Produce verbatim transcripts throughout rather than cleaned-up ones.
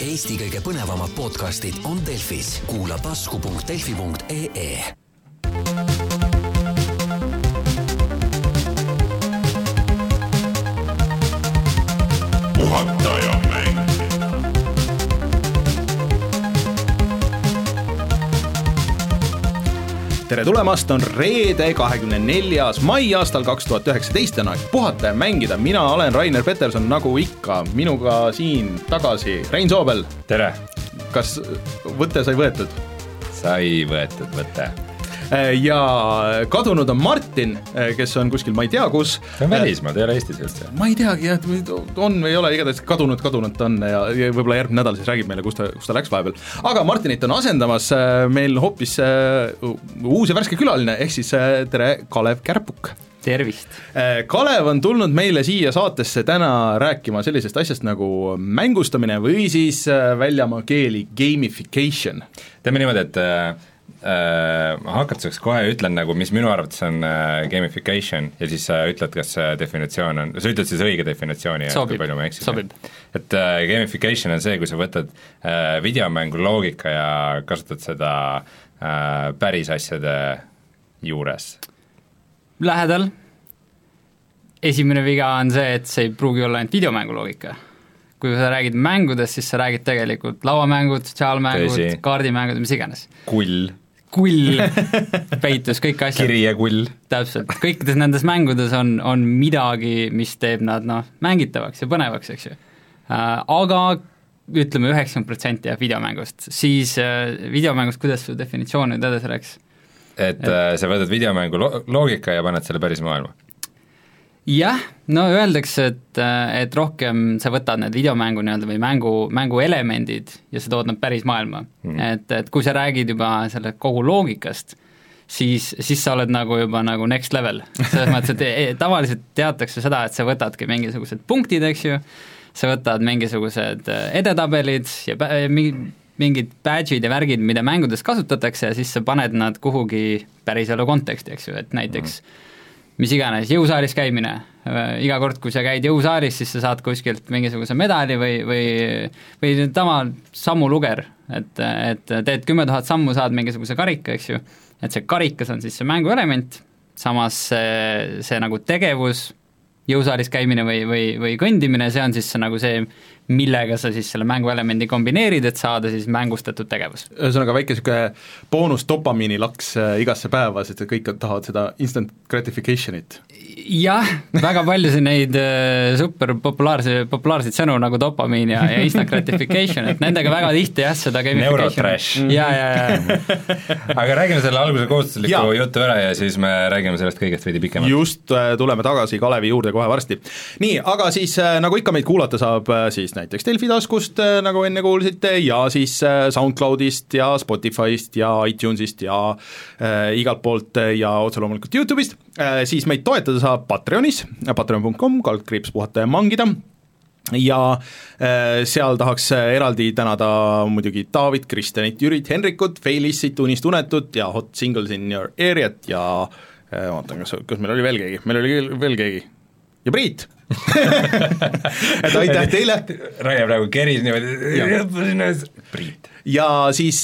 Eesti kõige põnevamad podcastid on Delfis. Kuula tasku punkt delfi punkt ee. Puhataja mäng. Tere tulemast, on reede kahekümne neljas mai aastal kaks tuhat üheksateist on aeg puhata ja mängida. Mina olen Rainer Peterson, nagu ikka. Minuga siin tagasi Rein Soobel. Tere. Kas võte sai võetud? Sai võetud võte. Ja kadunud on Martin, kes on kuskil, ma ei tea kus. See on välismaal, ei ole Eestis üldse. Ma ei teagi, on või ei ole, igatahes kadunud, kadunud ta on ja võib-olla järgmine nädal siis räägib meile, kus ta, kus ta läks vahepeal. Aga Martinit on asendamas meil hoopis uus ja värske külaline, ehk siis tere Kalev Kärpuk. Tervist. Kalev on tulnud meile siia saatesse täna rääkima sellisest asjast nagu mängustamine või siis väljamaa keeli gamification. Teeme niimoodi, et äh, hakatuseks kohe ütlen nagu, mis minu arvates on äh, gamification ja siis äh, ütled, kas äh, definitsioon on, sa ütled siis õige definitsiooni. Sobib, sobib. Et äh, gamification on see, kui sa võtad äh, videomängu loogika ja kasutad seda äh, päris asjade juures. Lähedal. Esimene viga on see, et see ei pruugi olla ainult videomängu loogika. Kui sa räägid mängudest, siis sa räägid tegelikult lauamängud, sotsiaalmängud, Tõsi. kaardimängud, mis iganes. Kull. Kull, peitus, kõik asjad. Kiri ja kull. Täpselt. Kõikides nendes mängudes on, on midagi, mis teeb nad no, mängitavaks ja põnevaks, eks ju. Aga ütleme üheksakümmend protsenti jääb videomängust. Siis videomängust, kuidas su definitsioon nüüd edasi rääks? Et, et sa võtad videomängu lo- loogika ja paned selle päris maailma? Jah, no öeldakse, et, et rohkem sa võtad need videomängu nii-öelda või mängu, mängu elemendid ja sa tood nad päris maailma mm.. Et, et kui sa räägid juba selle kogu loogikast, siis, siis sa oled nagu juba nagu next level. Selles mõttes, et tavaliselt teatakse seda, et sa võtadki mingisugused punktid, eks ju, sa võtad mingisugused edetabelid ja mingid badge'id ja värgid, mida mängudes kasutatakse ja siis sa paned nad kuhugi päris elu konteksti, eks ju, et näiteks mm. mis iganes, jõusaalis käimine, iga kord, kui sa käid jõusaalis, siis sa saad kuskilt mingisuguse medali või, või, või tama sammu luger, et, et teed kümme tuhat sammu, saad mingisuguse karika, eks ju, et see karikas on siis see mängu element, samas see, see nagu tegevus, jõusaalis käimine või, või, või kõndimine, see on siis see, nagu see, millega sa siis selle mänguelemendi kombineerid, et saada siis mängustatud tegevus. Ühesõnaga väike siuke boonus dopamiini laks igasse päeva, sest kõik tahavad seda instant gratificationit. Jah, väga palju neid super populaarse, populaarseid sõnu nagu dopamiin ja, ja instant gratification, et nendega väga tihti jah, seda Neurotrash. Ja, ja, ja. Aga räägime selle alguse kohustusliku jutu ära ja siis me räägime sellest kõigest veidi pikemalt. Just, tuleme tagasi Kalevi juurde kohe varsti. Nii, aga siis nagu ikka meid kuulata saab siis näiteks Delfi taskust, nagu enne kuulsite, ja siis SoundCloudist ja Spotifyst ja iTunesist ja äh, igalt poolt ja otse loomulikult YouTube'ist, äh, siis meid toetada saab Patreonis, patreon punkt com, kaldkriips puhata ja mangida, ja äh, seal tahaks eraldi tänada muidugi David, Kristjanit, Jürit, Henrikut, Feilissit, Unistunetut ja Hot Singles in Your Areat ja äh, vaatan, kas, kas meil oli veel keegi, meil oli veel keegi ja Priit et aitäh teile. Raine praegu keris niimoodi Priit. Ja siis,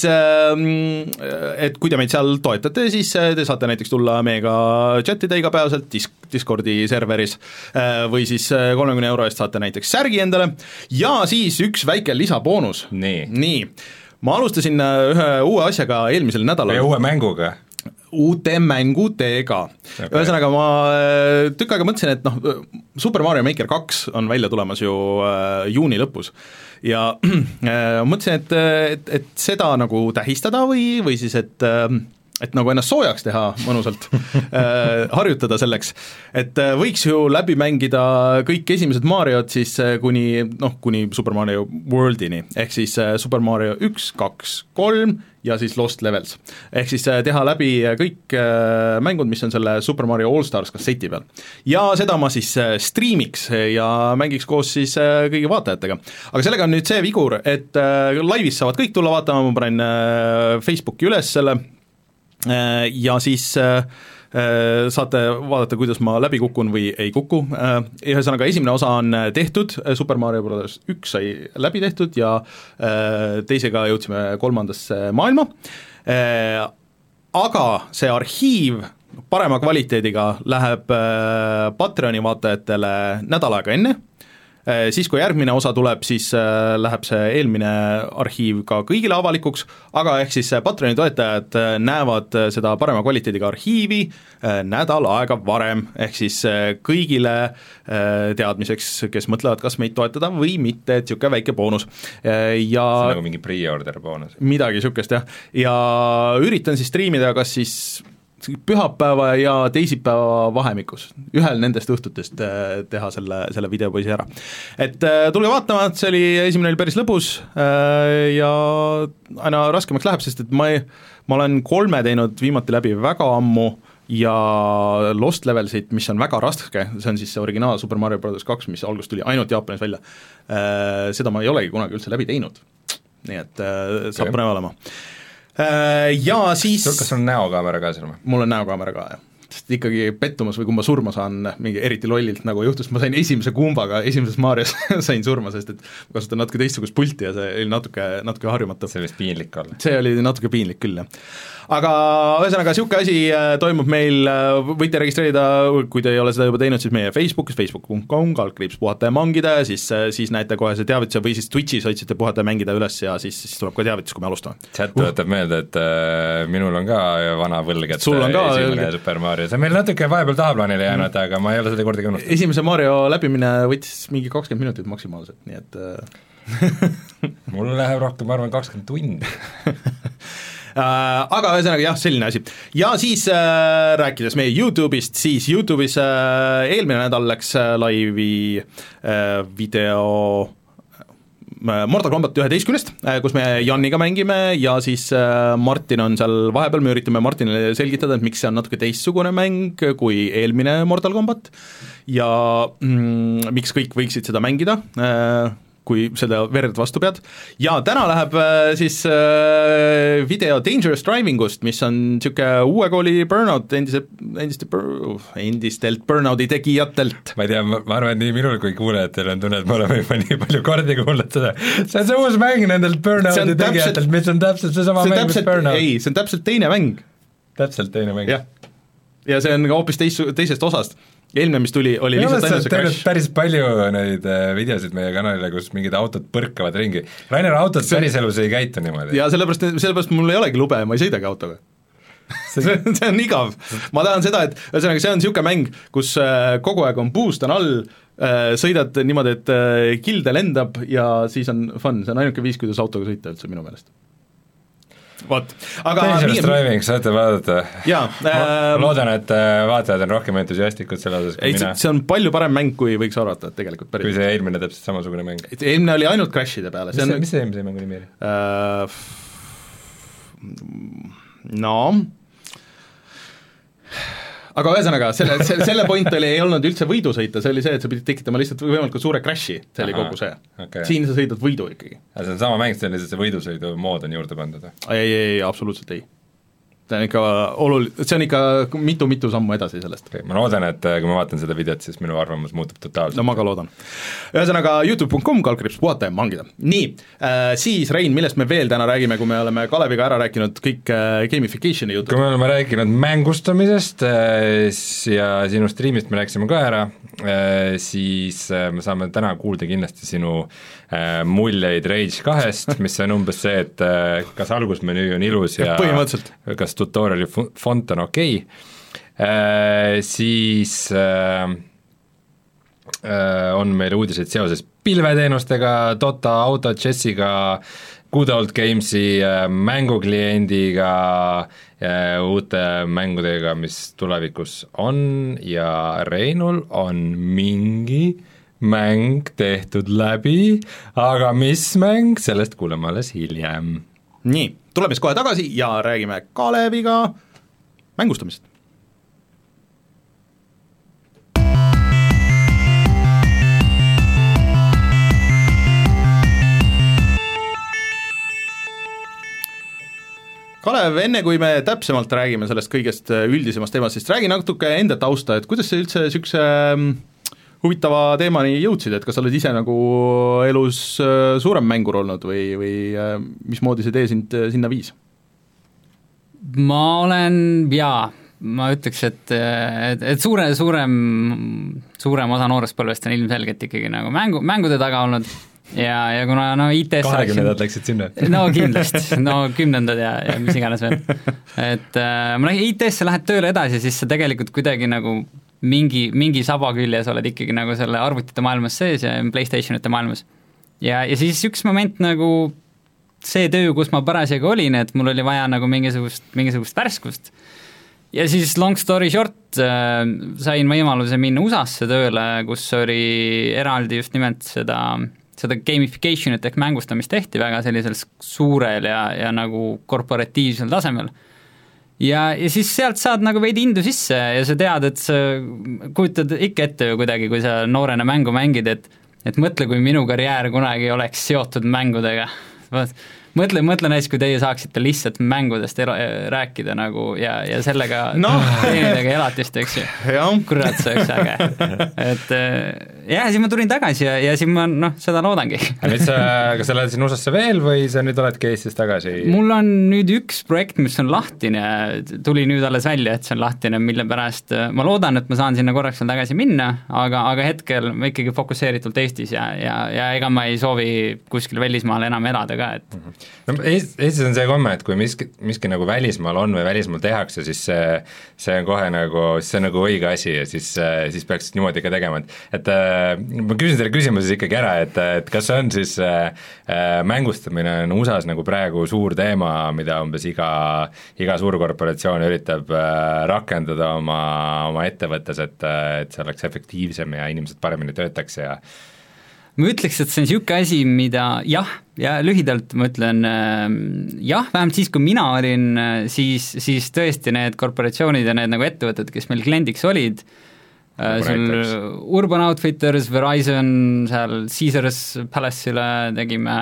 et kui te meid seal toetate, siis te saate näiteks tulla meiega chattida igapäevaselt Discordi serveris või siis kolmekümne euro eest saate näiteks särgi endale ja siis üks väike lisaboonus. Nii. Nii. Ma alustasin ühe uue asjaga eelmisel nädalal. Ja uue mänguga. Uute mängudega. Okay. Ühesõnaga ma tükk aega mõtlesin, et noh, Super Mario Maker kaks on välja tulemas ju äh, juuni lõpus ja äh, mõtlesin, et, et, et seda nagu tähistada või, või siis, et äh, et nagu ennast soojaks teha mõnusalt, äh, harjutada selleks, et äh, võiks ju läbi mängida kõik esimesed Mariod siis äh, kuni, noh, kuni Super Mario Worldini, ehk siis äh, Super Mario üks, kaks, kolm ja siis Lost Levels. Ehk siis äh, teha läbi kõik äh, mängud, mis on selle Super Mario All Stars kasseti peal. Ja seda ma siis äh, streamiks ja mängiks koos siis äh, kõigi vaatajatega. Aga sellega on nüüd see vigur, et äh, laivis saavad kõik tulla vaatama, ma panen äh, Facebooki üles selle, ja siis saate vaadata, kuidas ma läbi kukun või ei kuku, ühesõnaga esimene osa on tehtud, Super Mario Bros. üks sai läbi tehtud ja teisega jõudsime kolmandasse maailma, aga see arhiiv parema kvaliteediga läheb Patreoni vaatajatele nädal aega enne, siis kui järgmine osa tuleb, siis läheb see eelmine arhiiv ka kõigile avalikuks, aga ehk siis Patreoni toetajad näevad seda parema kvaliteediga arhiivi nädal aega varem, ehk siis kõigile teadmiseks, kes mõtlevad, kas meid toetada või mitte, et niisugune väike boonus. Ja see on nagu mingi pre-order boonus. Midagi niisugust jah, ja üritan siis striimida kas siis pühapäeva ja teisipäeva vahemikus, ühel nendest õhtutest teha selle, selle videopoisi ära. Et tulge vaatama, see oli, esimene oli päris lõbus ja aina raskemaks läheb, sest et ma, ei, ma olen kolme teinud viimati läbi väga ammu ja Lost Levelsit, mis on väga raske, see on siis see originaal Super Mario Bros. kaks, mis alguses tuli ainult Jaapanis välja, seda ma ei olegi kunagi üldse läbi teinud, nii et saab põnev olema. Ja siis kas on näokaamera ka seal? Mul on näokaamera ka, jah. Sest ikkagi pettumus või kui ma surma saan mingi eriti lollilt, nagu juhtus, ma sain esimese kumbaga, esimeses Marios sain surma, sest et kasutan natuke teistsugust pulti ja see oli natuke, natuke harjumatu. See vist piinlik olla. See oli natuke piinlik küll, jah. Aga ühesõnaga, niisugune asi toimub meil, võite registreerida, kui te ei ole seda juba teinud, siis meie Facebookis, facebook punkt com, kaldkriips puhata ja mangida, siis, siis näete kohe see teavituse või siis Twitchis otsite puhata ja mängida üles ja siis, siis tuleb ka teavitus, kui me alustame. Chat tuletab uh. meelde, et äh, minul on ka vana võlg, et esimene Super Mario, see meil natuke vahepeal tahaplaanile jäänud mm., aga ma ei ole seda kordagi unustanud. Esimese Mario läbimine võttis mingi kakskümmend minutit maksimaalselt, nii et mul läheb rohkem, ma arvan, kakskümmend tundi aga ühesõnaga jah, selline asi. Ja siis äh, rääkides meie YouTube'ist, siis YouTube'is äh, eelmine nädal läks äh, laivi äh, video äh, Mortal Kombat üheteistkümnest, äh, kus me Janniga mängime ja siis äh, Martin on seal vahepeal, me üritame Martinile selgitada, et miks see on natuke teistsugune mäng kui eelmine Mortal Kombat ja mm, miks kõik võiksid seda mängida äh, kui seda verd vastu pead. Ja täna läheb äh, siis äh, video Dangerous Drivingust, mis on niisugune uue kooli Burnout endise, endiste, endistelt Burnouti tegijatelt. Ma ei tea, ma arvan, nii minul kui kuulajatel on tunne, et me oleme juba nii palju kordi kuulnud seda. See on see uus mäng nendelt Burnouti tegijatelt, mis on täpselt see sama mäng, mis Burnout. Ei, see on täpselt teine mäng. Täpselt teine mäng. Ja, ja see on hoopis teis, teisest osast. Eelmine, mis tuli, oli lihtsalt ainult see crash. Päris palju neid videosid meie kanalile, kus mingid autod põrkavad ringi. Rainer, autod see... päris elus ei käitu niimoodi. Ja sellepärast, sellepärast mul ei olegi lube ja ma ei sõidagi autoga. see, see on igav. Ma tahan seda, et ühesõnaga, see on niisugune mäng, kus kogu aeg on boost on all, sõidad niimoodi, et kilde lendab ja siis on fun. See on ainuke viis, kuidas autoga sõita üldse minu meelest. Vot. Aga Dangerous Driving, saate vaadata. Jaa, ma äh, loodan, et vaatajad on rohkem entusiastikud selle osas kui ei, mina. See on palju parem mäng, kui võiks arvata, et tegelikult päris. Kui see eelmine täpselt samasugune mäng. Eelmine oli ainult crashide peale. Mis, see on... mis see eelmise mängu nimi oli? Uh, no... aga ühesõnaga, selle, selle, selle point oli, ei olnud üldse võidu sõita, see oli see, et sa pidid tekitama lihtsalt võimalikult suure crashi, see oli kogu see okay.. Siin sa sõidad võidu ikkagi. See on sama mäng, see on lihtsalt see võidusõidu mood on juurde pandud? ei, ei, ei, absoluutselt ei. See on ikka olul-, see on ikka mitu-mitu sammu edasi sellest okay,. Ma loodan, et kui ma vaatan seda videot, siis minu arvamus muutub totaalselt. No ma ka loodan. Ühesõnaga youtube punkt com, kaldkriips puhata ja mangida. Nii, äh, siis Rein, millest me veel täna räägime, kui me oleme Kaleviga ära rääkinud kõik äh, gamificationi jutud? Kui me oleme rääkinud mängustamisest äh, ja sinu streamist me rääkisime ka ära, äh, siis äh, me saame täna kuulda kindlasti sinu äh, muljeid Rage kahest, mis on umbes see, et äh, kas algusmenüü on ilus ja, ja kas tutoriali font on okei okay., siis äh, on meil uudised seoses pilveteenustega, Dota, Auto, Chessiga, Good Old Gamesi äh, mängukliendiga, äh, uute mängudega, mis tulevikus on ja Reinul on mingi mäng tehtud läbi, aga mis mäng, sellest kuuleme alles hiljem. Nii, tuleme siis kohe tagasi ja räägime Kaleviga mängustamisest. Kalev, enne kui me täpsemalt räägime sellest kõigest üldisemast teemast, siis räägi natuke enda tausta, et kuidas sa üldse niisuguse huvitava teemani jõudsid, et kas sa oled ise nagu elus suurem mängur olnud või, või mismoodi see tee sind sinna viis? Ma olen, jaa, ma ütleks, et, et, et suure, suurem, suurem osa noorest põlvest on ilmselgelt ikkagi nagu mängu, mängude taga olnud ja, ja kuna no I T-s kahekümnendad läksid sinna? No kindlasti, no kümnendad ja, ja mis iganes veel. Et äh, ma I T-sse lähed tööle edasi, siis sa tegelikult kuidagi nagu mingi, mingi saba küljes oled ikkagi nagu selle arvutite maailmas sees ja PlayStationite maailmas. Ja, ja siis üks moment nagu see töö, kus ma parasjagu olin, et mul oli vaja nagu mingisugust, mingisugust värskust. Ja siis long story short äh, sain võimaluse minna U S A-sse tööle, kus oli eraldi just nimelt seda, seda gamification'it ehk mängustamist tehti väga sellisel suurel ja, ja nagu korporatiivsel tasemel. Ja, ja siis sealt saad nagu veidi indu sisse ja sa tead, et sa kujutad ikka ette ju kuidagi, kui sa noorena mängu mängid, et, et mõtle, kui minu karjäär kunagi oleks seotud mängudega. Mõtle, mõtle näiteks, kui teie saaksite lihtsalt mängudest ela, rääkida nagu ja, ja sellega no. teenidagi elatist, eks ju. Kurat, see oleks äge. Et jah, siis ma tulin tagasi ja, ja siis ma noh, seda loodangi. Mis sa, kas sa lähed siin U S A-sse veel või sa nüüd oledki Eestis tagasi? Mul on nüüd üks projekt, mis on lahtine, tuli nüüd alles välja, et see on lahtine, mille pärast ma loodan, et ma saan sinna korraks veel tagasi minna, aga, aga hetkel ma ikkagi fokusseeritult Eestis ja, ja, ja ega ma ei soovi kuskil välismaal enam elada ka, et no, Eestis on see komme, et kui miski, miski nagu välismaal on või välismaal tehakse, siis see, see on kohe nagu, see on nagu õige asi ja siis, siis peaks niimoodi ka tegema, et, et ma küsin selle küsimuse ikkagi ära, et, et kas on siis äh, mängustamine on U S A-s nagu praegu suur teema, mida umbes iga, iga suurkorporatsioon üritab äh, rakendada oma, oma ettevõttes, et, et see oleks efektiivsem ja inimesed paremini töötaks ja ma ütleks, et see on niisugune asi, mida jah, ja lühidalt ma ütlen jah, vähemalt siis, kui mina olin, siis, siis tõesti need korporatsioonid ja need nagu ettevõtted, kes meil kliendiks olid, sul Urban Outfitters, Verizon, seal Caesars Palace'ile tegime,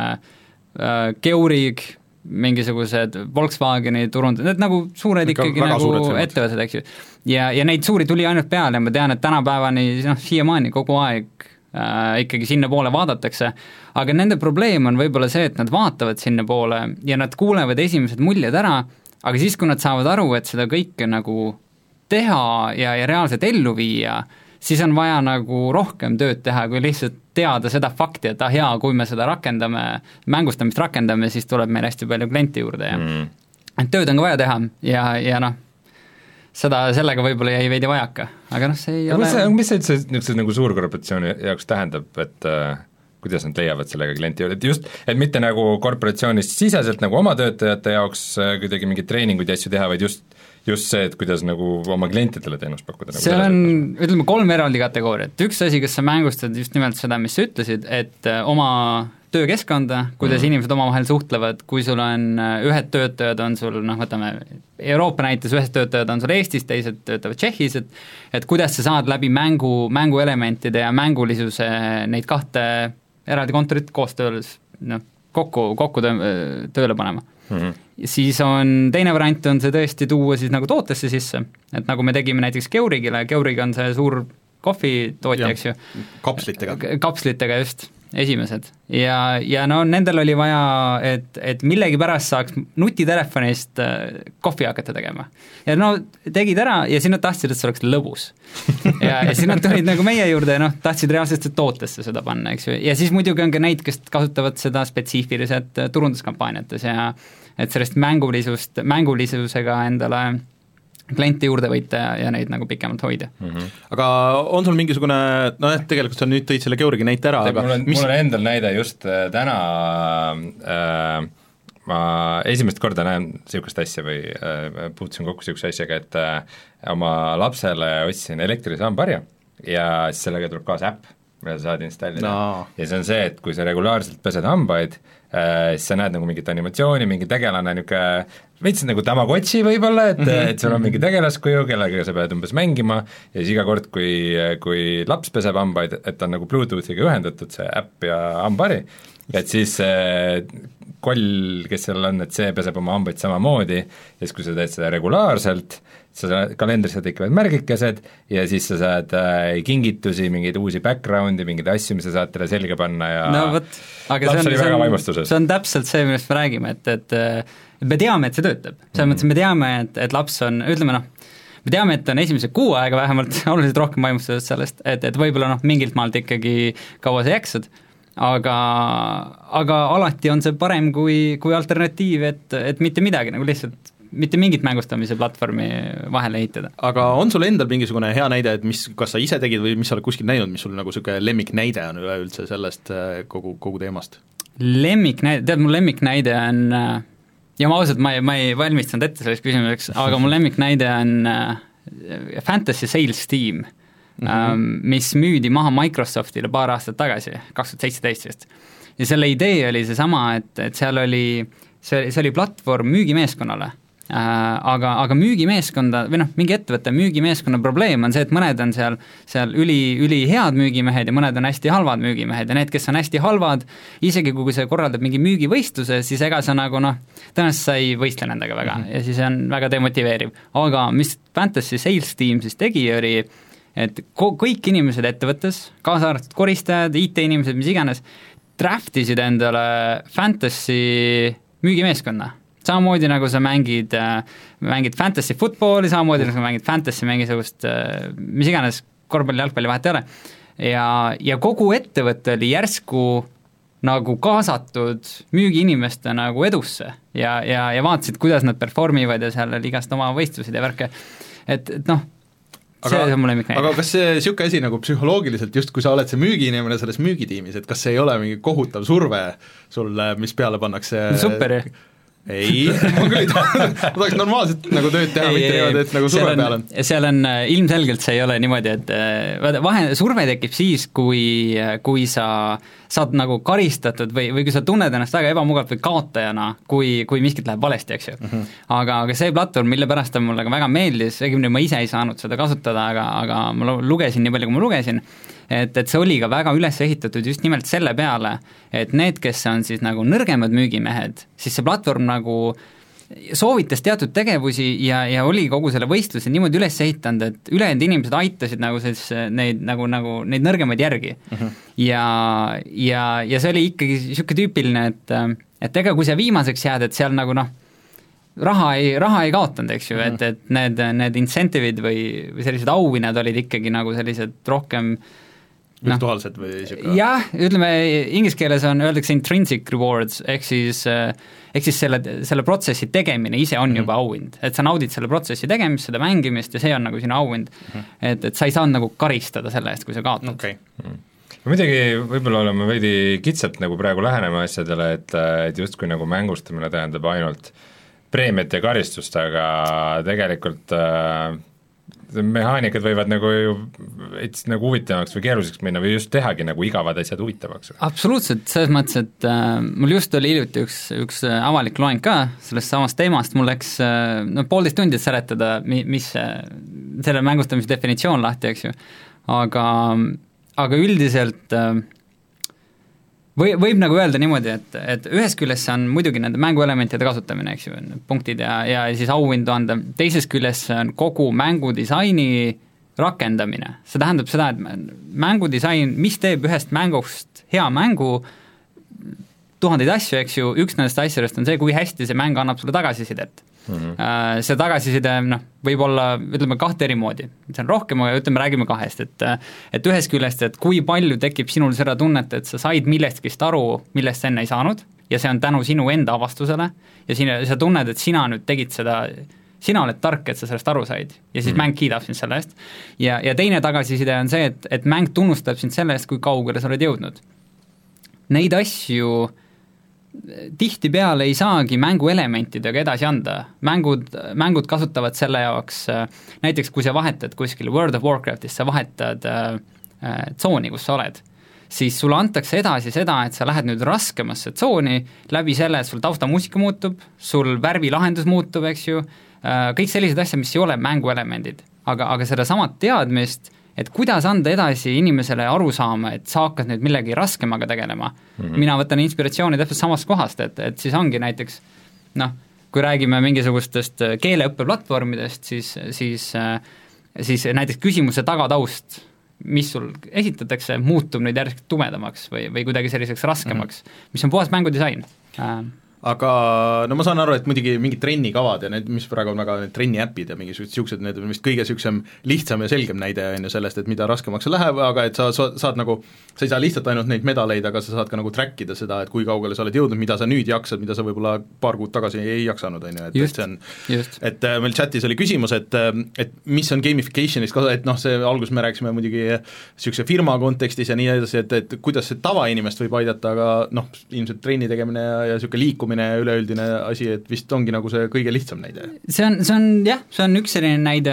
Keurig, mingisugused Volkswageni turund, need nagu suured ikkagi väga nagu suured ettevõtted, eks ju. Ja, ja neid suuri tuli ainult peale ja ma tean, et tänapäevani, noh, siiamaani kogu aeg Äh, ikkagi sinna poole vaadatakse, aga nende probleem on võib-olla see, et nad vaatavad sinna poole ja nad kuulevad esimesed muljed ära, aga siis, kui nad saavad aru, et seda kõike nagu teha ja, ja reaalselt ellu viia, siis on vaja nagu rohkem tööd teha, kui lihtsalt teada seda fakti, et ah jaa, kui me seda rakendame, mängustamist rakendame, siis tuleb meil hästi palju klienti juurde ja mm. et tööd on ka vaja teha ja, ja noh, seda, sellega võib-olla jäi veidi vajaka, aga noh, see ei ja ole mis see, mis see üldse niisuguse nagu suurkorporatsiooni jaoks tähendab, et äh, kuidas nad leiavad sellega klienti juurde, et just, et mitte nagu korporatsioonist siseselt nagu oma töötajate jaoks äh, kuidagi mingeid treeninguid ja asju teha, vaid just, just see, et kuidas nagu oma klientidele teenust pakkuda nagu. See on, ütleme, kolm eraldi kategooriat, üks asi, kas sa mängustad just nimelt seda, mis sa ütlesid, et äh, oma töökeskkonda, kuidas mm. inimesed omavahel suhtlevad, kui sul on ühed töötajad, on sul, noh, võtame Euroopa näites, ühed töötajad on sul Eestis, teised töötavad Tšehhis, et et kuidas sa saad läbi mängu, mänguelementide ja mängulisuse neid kahte eraldi kontorit koos tööles, noh, kokku, kokku töö, tööle panema. Mm-hmm. Siis on, teine variant on see tõesti tuua siis nagu tootesse sisse, et nagu me tegime näiteks Keurigile, Keurig on see suur kohvitootja, eks ju. Kapslitega. Kapslitega just. Esimesed ja, ja no nendel oli vaja, et, et millegi pärast saaks nutitelefonist kohvi hakata tegema. Ja no tegid ära ja siis nad tahtsid, et see oleks lõbus. ja, ja siis nad tulid nagu meie juurde ja noh, tahtsid reaalselt tootesse seda panna, eks ju. Ja siis muidugi on ka neid, kes kasutavad seda spetsiifiliselt turunduskampaaniates ja et sellest mängulisust, mängulisusega endale klienti juurde võita ja, ja neid nagu pikemalt hoida mm. -hmm. Aga on sul mingisugune, no jah, tegelikult sa nüüd tõid selle Keurigi näite ära, aga mul on, mis... mul on endal näide just äh, täna äh, ma esimest korda näen niisugust asja või äh, puutusin kokku niisuguse asjaga, et äh, oma lapsele ostsin elektrisambarja ja siis sellega tuleb kaasa äpp, mida sa saad installida no. Ja see on see, et kui sa regulaarselt pesed hambaid, äh, siis sa näed nagu mingit animatsiooni, mingi tegelane niisugune veits nagu Tamagotchi võib-olla, et mm-hmm. et sul on mingi tegelaskuju, kellega sa pead umbes mängima ja siis iga kord, kui, kui laps peseb hambaid, et on nagu Bluetoothiga ühendatud see äpp ja hambari, et siis koll, kes seal on, et see peseb oma hambaid samamoodi, ja siis kui sa teed seda regulaarselt, sa kalendrisse tekivad märgikesed ja siis sa saad äh, kingitusi, mingeid uusi background'i, mingeid asju, mis sa saad talle selga panna ja no vot, aga laps see on, väga vaimustuses. See on täpselt see, millest me räägime, et, et, et me teame, et see töötab, selles mm-hmm. mõttes me teame, et, et laps on, ütleme noh, me teame, et on esimese kuu aega vähemalt oluliselt rohkem vaimustuses sellest, et, et võib-olla noh, mingilt maalt ikkagi kaua sa jaksad, aga, aga alati on see parem kui, kui alternatiiv, et, et mitte midagi, nagu lihtsalt mitte mingit mängustamise platvormi vahele ehitada. Aga on sul endal mingisugune hea näide, et mis, kas sa ise tegid või mis sa oled kuskil näinud, mis sul nagu niisugune lemmiknäide on üleüldse sellest kogu, kogu teemast? Lemmiknäide, tead, mu lemmiknäide on, ja ma ausalt, ma ei, ma ei valmistanud ette selleks küsimuseks, aga mu lemmiknäide on Fantasy Sales Team, mm-hmm. mis müüdi maha Microsoftile paar aastat tagasi, kaks tuhat seitseteist vist. Ja selle idee oli seesama, et, et seal oli, see, see oli platvorm müügimeeskonnale, Äh, aga, aga müügimeeskonda või noh, mingi ettevõtte müügimeeskonna probleem on see, et mõned on seal, seal üli, üli head müügimehed ja mõned on hästi halvad müügimehed ja need, kes on hästi halvad, isegi kui see korraldab mingi müügivõistluse, siis ega sa nagu noh, tõenäoliselt sa ei võistle nendega väga mm-hmm. ja siis on väga demotiveeriv. Aga mis Fantasy Sales Team siis tegi, oli, et ko- kõik inimesed ettevõttes, kaasa arvatud koristajad, I T-inimesed, mis iganes, draftisid endale Fantasy müügimeeskonna. Samamoodi nagu sa mängid, mängid fantasy footballi, samamoodi nagu sa mängid fantasy mingisugust, mis iganes korvpalli, jalgpalli vahet ei ole. Ja, ja kogu ettevõte oli järsku nagu kaasatud müügiinimeste nagu edusse ja, ja, ja vaatasid, kuidas nad performivad ja seal oli igast oma võistlused ja värke. Et, et noh, see aga, on mulle lemmiknäide. Aga kas see niisugune asi nagu psühholoogiliselt, just kui sa oled see müügiinimene selles müügitiimis, et kas see ei ole mingi kohutav surve sulle, mis peale pannakse super ei, ma küll ei taha, ma tahaks normaalselt nagu tööd teha, mitte niimoodi, et nagu surve peal on. Seal on, ilmselgelt see ei ole niimoodi, et vahe, surve tekib siis, kui, kui sa saad nagu karistatud või, või kui sa tunned ennast väga ebamugavalt või kaotajana, kui, kui miskit läheb valesti, eks ju. Mm-hmm. Aga, aga see platvorm, mille pärast ta mulle väga meeldis, õigemini ma ise ei saanud seda kasutada, aga, aga ma lugesin nii palju, kui ma lugesin, et, et see oli ka väga üles ehitatud just nimelt selle peale, et need, kes on siis nagu nõrgemad müügimehed, siis see platvorm nagu soovitas teatud tegevusi ja, ja oli kogu selle võistluse niimoodi üles ehitanud, et ülejäänud inimesed aitasid nagu siis neid, nagu, nagu neid nõrgemaid järgi uh-huh. ja, ja, ja see oli ikkagi niisugune tüüpiline, et, et ega kui sa viimaseks jääd, et seal nagu noh, raha ei, raha ei kaotanud, eks ju uh-huh., et, et need, need incentive'id või, või sellised auhinnad olid ikkagi nagu sellised rohkem virtuaalsed või niisugune? Jah, ütleme, inglise keeles on, öeldakse intrinsic rewards, ehk siis, ehk siis selle, selle protsessi tegemine ise on mm-hmm. juba auhind, et sa naudid selle protsessi tegemist, seda mängimist ja see on nagu sinu auhind mm-hmm., et, et sa ei saanud nagu karistada selle eest, kui sa kaotad okay. mm. Muidugi võib-olla oleme veidi kitsalt nagu praegu lähenema asjadele, et, et justkui nagu mängustamine tähendab ainult preemiat ja karistust, aga tegelikult äh, mehaanikad võivad nagu ju et nagu huvitavaks või keeruliseks minna või just tehagi nagu igavad asjad huvitavaks. Absoluutselt, selles mõttes, et äh, mul just oli hiljuti üks, üks avalik loeng ka sellest samast teemast, mul läks äh, no poolteist tundi seletada, mis äh, selle mängustamise definitsioon lahti, eks ju, aga, aga üldiselt äh, või, võib nagu öelda niimoodi, et, et ühest küljest see on muidugi nende mänguelementide kasutamine, eks ju, punktid ja, ja siis auhindu anda, teisest küljest see on kogu mängudisaini rakendamine, see tähendab seda, et mängudisain, mis teeb ühest mängust hea mängu, tuhandeid asju, eks ju, üks nendest asjadest on see, kui hästi see mäng annab sulle tagasisidet. Mm-hmm. See tagasiside noh, võib olla, ütleme, kahte eri moodi, see on rohkem, aga ütleme, räägime kahest, et et ühest küljest, et kui palju tekib sinul seda tunnet, et sa said millestkist aru, millest sa enne ei saanud, ja see on tänu sinu enda avastusele, ja sina, sa tunned, et sina nüüd tegid seda, sina oled tark, et sa sellest aru said, ja siis mm-hmm. mäng kiidab sind selle eest, ja, ja teine tagasiside on see, et, et mäng tunnustab sind selle eest, kui kaugele sa oled jõudnud. Neid asju tihtipeale ei saagi mänguelementidega edasi anda, mängud, mängud kasutavad selle jaoks, näiteks kui sa vahetad kuskil World of Warcraftis, sa vahetad äh, tsooni, kus sa oled, siis sulle antakse edasi seda, et sa lähed nüüd raskemasse tsooni, läbi selle, et sul taustamuusika muutub, sul värvilahendus muutub, eks ju, äh, kõik sellised asjad, mis ei ole mänguelemendid, aga, aga seda samat teadmist, et kuidas anda edasi inimesele aru saama, et sa hakkad nüüd millegi raskemaga tegelema mm-hmm. mina võtan inspiratsiooni täpselt samast kohast, et, et siis ongi näiteks noh, kui räägime mingisugustest keeleõppeplatvormidest, siis, siis, siis näiteks küsimuse tagataust, mis sul esitatakse, muutub nüüd järjest tumedamaks või, või kuidagi selliseks raskemaks mm-hmm., mis on puhas mängudisain. Aga no ma saan aru, et muidugi mingid trennikavad ja need, mis praegu on väga need trenniäpid ja mingisugused niisugused, need on vist kõige niisugusem lihtsam ja selgem näide on ju sellest, et mida raskemaks see läheb, aga et sa, sa saad nagu, sa ei saa lihtsalt ainult neid medaleid, aga sa saad ka nagu track ida seda, et kui kaugele sa oled jõudnud, mida sa nüüd jaksad, mida sa võib-olla paar kuud tagasi ei jaksanud, on ju, et, et see on, just. et meil chatis oli küsimus, et, et mis on gamificationis, et noh, see alguses me rääkisime muidugi niisuguse firma kontekstis ja nii edasi, et, et kuidas see tavainimest võib aidata, aga noh, ilmselt trenni tegemine ja, ja niisugune liikumine ja üleüldine asi, et vist ongi nagu see kõige lihtsam näide. See on, see on jah, see on üks selline näide,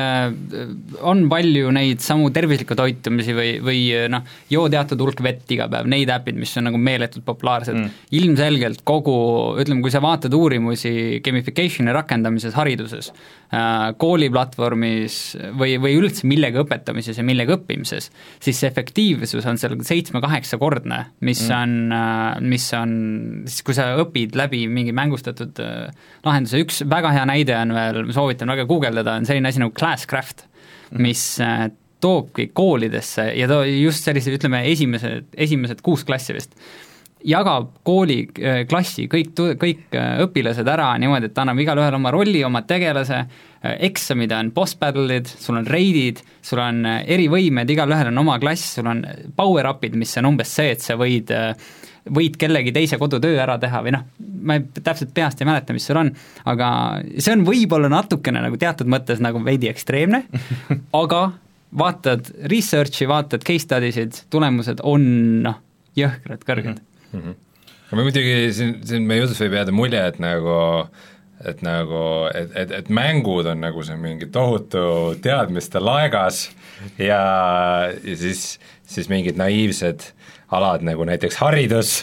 on palju neid samu tervisliku toitumisi või, või noh, joo teatud hulk vett iga päev, neid äpid, mis on nagu meeletult populaarsed mm.. ilmselgelt kogu, ütleme, kui sa vaatad uurimusi gamificationi rakendamises hariduses, kooliplatvormis või, või üldse millega õpetamises ja millega õppimises, siis see efektiivsus on seal seitsme-kaheksakordne, mis mm. on, mis on, siis kui sa õpid läbi mingi mängustatud lahenduse, üks väga hea näide on veel, soovitan väga guugeldada, on selline asi nagu Classcraft, mis mm. toobki koolidesse ja too just sellise, ütleme, esimesed, esimesed kuus klassi vist, jagab kooli klassi kõik, kõik õpilased ära niimoodi, et annab igal ühel oma rolli, oma tegelase, eksamid on boss battle'id, sul on raidid, sul on erivõimed, igal ühel on oma klass, sul on power-up'id, mis on umbes see, et sa võid, võid kellegi teise kodutöö ära teha või noh, ma ei, täpselt peast ei mäleta, mis seal on, aga see on võib-olla natukene nagu teatud mõttes nagu veidi ekstreemne, aga vaatad research'i, vaatad case studies'id, tulemused on noh, jõhkrad, kõrged. Mm-hmm. Mm-hmm. aga muidugi siin, siin meie jutus võib jääda mulje, et nagu et nagu, et, et, et mängud on nagu see mingi tohutu teadmiste laegas ja, ja siis, siis mingid naiivsed alad nagu näiteks haridus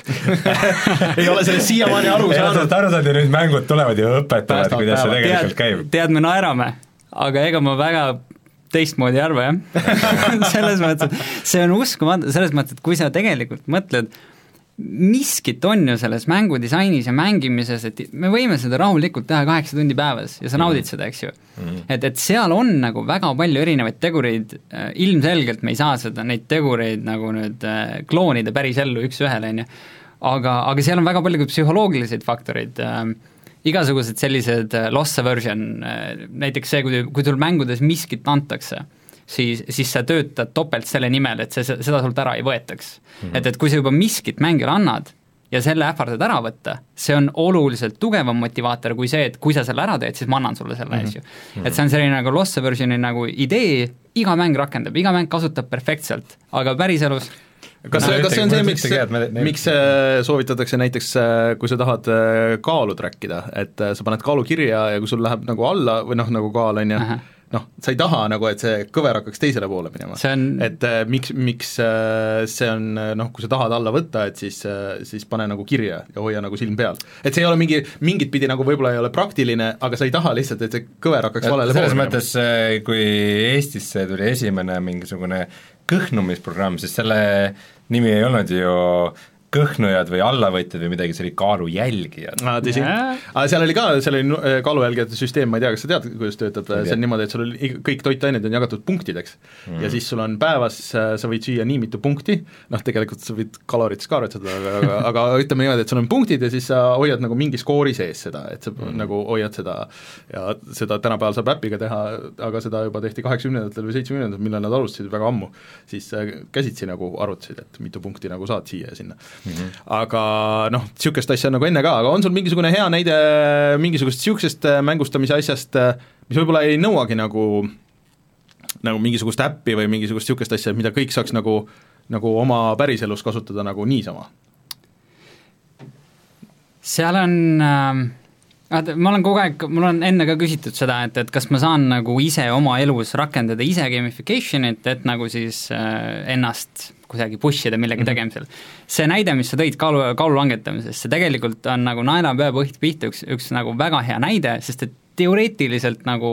ei ole sellest siiamaani aru saanud. aru saanud ja nüüd mängud tulevad ja õpetavad, kuidas see tegelikult tead, käib. Tead, me naerame, aga ega ma väga teistmoodi ei arva, jah selles mõttes, et see on uskumatu, selles mõttes, et kui sa tegelikult mõtled, miskit on ju selles mängudisainis ja mängimises, et me võime seda rahulikult teha kaheksa tundi päevas ja sa naudid seda, eks ju. Mm-hmm. Et, et seal on nagu väga palju erinevaid tegureid, ilmselgelt me ei saa seda, neid tegureid nagu nüüd kloonida päris ellu üks-ühele, on ju, aga, aga seal on väga palju ka psühholoogilised faktorid, igasugused sellised loss aversion, näiteks see, kui, kui sul mängudes miskit antakse, siis, siis sa töötad topelt selle nimel, et see, seda sult ära ei võetaks. Mm-hmm. Et, et kui sa juba miskit mängile annad ja selle ähvardad ära võtta, see on oluliselt tugevam motivaator kui see, et kui sa selle ära teed, siis ma annan sulle selle mm-hmm. asju. Mm-hmm. Et see on selline nagu loss aversioni nagu idee, iga mäng rakendab, iga mäng kasutab perfektselt, aga päriselus kas, no, kas see on see, miks, miks soovitatakse näiteks, kui sa tahad kaalu trackida, et sa paned kaalu kirja ja kui sul läheb nagu alla või noh, nagu kaal on ju, noh, sa ei taha nagu, et see kõver hakkaks teisele poole minema. On... et äh, miks, miks äh, see on, noh, kui sa tahad alla võtta, et siis äh,, siis pane nagu kirja ja hoia nagu silm peal. Et see ei ole mingi, mingit pidi nagu võib-olla ei ole praktiline, aga sa ei taha lihtsalt, et see kõver hakkaks valele poole. Selles mõttes, kui Eestisse tuli esimene mingisugune kõhnumisprogramm, sest selle nimi ei olnud ju kõhnujad või allavõtjad või midagi, see oli kaalujälgijad. Aa, tõsi. Aga seal oli ka, seal oli kaalujälgijate süsteem, ma ei tea, kas sa tead, kuidas töötab, see on niimoodi, et sul oli kõik toitained on jagatud punktideks mm. ja siis sul on päevas, sa võid süüa nii mitu punkti, noh tegelikult sa võid kalorites ka arvestada, aga, aga, aga ütleme niimoodi, et sul on punktid ja siis sa hoiad nagu mingi skoori sees seda, et sa mm. nagu hoiad seda ja seda tänapäeval saab äpiga teha, aga seda juba tehti kaheksakümnendatel või seitsmekümnendatel, millal nad alustasid väga ammu, siis käsitsi nagu arvutasid, et mitu punkti nagu saad siia ja sinna. Mm-hmm. aga noh, niisugust asja nagu enne ka, aga on sul mingisugune hea näide mingisugust niisugusest mängustamise asjast, mis võib-olla ei nõuagi nagu nagu mingisugust äppi või mingisugust niisugust asja, mida kõik saaks nagu, nagu oma päriselus kasutada nagu niisama? Seal on äh, ma olen kogu aeg, mul on enne ka küsitud seda, et, et kas ma saan nagu ise oma elus rakendada ise gamification'it, et nagu siis äh, ennast kuidagi pushida millegi mm-hmm. tegemisel. See näide, mis sa tõid kaalu, kaalu langetamisest, see tegelikult on nagu naelapea põhit pihta üks, üks nagu väga hea näide, sest et teoreetiliselt nagu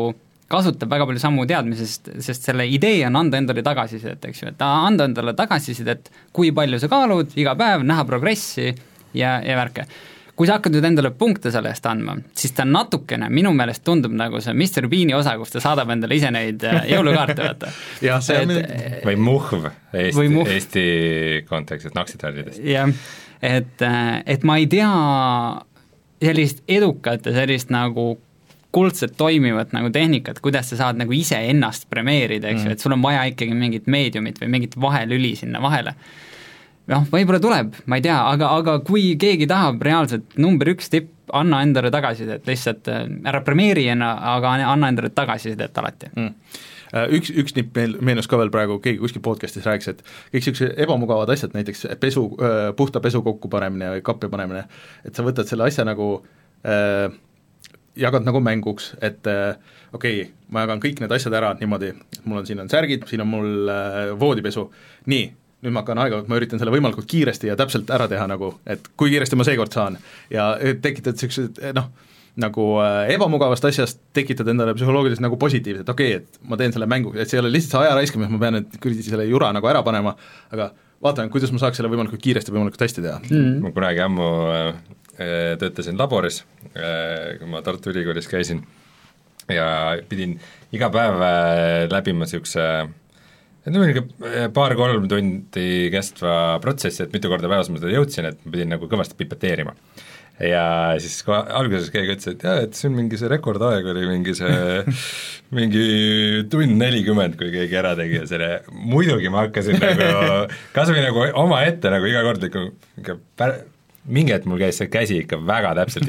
kasutab väga palju samu teadmisi, sest, sest selle idee on anda endale tagasisidet, eks ju, et anda endale tagasisidet, kui palju sa kaalud iga päev, näha progressi ja, ja värke. Kui sa hakkad nüüd endale punkte selle eest andma, siis ta natukene, minu meelest tundub nagu see mister Beani osa, kus ta saadab endale ise neid jõulukaarte, vaata. ja, see on et, või muhv Eesti, või muhv. Eesti kontekstis, naksitardidest. jah, et, et ma ei tea sellist edukat ja sellist nagu kuldselt toimivat nagu tehnikat, kuidas sa saad nagu ise ennast premeerida, eks ju mm., et sul on vaja ikkagi mingit meediumit või mingit vahelüli sinna vahele. noh, võib-olla tuleb, ma ei tea, aga, aga kui keegi tahab reaalselt number üks tipp, anna endale tagasisidet, lihtsalt ära premeeri enna, aga anna endale tagasisidet alati mm. Üks, üks nipp meenus ka veel praegu, keegi kuskil podcastis rääkis, et kõik sellised ebamugavad asjad, näiteks pesu, puhta pesu kokku panemine või kappi panemine, et sa võtad selle asja nagu äh, jagad nagu mänguks, et äh, okei okay,, ma jagan kõik need asjad ära niimoodi, mul on, siin on särgid, siin on mul äh, voodipesu, nii, nüüd ma hakkan aega, ma üritan selle võimalikult kiiresti ja täpselt ära teha nagu, et kui kiiresti ma seekord saan ja tekitad sellised noh, nagu äh, ebamugavast asjast tekitad endale psühholoogiliselt nagu positiivselt, okei okay,, et ma teen selle mängu, et see ei ole lihtsalt see aja raiskamine, ma pean nüüd kuradi selle jura nagu ära panema, aga vaatame, kuidas ma saaks selle võimalikult kiiresti, võimalikult hästi teha mm.. ma kunagi ammu äh, töötasin laboris, äh, kui ma Tartu Ülikoolis käisin ja pidin iga päev äh, läbima niisuguse et oli paar-kolm tundi kestva protsessi, et mitu korda päevas ma seda jõudsin, et ma pidin nagu kõvasti pipeteerima. Ja siis kui alguses keegi ütles, et jah, et see on mingi see rekordaeg oli mingi see mingi tund nelikümmend, kui keegi ära tegi ja selle, muidugi ma hakkasin nagu kas või nagu oma ette nagu iga kord ikka, ikka pär, mingi hetk mul käis see käsi ikka väga täpselt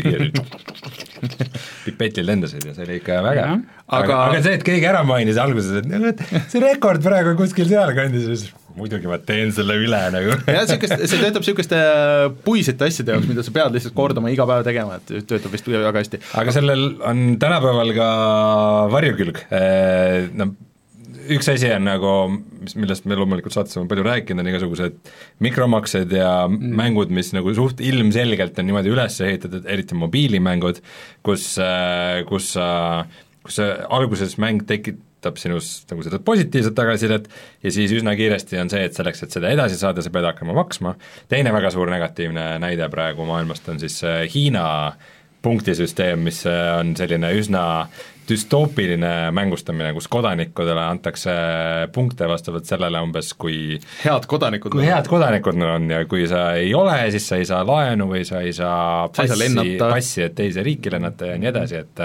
pipetil lendasid ja see oli ikka väga aga, aga, aga see, et keegi ära mainis alguses, et see rekord praegu kuskil sealkandis, muidugi ma teen selle üle nagu jah, see töötab niisuguste puisete asjade jaoks, mida sa pead lihtsalt kordama iga päev tegema, et töötab vist väga hästi. Aga sellel on tänapäeval ka varjukülg, no üks asi on nagu, millest me loomulikult saates on palju rääkinud, on igasugused mikromaksed ja mm. mängud, mis nagu suht ilmselgelt on niimoodi üles ehitatud, eriti mobiilimängud, kus, kus, kus alguses mäng tekitab sinust nagu seda positiivset tagasisidet ja siis üsna kiiresti on see, et selleks, et seda edasi saada, sa pead hakkama maksma. Teine väga suur negatiivne näide praegu maailmast on siis Hiina punktisüsteem, mis on selline üsna düstoopiline mängustamine, kus kodanikudele antakse punkte vastavalt sellele umbes, kui head kodanikud kui head kodanikud on ja kui sa ei ole, siis sa ei saa laenu või sa ei saa passi, passi, et teise riiki lennata ja nii edasi, et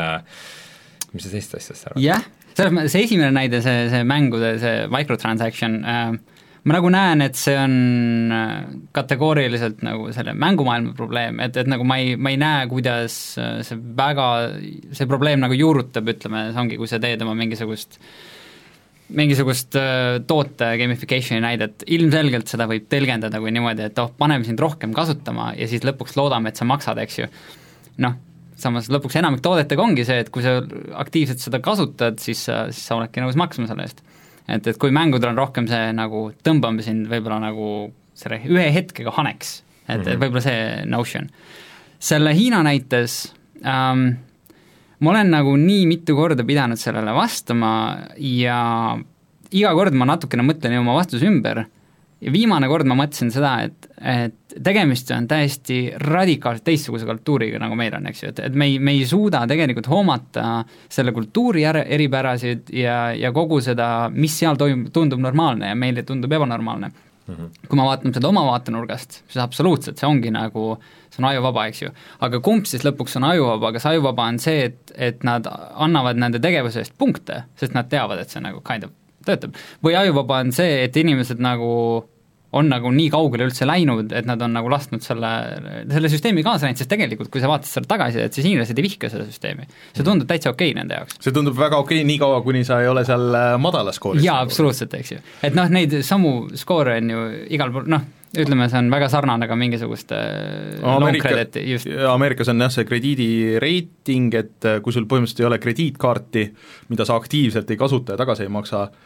mis sa teist asjast arvad? jah, selles mõttes see esimene näide, see, see mängude, see microtransaction äh, ma nagu näen, et see on kategooriliselt nagu selle mängumaailma probleem, et, et nagu ma ei, ma ei näe, kuidas see väga, see probleem nagu juurutab, ütleme, see ongi, kui sa teed oma mingisugust mingisugust toote gamificationi näidet, ilmselgelt seda võib tõlgendada kui niimoodi, et oh, paneme sind rohkem kasutama ja siis lõpuks loodame, et sa maksad, eks ju. Noh, samas lõpuks enamik toodetega ongi see, et kui sa aktiivselt seda kasutad, siis sa, siis sa oledki nõus maksma selle eest. Et, et kui mängudel on rohkem see nagu tõmbame sind võib-olla nagu selle ühe hetkega haneks, et, mm-hmm. et võib-olla see notion. Selle Hiina näites ähm, ma olen nagu nii mitu korda pidanud sellele vastama ja iga kord ma natukene mõtlen oma vastuse ümber ja viimane kord ma mõtlesin seda, et, et tegemist on täiesti radikaalselt teistsuguse kultuuriga, nagu meil on, eks ju, et, et me ei, me ei suuda tegelikult hoomata selle kultuuri eripärasid ja, ja kogu seda, mis seal toimub, tundub normaalne ja meile tundub ebanormaalne. Mm-hmm. Kui ma vaatan seda oma vaatenurgast, siis absoluutselt, see ongi nagu, see on ajuvaba, eks ju. Aga kumb siis lõpuks on ajuvaba, kas ajuvaba on see, et, et nad annavad nende tegevuse eest punkte, sest nad teavad, et see nagu kind of töötab, või ajuvaba on see, et inimesed nagu on nagu nii kaugele üldse läinud, et nad on nagu lasknud selle, selle süsteemi kaasa läinud, sest tegelikult, kui sa vaatad selle tagasi, et siis inimesed ei vihka seda süsteemi. See tundub täitsa okei nende jaoks. See tundub väga okei nii kaua, kuni sa ei ole seal madalas skooris. Jaa, absoluutselt, eks ju. Et noh, neid samu skoore on ju igal pool, noh, ütleme, see on väga sarnane ka mingisuguste Ameerika, just. Ameerikas on jah see krediidireiting, et kui sul põhimõtteliselt ei ole krediitkaarti, mida sa aktiivselt ei kasuta ja tagasi ei maksa,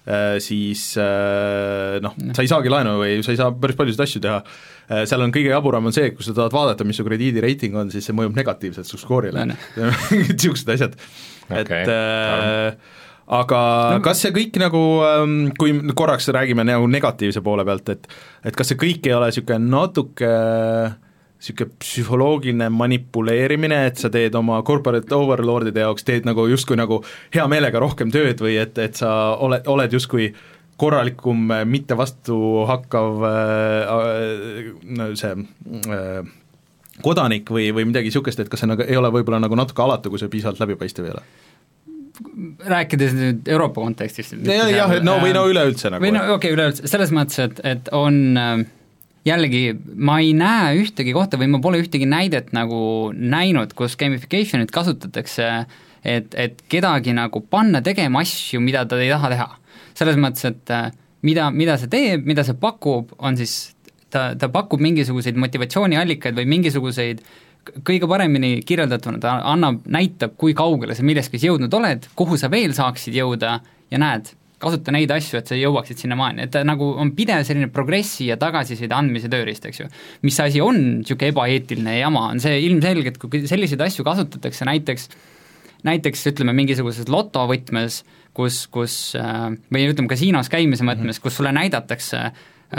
siis noh, sa ei saagi laenu või sa ei saa päris paljusid asju teha, seal on kõige jaburam on see, et kui sa tahad vaadata, mis su krediidireiting on, siis see mõjub negatiivselt su skoorile, niisugused asjad okay., et äh, aga no, kas see kõik nagu, kui korraks räägime nagu negatiivse poole pealt, et et kas see kõik ei ole niisugune natuke niisugune psühholoogiline manipuleerimine, et sa teed oma corporate overlordide jaoks, teed nagu justkui nagu hea meelega rohkem tööd või et, et sa oled, oled justkui korralikum, mitte vastu hakkav äh, see äh, kodanik või, või midagi niisugust, et kas see nagu, ei ole võib-olla nagu natuke alatu, kui see piisavalt läbipaistev ei ole? Rääkides nüüd Euroopa kontekstist. jah, jah, no või no üleüldse nagu. või no okei okay,, üleüldse, selles mõttes, et, et on jällegi, ma ei näe ühtegi kohta või ma pole ühtegi näidet nagu näinud, kus gamification'it kasutatakse, et, et kedagi nagu panna tegema asju, mida ta ei taha teha. selles mõttes, et mida, mida see teeb, mida see pakub, on siis, ta, ta pakub mingisuguseid motivatsiooniallikaid või mingisuguseid kõige paremini kirjeldatuna, ta annab, näitab, kui kaugele sa milleski jõudnud oled, kuhu sa veel saaksid jõuda ja näed, kasuta neid asju, et sa jõuaksid sinna maani, et ta nagu on pidev selline progressi ja tagasiside andmise tööriist, eks ju. mis asi on niisugune ebaeetiline jama, on see ilmselgelt, kui selliseid asju kasutatakse näiteks, näiteks ütleme mingisuguses lotovõtmes, kus, kus või ütleme kasiinos käimise mõtmes, kus sulle näidatakse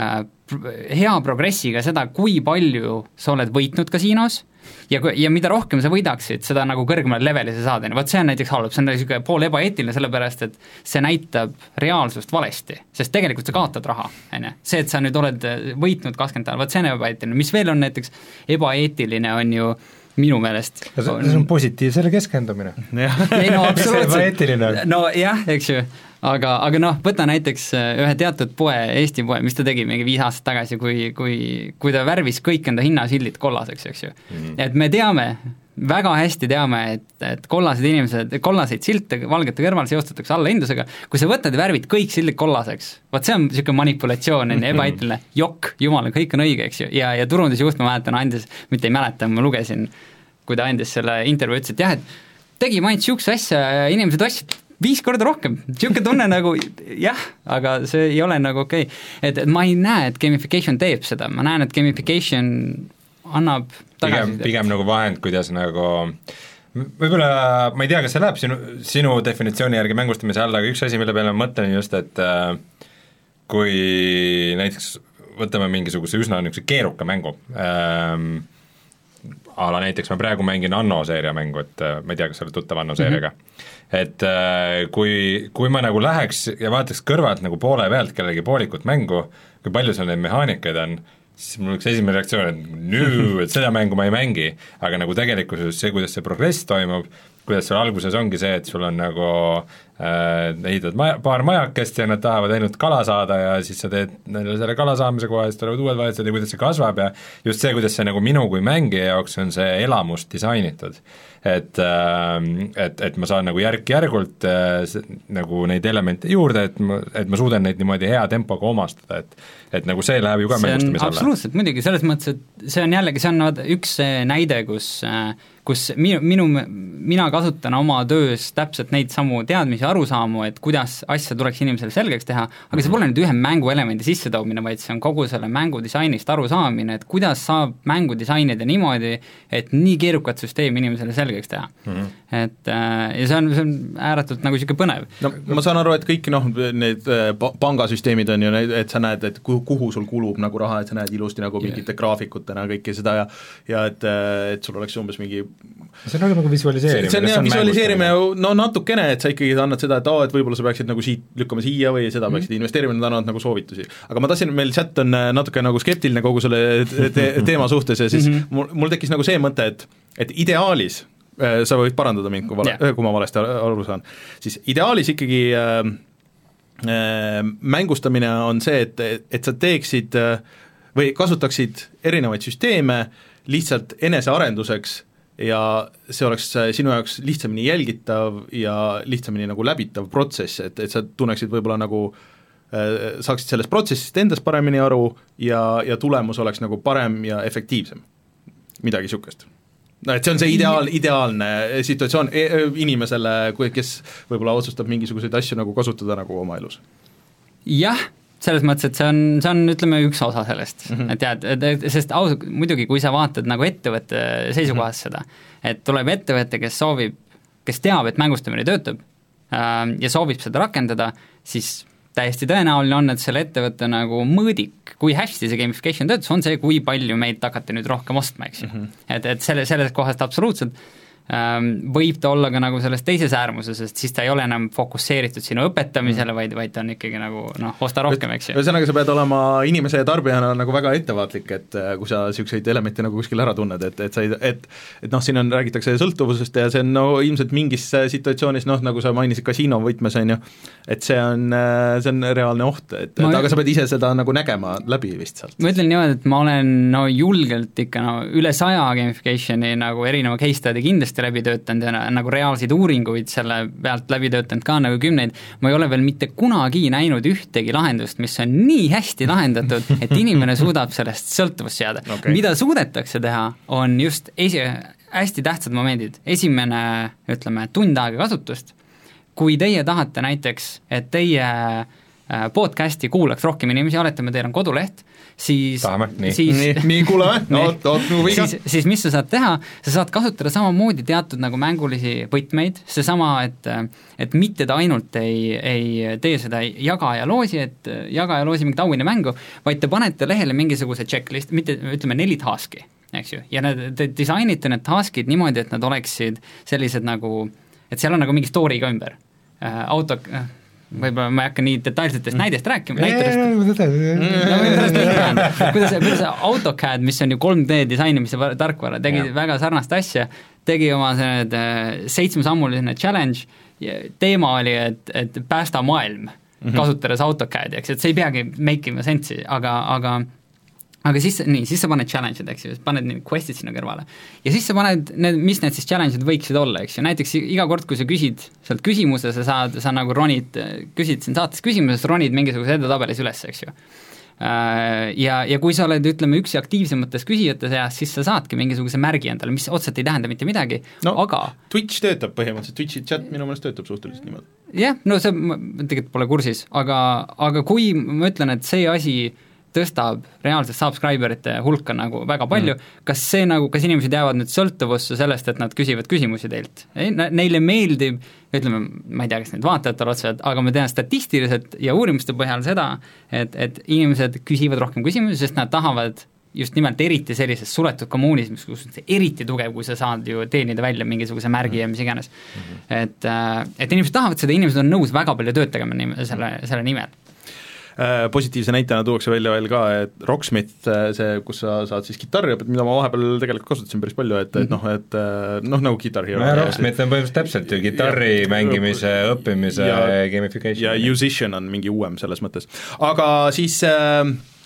hea progressiga seda, kui palju sa oled võitnud kasiinos ja, ja mida rohkem sa võidaksid, seda nagu kõrgemale leveli sa saad, vot see on näiteks halb, see on niisugune pool ebaeetiline, sellepärast et see näitab reaalsust valesti, sest tegelikult sa kaotad raha, on ju. See, et sa nüüd oled võitnud kakskümmend aastat, vot see on ebaeetiline, mis veel on näiteks ebaeetiline, on ju minu meelest. See on, on positiivsele keskendumine. ei no absoluutselt, no jah, eks ju, aga, aga noh, võta näiteks ühe teatud poe, Eesti poe, mis ta tegi mingi viis aastat tagasi, kui, kui, kui ta värvis kõik enda hinnasildid kollaseks, eks ju mm.. et me teame, väga hästi teame, et, et kollased inimesed, kollaseid silte valgete kõrval seostatakse allahindlusega, kui sa võtad ja värvid kõik sildid kollaseks, vaat see on niisugune manipulatsioon, ebaeetiline jokk, jumala, kõik on õige, eks ju, ja, ja turundusjuht, ma mäletan, andis, mitte ei mäleta, ma lugesin, kui ta andis selle intervjuu, ütles, et jah, et tegime ainult niisuguse asja ja inimesed ostsid viis korda rohkem, niisugune tunne nagu jah, aga see ei ole nagu okei okay., et, et ma ei näe, et gamification teeb seda, ma näen, et gamification annab tagasi. Pigem, pigem nagu vahend, kuidas nagu võib-olla, ma ei tea, kas see läheb sinu, sinu definitsiooni järgi mängustamise alla, aga üks asi, mille peale ma mõtlen just, et äh, kui näiteks võtame mingisuguse üsna niisuguse keeruka mängu ähm,, ala näiteks ma praegu mängin Anno seeria mängu, et ma ei tea, kas sa oled tuttav Anno seeriaga mm, -hmm. et äh, kui, kui ma nagu läheks ja vaataks kõrvalt nagu poole pealt kellegi poolikut mängu, kui palju seal neid mehaanikaid on, siis mul oleks esimene reaktsioon, et nüü, et seda mängu ma ei mängi, aga nagu tegelikkuses see, kuidas see progress toimub, kuidas seal alguses ongi see, et sul on nagu äh, ehitad maja, paar majakest ja nad tahavad ainult kala saada ja siis sa teed neile selle kala saamise koha ja siis tulevad uued valitsejad ja kuidas see kasvab ja just see, kuidas see nagu minu kui mängija jaoks on see elamus disainitud. Et, äh, et, et ma saan nagu järk-järgult äh, nagu neid elemente juurde, et ma, et ma suudan neid niimoodi hea tempoga omastada, et et nagu see läheb ju ka mängustamise alla. Absoluutselt, muidugi, selles mõttes, et see on jällegi, see on üks näide, kus kus minu, minu, mina kasutan oma töös täpselt neid samu teadmisi, arusaamu, et kuidas asja tuleks inimesele selgeks teha, aga see pole nüüd ühe mänguelemendi sissetoomine, vaid see on kogu selle mängu disainist arusaamine, et kuidas saab mängu disainida niimoodi, et nii keerukat süsteemi inimesele selgeks teha mm. -hmm. et ja see on, see on ääratult nagu niisugune põnev. No ma saan aru, et kõik noh, need pangasüsteemid on ju, et sa näed, et kuhu, kuhu sul kulub nagu raha, et sa näed ilusti nagu mingite yeah. graafikutena kõike seda ja ja et, et sul oleks umbes mingi see on nagu visualiseerimine. see on jah, visualiseerimine, no natukene, et sa ikkagi annad seda, et oo, et võib-olla sa peaksid nagu siit lükkama siia või seda peaksid mm. investeerima, nad annavad nagu soovitusi. aga ma tahtsin, meil chat on natuke nagu skeptiline kogu selle te teema suhtes ja siis mm -hmm. mul, mul tekkis nagu see mõte, et, et ideaalis, sa võid parandada mind, kui, vale, yeah. kui ma valesti aru saan, siis ideaalis ikkagi äh, äh, mängustamine on see, et, et sa teeksid äh, või kasutaksid erinevaid süsteeme lihtsalt enesearenduseks ja see oleks sinu jaoks lihtsamini jälgitav ja lihtsamini nagu läbitav protsess, et, et sa tunneksid võib-olla nagu äh, saaksid sellest protsessist endast paremini aru ja, ja tulemus oleks nagu parem ja efektiivsem. Midagi niisugust. No et see on see ideaal, ideaalne situatsioon inimesele, kes võib-olla otsustab mingisuguseid asju nagu kasutada nagu oma elus. jah, selles mõttes, et see on, see on ütleme üks osa sellest mm, -hmm. et jah, et, et sest ausalt, muidugi kui sa vaatad nagu ettevõtte seisukohast mm -hmm. seda, et tuleb ettevõte, kes soovib, kes teab, et mängustamine töötab äh, ja soovib seda rakendada, siis täiesti tõenäoline on, et selle ettevõtte nagu mõõdik, kui hästi see gamification töötas, on see, kui palju meid hakati nüüd rohkem ostma, eks ju mm. -hmm. et, et selle, sellest kohast absoluutselt võib ta olla ka nagu selles teises äärmuses, sest siis ta ei ole enam fokusseeritud sinu õpetamisele, vaid, vaid ta on ikkagi nagu noh, osta rohkem, eks ju. ühesõnaga, sa pead olema inimese ja tarbijana nagu väga ettevaatlik, et kui sa niisuguseid elemente nagu kuskil ära tunned, et, et sa ei, et et noh, siin on, räägitakse sõltuvusest ja see on no ilmselt mingis situatsioonis, noh, nagu sa mainisid kasiino võtmes, on ju, et see on, see on reaalne oht, et, et aga sa pead ise seda nagu nägema läbi vist sealt. Ma ütlen niimoodi, et ma olen no julgelt ikka no üle saja gamificationi nagu erineva case study kindlasti läbi töötanud ja nagu reaalseid uuringuid selle pealt läbi töötanud ka nagu kümneid, ma ei ole veel mitte kunagi näinud ühtegi lahendust, mis on nii hästi lahendatud, et inimene suudab sellest sõltuvust seada okay.. Mida suudetakse teha, on just esi-, hästi tähtsad momendid. Esimene, ütleme, tund aega kasutust, kui teie tahate näiteks, et teie podcasti kuulaks rohkem inimesi, oletame, teil on koduleht, siis tahame, nii, siis, nii, nii kuulame, oot, oot, nagu viga. Siis, siis mis sa saad teha, sa saad kasutada samamoodi teatud nagu mängulisi võtmeid, seesama, et, et mitte ta ainult ei, ei tee seda jaga ja loosi, et jaga ja loosi mingit auhinna mängu, vaid te panete lehele mingisuguse checklist, mitte ütleme neli taski, eks ju, ja need, te disainite need taskid niimoodi, et nad oleksid sellised nagu, et seal on nagu mingi story ka ümber, auto võib-olla ma ei hakka nii detailsetest näidest rääkima, näitest kuidas, kuidas AutoCAD, mis on ju kolm D disainimise tarkvara, tegi ja. väga sarnast asja, tegi oma see seitsmesammuline challenge, teema oli, et, et päästa maailm, kasutades AutoCAD-i, eks, et see ei peagi make ima sensi, aga, aga aga siis, nii, siis sa paned challenge'id, eks ju, paned need quest'id sinna kõrvale. Ja siis sa paned, need, mis need siis challenge'id võiksid olla, eks ju, näiteks iga kord, kui sa küsid sealt küsimuse, sa saad, sa nagu ronid, küsid siin saates küsimuses, ronid mingisuguse edetabelis üles, eks ju. Ja, ja kui sa oled, ütleme, üks aktiivsemates küsijate seas, siis sa saadki mingisuguse märgi endale, mis otseselt ei tähenda mitte midagi, no, aga Twitch töötab põhimõtteliselt, Twitchi chat minu meelest töötab suhteliselt niimoodi. Jah, no see, ma tegelikult pole kursis, aga, aga kui ma ütlen, et see asi tõstab reaalselt subscriberite hulka nagu väga palju, mm. kas see nagu, kas inimesed jäävad nüüd sõltuvusse sellest, et nad küsivad küsimusi teilt? Neile meeldib, ütleme, ma ei tea, kas need vaatajatele otsevad, aga ma tean statistiliselt ja uurimuste põhjal seda, et, et inimesed küsivad rohkem küsimusi, sest nad tahavad just nimelt eriti sellises suletud kommuunis, mis kus on eriti tugev, kui sa saad ju teenida välja mingisuguse märgi ja mis iganes. Mm-hmm. Et, et inimesed tahavad seda, inimesed on nõus väga palju tööd tegema selle, selle nimel. Positiivse näitena tuuakse välja veel ka, et Rocksmith, see, kus sa saad siis kitarri õpet, mida ma vahepeal tegelikult kasutasin päris palju, et, et noh, et noh, nagu Guitar Hero. No, Rocksmith on põhimõtteliselt täpselt ju gitarri ja, mängimise, õppimise ja, gamification. Ja Musician on mingi uuem selles mõttes. Aga siis äh,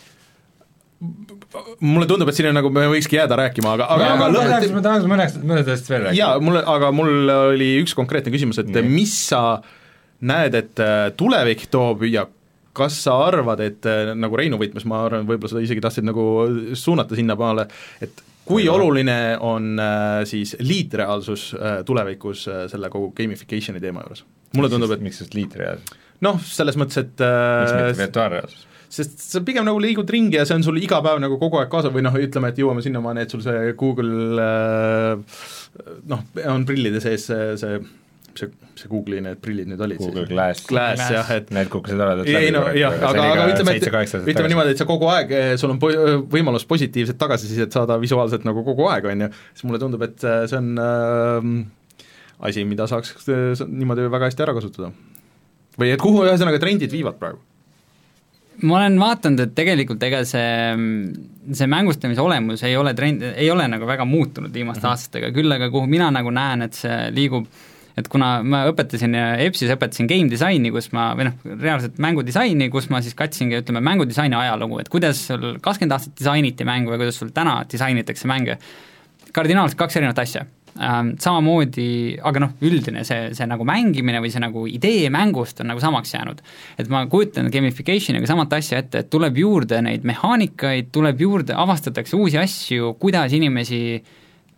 mulle tundub, et siin on nagu me võikski jääda rääkima, aga, aga, aga ma tahaks, ma tahaks mõnest, mõnedest veel rääkima. Jaa, mul, aga mul oli üks konkreetne küsimus, et Nii. mis sa näed, et tulevik toob ja kas sa arvad, et nagu Reinu võtmes, ma arvan, võib-olla seda isegi tahtsid nagu suunata sinna peale, et kui Või oluline on äh, siis liitreaalsus äh, tulevikus äh, selle kogu gamificationi teema juures? Mulle tundub, et miks just liitreaalsus? Noh, selles mõttes, et äh, miks mitte virtuaalreaalsus? Sest sa pigem nagu liigud ringi ja see on sul iga päev nagu kogu aeg kaasa või noh, ütleme, et jõuame sinnamaani, et sul see Google äh, noh, on prillide sees see, see see, see Google'i need prillid nüüd olid Google siis. Glass, Glass, jah, et need kukkusid oled läbi no, jah, aga, aga ütleme, et, ütleme niimoodi, et sa kogu aeg, sul on po- võimalus positiivset tagasisidet saada visuaalselt nagu kogu aeg, on ju, siis mulle tundub, et see on äh, asi, mida saaks niimoodi väga hästi ära kasutada. Või et kuhu ühesõnaga trendid viivad praegu? Ma olen vaatanud, et tegelikult ega see, see mängustamise olemus ei ole trend, ei ole nagu väga muutunud viimaste mm-hmm. aastatega, küll aga kuhu mina nagu näen, et see liigub et kuna ma õpetasin EBS-is, õpetasin game disaini, kus ma, või noh, reaalselt mängudisaini, kus ma siis katsingi, ütleme, mängudisaini ajalugu, et kuidas sul kakskümmend aastat disainiti mängu ja kuidas sul täna disainitakse mänge, kardinaalselt kaks erinevat asja. Ähm, samamoodi, aga noh, üldine see, see nagu mängimine või see nagu idee mängust on nagu samaks jäänud. Et ma kujutan gamificationiga samat asja ette, et tuleb juurde neid mehaanikaid, tuleb juurde, avastatakse uusi asju, kuidas inimesi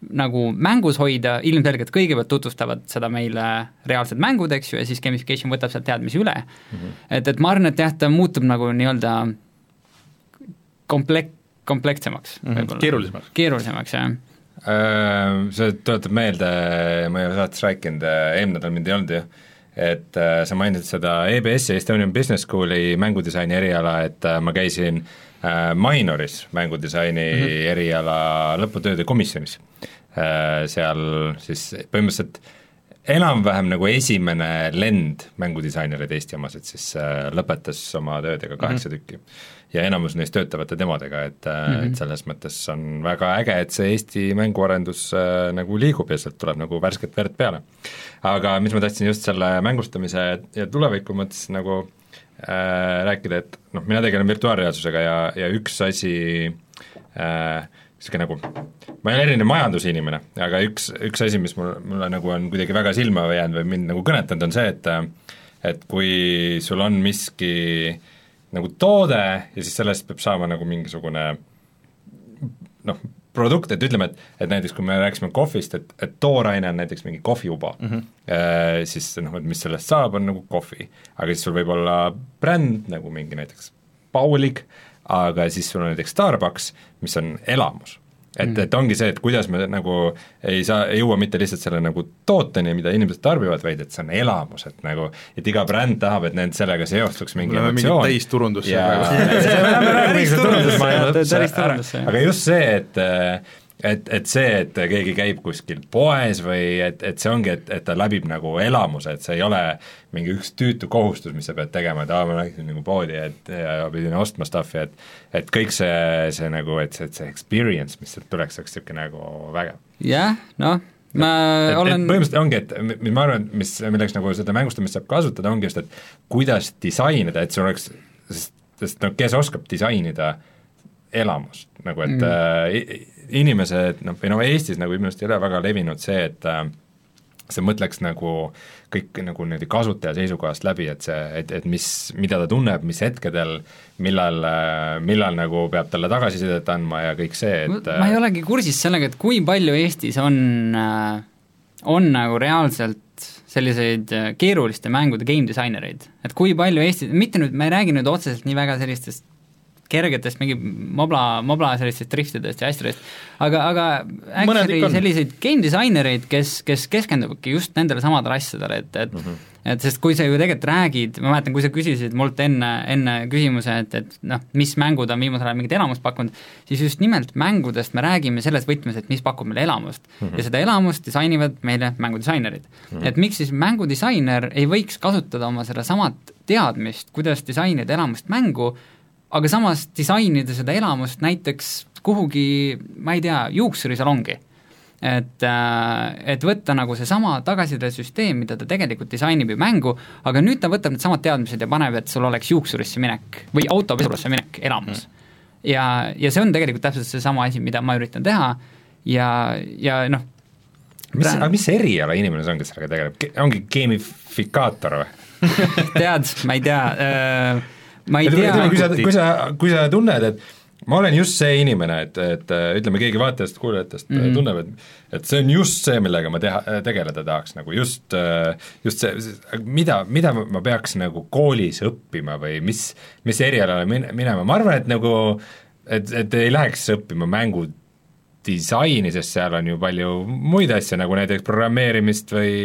nagu mängus hoida, ilmselgelt kõigepealt tutvustavad seda meile reaalsed mängud, eks ju, ja siis gamification võtab sealt teadmisi üle mm-hmm. et, et ma arvan, et jah, ta muutub nagu nii-öelda komplekt, komplektsemaks mm-hmm. keerulisemaks. keerulisemaks, jah. See tuletab meelde, ma ei ole saates rääkinud, eelmine nädal mind ei olnud ju, et sa mainisid seda E B S-i, Estonian Business School'i mängudisaini eriala, et ma käisin Minoris mängudisaini mm-hmm. eriala lõputööde komisjonis. Seal siis põhimõtteliselt enam-vähem nagu esimene lend mängudisainerid Eesti omased siis lõpetas oma töödega kaheksa mm-hmm. tükki. Ja enamus neist töötavate demodega, et, mm-hmm. et selles mõttes on väga äge, et see Eesti mänguarendus äh, nagu liigub ja sealt tuleb nagu värsket verd peale. Aga mis ma tahtsin just selle mängustamise ja tuleviku mõttes nagu äh, rääkida, et noh, mina tegelen virtuaalreaalsusega ja, ja üks asi äh, niisugune nagu, ma ei ole erinev majandusinimene, aga üks, üks asi, mis mul, mulle nagu on kuidagi väga silma jäänud või mind nagu kõnetanud, on see, et et kui sul on miski nagu toode ja siis sellest peab saama nagu mingisugune noh, produkt, et ütleme, et, et näiteks kui me rääkisime kohvist, et, et tooraine on näiteks mingi kohviuba mm-hmm. äh, siis noh, et mis sellest saab, on nagu kohvi. Aga siis sul võib olla bränd nagu mingi näiteks Paulig, aga siis sul on näiteks Starbucks, mis on elamus. Et, mm. et ongi see, et kuidas me nagu ei saa, ei jõua mitte lihtsalt selle nagu tooteni, mida inimesed tarbivad, vaid et see on elamus, et nagu, et iga bränd tahab, et need sellega seostuks mingi emotsioon. Täis turundusse. Aga just see, et et, et see, et keegi käib kuskil poes või et, et see ongi, et, et ta läbib nagu elamuse, et see ei ole mingi üks tüütu kohustus, mis sa pead tegema, et aa, ma läksin nagu poodi et, ja pidin ostma stuffi, et et kõik see, see nagu, et see, et see experience, mis sealt tuleks, oleks niisugune nagu vägev. jah, noh, ma et, olen et põhimõtteliselt ongi, et mis ma arvan, mis, milleks nagu seda mängustamist saab kasutada, ongi just, et kuidas disainida, et see oleks, sest, sest no kes oskab disainida elamust, nagu et mm. äh, inimesed, noh, või noh, Eestis nagu minu arust ei ole väga levinud see, et äh, see mõtleks nagu kõik nagu niimoodi kasutaja seisukohast läbi, et see, et, et mis, mida ta tunneb, mis hetkedel, millal, millal nagu peab talle tagasisidet andma ja kõik see, et ma ei olegi kursis sellega, et kui palju Eestis on, on nagu reaalselt selliseid keeruliste mängude game disainereid, et kui palju Eestis, mitte nüüd, ma ei räägi nüüd otseselt nii väga sellistest kergetest mingi mobla, mobla sellistest driftidest ja asjadest, aga, aga actually selliseid game disainereid, kes, kes keskendubki just nendele samadele asjadele, et, et mm-hmm. et sest kui sa ju tegelikult räägid, ma mäletan, kui sa küsisid mult enne, enne küsimuse, et, et noh, mis mängud on viimasel ajal mingit elamust pakkunud, siis just nimelt mängudest me räägime selles võtmes, et mis pakub meile elamust mm-hmm. ja seda elamust disainivad meile mängudisainerid mm-hmm. et miks siis mängudisainer ei võiks kasutada oma seda samat teadmist, kuidas disainida elamust mängu, aga samas disainida seda elamust näiteks kuhugi, ma ei tea, juuksurisalongi. Et, et võtta nagu see sama tagasisidesüsteem, mida ta tegelikult disainib ju mängu, aga nüüd ta võtab need samad teadmised ja paneb, et sul oleks juuksurisse minek või autopesurisse minek elamus. Mm. Ja, ja see on tegelikult täpselt see sama asi, mida ma üritan teha ja, ja noh mis, aga mis eriala inimene see on, kes sellega tegeleb? Ongi gamifikaator või? Tead, ma ei tea äh, ma ei tea kui sa, kui, sa, kui sa tunned, et ma olen just see inimene, et, et ütleme, keegi vaatajast, kuulajatest mm-hmm. tunneb, et, et see on just see, millega ma teha, tegeleda tahaks, nagu just, just see, mida, mida ma peaks nagu koolis õppima või mis, mis erialale minema, ma arvan, et nagu, et, et ei läheks õppima mängu disaini, sest seal on ju palju muid asju, nagu näiteks programmeerimist või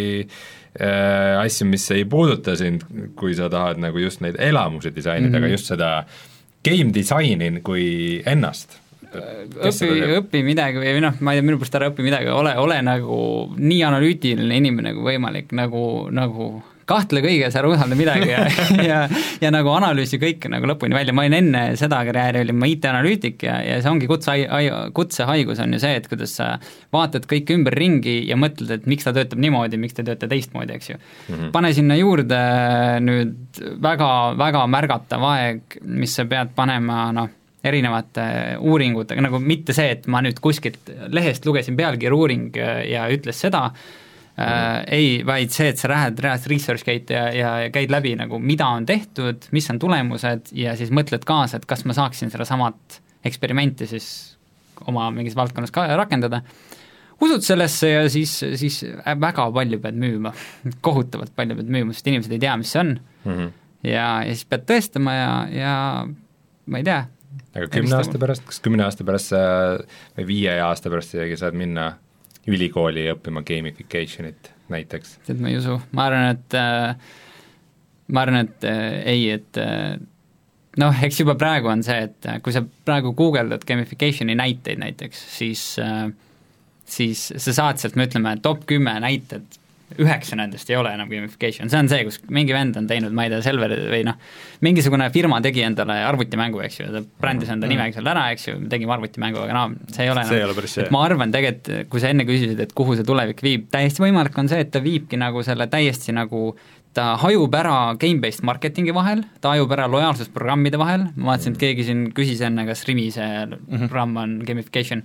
äh, asju, mis ei puuduta sind, kui sa tahad nagu just neid elamusi disainida mm, -hmm. aga just seda game disaini kui ennast. õpi, õpi midagi või noh, ma ei tea, minu pärast ära õpi midagi, ole, ole nagu nii analüütiline inimene kui võimalik, nagu, nagu kahtle kõiges, ära usalda midagi ja, ja, ja nagu analüüsi kõike nagu lõpuni välja, ma olin enne seda karjääri, olin ma I T-analüütik ja, ja see ongi kutse, kutsehaigus on ju see, et kuidas sa vaatad kõik ümber ringi ja mõtled, et miks ta töötab niimoodi, miks ta töötab teistmoodi, eks ju mm-hmm. pane sinna juurde nüüd väga, väga märgatav aeg, mis sa pead panema, noh, erinevate uuringutega, nagu mitte see, et ma nüüd kuskilt lehest lugesin pealkirja uuring ja ütles seda, Äh, ei, vaid see, et sa lähed reaalselt research gate ja, ja, ja käid läbi nagu, mida on tehtud, mis on tulemused ja siis mõtled kaasa, et kas ma saaksin seda samat eksperimenti siis oma mingis valdkonnas ka rakendada. usud sellesse ja siis, siis väga palju pead müüma, kohutavalt palju pead müüma, sest inimesed ei tea, mis see on mm. -hmm. ja, ja siis pead tõestama ja, ja ma ei tea. aga kümne aasta pärast, kas kümne aasta pärast sa või viie aasta pärast isegi saad minna ülikooli õppima gamification'it näiteks? et ma ei usu, ma arvan, et äh, ma arvan, et äh, ei, et äh, noh, eks juba praegu on see, et kui sa praegu guugeldad gamification'i näiteid näiteks, siis äh, siis sa saad sealt, me ütleme, top kümme näited, üheksa nendest ei ole enam gamification, see on see, kus mingi vend on teinud, ma ei tea, Selver või noh, mingisugune firma tegi endale arvutimängu, eks ju, ta brändis enda nimega seal ära, eks ju, tegime arvutimängu, aga no see ei ole see enam, ei ole ma arvan tegelikult, kui sa enne küsisid, et kuhu see tulevik viib, täiesti võimalik on see, et ta viibki nagu selle täiesti nagu ta hajub ära game-based marketingi vahel, ta hajub ära lojaalsusprogrammide vahel, ma vaatasin, et keegi siin küsis enne, kas Rimi see programm on gamification,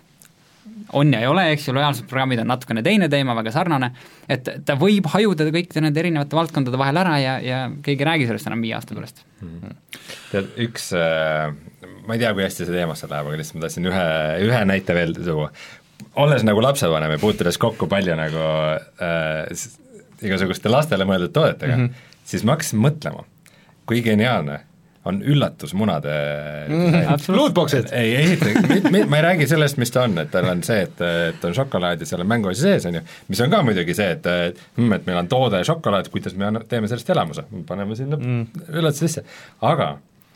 on ja ei ole, eks ju, lojaalsusprogrammid on natukene teine teema, väga sarnane, et ta võib hajuda kõikide nende erinevate valdkondade vahel ära ja, ja keegi ei räägi sellest enam viie aasta pärast mm.. Tead, üks, ma ei tea, kui hästi see teemasse läheb, aga lihtsalt ma tahtsin ühe, ühe näite veel tuua. Olles nagu lapsevanem ja puutudes kokku palju nagu äh, igasuguste lastele mõeldud toodetega mm, -hmm. siis ma hakkasin mõtlema, kui geniaalne on üllatusmunade mm, lootbox'id. ei, esiteks, ma ei räägi sellest, mis ta on, et tal on see, et, et on šokolaad ja seal on mänguasi sees, on ju, mis on ka muidugi see, et, et, et meil on toode ja šokolaad, kuidas me teeme sellest elamuse, paneme sinna mm. üllatuse sisse, aga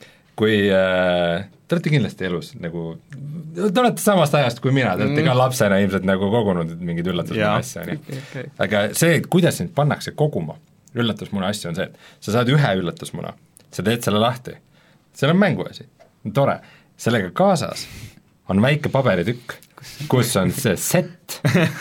kui äh, te olete kindlasti elus nagu, te olete samast ajast kui mina, te olete mm. ka lapsena ilmselt nagu kogunud mingeid üllatusmuna asja, on ju, aga see, kuidas sind pannakse koguma üllatusmuna asju, on see, et sa saad ühe üllatusmuna, sa teed selle lahti, seal on mänguasi, tore, sellega kaasas on väike paberitükk, kus on see set,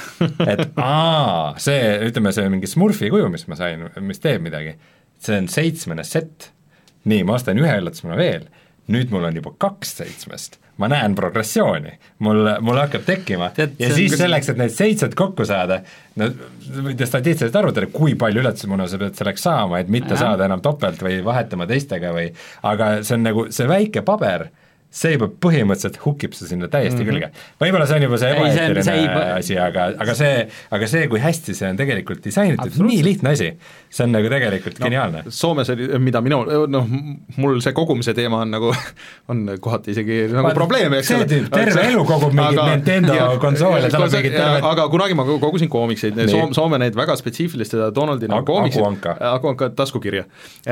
et aa, see, ütleme, see mingi Smurfi kuju, mis ma sain, mis teeb midagi, see on seitsmene set, nii, ma ostan ühe üllatusmuna veel, nüüd mul on juba kaks seitsmest, ma näen progressiooni, mul, mul hakkab tekkima Tead, ja siis selleks, et neid seitset kokku saada, no võite statistiliselt arvutada, kui palju üllatusmuna sa pead selleks saama, et mitte ja. saada enam topelt või vahetama teistega või, aga see on nagu see väike paber, see juba põhimõtteliselt hukib see sinna täiesti mm -hmm. külge. Võib-olla see on juba see ebaeetiline asi, aga, aga see, aga see, kui hästi see on tegelikult disainitud, nii lihtne asi, see on nagu tegelikult no, geniaalne. Soomes oli, mida minu, noh, mul see kogumise teema on nagu, on kohati isegi nagu Ma, probleem, eks see tüüp terve see, elu kogub mingit aga, Nintendo konsoole, tal on mingit terve aga kunagi ma kogusin koomikseid, Soome, Soome neid väga spetsiifilist seda Donaldi nagu koomikseid, Akuanka taskukirja,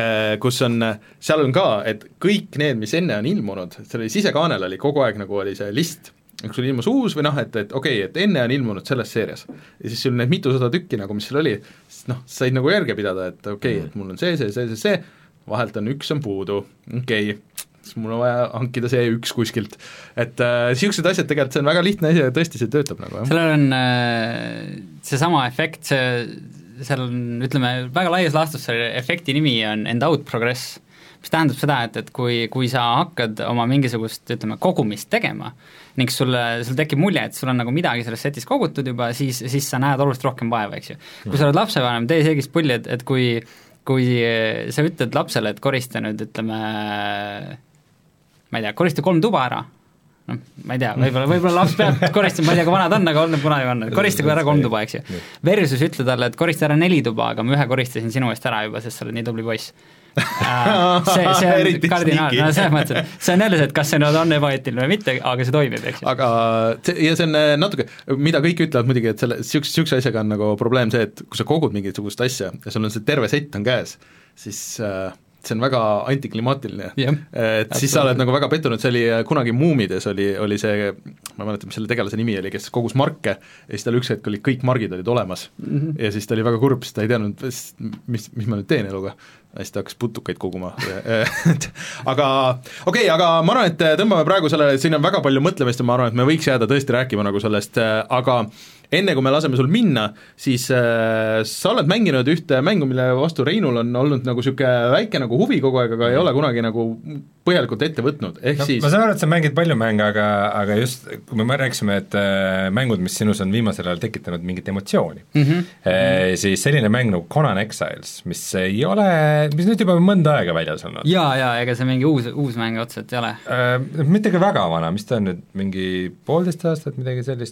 kus on, seal on ka, et kõik need, mis enne on ilmunud, selle sisekaanel oli kogu aeg nagu oli see list, üks oli ilmus uus või noh, et, et okei okay,, et enne on ilmunud selles seerias ja siis sul need mitusada tükki nagu, mis seal oli, siis noh, said nagu järge pidada, et okei okay,, et mul on see, see, see, see, see, vahelt on üks on puudu, okei okay,, siis mul on vaja hankida see üks kuskilt, et niisugused äh, asjad tegelikult, see on väga lihtne asi ja tõesti see töötab nagu. sellel on äh, seesama efekt, see, seal on, ütleme, väga laias laastus selle efekti nimi on end out progress, mis tähendab seda, et, et kui, kui sa hakkad oma mingisugust, ütleme, kogumist tegema ning sulle, sul tekib mulje, et sul on nagu midagi selles setis kogutud juba, siis, siis sa näed oluliselt rohkem vaeva, eks ju. kui sa oled lapsevanem, tee seegist pulli, et, et kui, kui sa ütled lapsele, et korista nüüd, ütleme, ma ei tea, korista kolm tuba ära, noh, ma ei tea, võib-olla, võib-olla laps peab koristama, ma ei tea, kui vanad on, aga olnud kunagi on, koristagu ära kolm tuba, eks ju. Versus ütle talle, et korista ära neli tuba, aga ma ühe koristasin sinu eest ära juba, sest sa oled nii tubli poiss. see, see on kardinaal, no selles mõttes, et see on jälle see, et kas see nüüd on ebaeetiline või mitte, aga see toimib, eks ju. aga see, ja see on natuke, mida kõik ütlevad muidugi, et selle, niisuguse, niisuguse asjaga on nagu probleem see, et kui sa kogud mingisugust asja ja sul on see terve sett on käes, siis äh, see on väga antiklimaatiline yeah,, et siis sa oled nagu väga pettunud, see oli kunagi Muumides oli, oli see, ma ei mäleta, mis selle tegelase nimi oli, kes kogus marke ja siis tal üks hetk olid kõik margid olid olemas mm -hmm. ja siis ta oli väga kurb, sest ta ei teadnud, mis, mis ma nüüd teen eluga, ja siis ta hakkas putukaid koguma aga okei okay,, aga ma arvan, et tõmbame praegu sellele, siin on väga palju mõtlemist ja ma arvan, et me võiks jääda tõesti rääkima nagu sellest, aga enne kui me laseme sul minna, siis äh, sa oled mänginud ühte mängu, mille vastu Reinul on olnud nagu niisugune väike nagu huvi kogu aeg, aga ei ole kunagi nagu põhjalikult ette võtnud, ehk no, siis ma saan aru, et sa mängid palju mänge, aga, aga just kui me rääkisime, et äh, mängud, mis sinus on viimasel ajal tekitanud mingit emotsiooni mm, -hmm. äh, siis selline mäng nagu Conan Exiles, mis ei ole, mis nüüd juba mõnda aega väljas olnud. jaa, jaa, ega see mingi uus, uus mäng otseselt ei ole äh,. Mitte ka väga vana, mis ta on nüüd, mingi poolteist aastat, midagi sellist?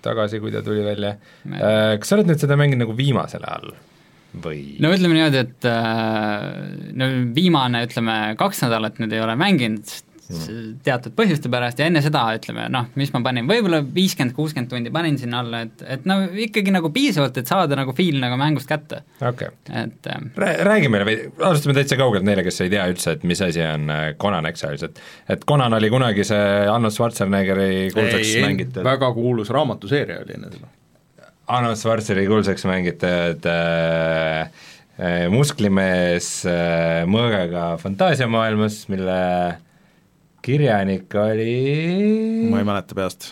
tagasi, kui ta tuli välja. Kas sa oled nüüd seda mänginud nagu viimasel ajal või? No ütleme niimoodi, et no viimane, ütleme, kaks nädalat nüüd ei ole mänginud teatud põhjuste pärast ja enne seda, ütleme, noh, mis ma panin, võib-olla viiskümmend kuuskümmend tundi panin sinna alla, et, et no ikkagi nagu piisavalt, et saada nagu feel nagu mängust kätte. Okay. Et räägi meile või, alustame täitsa kaugelt neile, kes ei tea üldse, et mis asi on Conan Exiles, et et Conan oli kunagi see Arnold Schwarzeneggeri kuulsaks ei, mängitud väga kuulus raamatuseeria oli enne seda. Arnold Schwarzeneggeri kuulsaks mängitud äh, äh, musklimees äh, mõõgaga fantaasiamaailmas, mille kirjanik oli ma ei mäleta peast.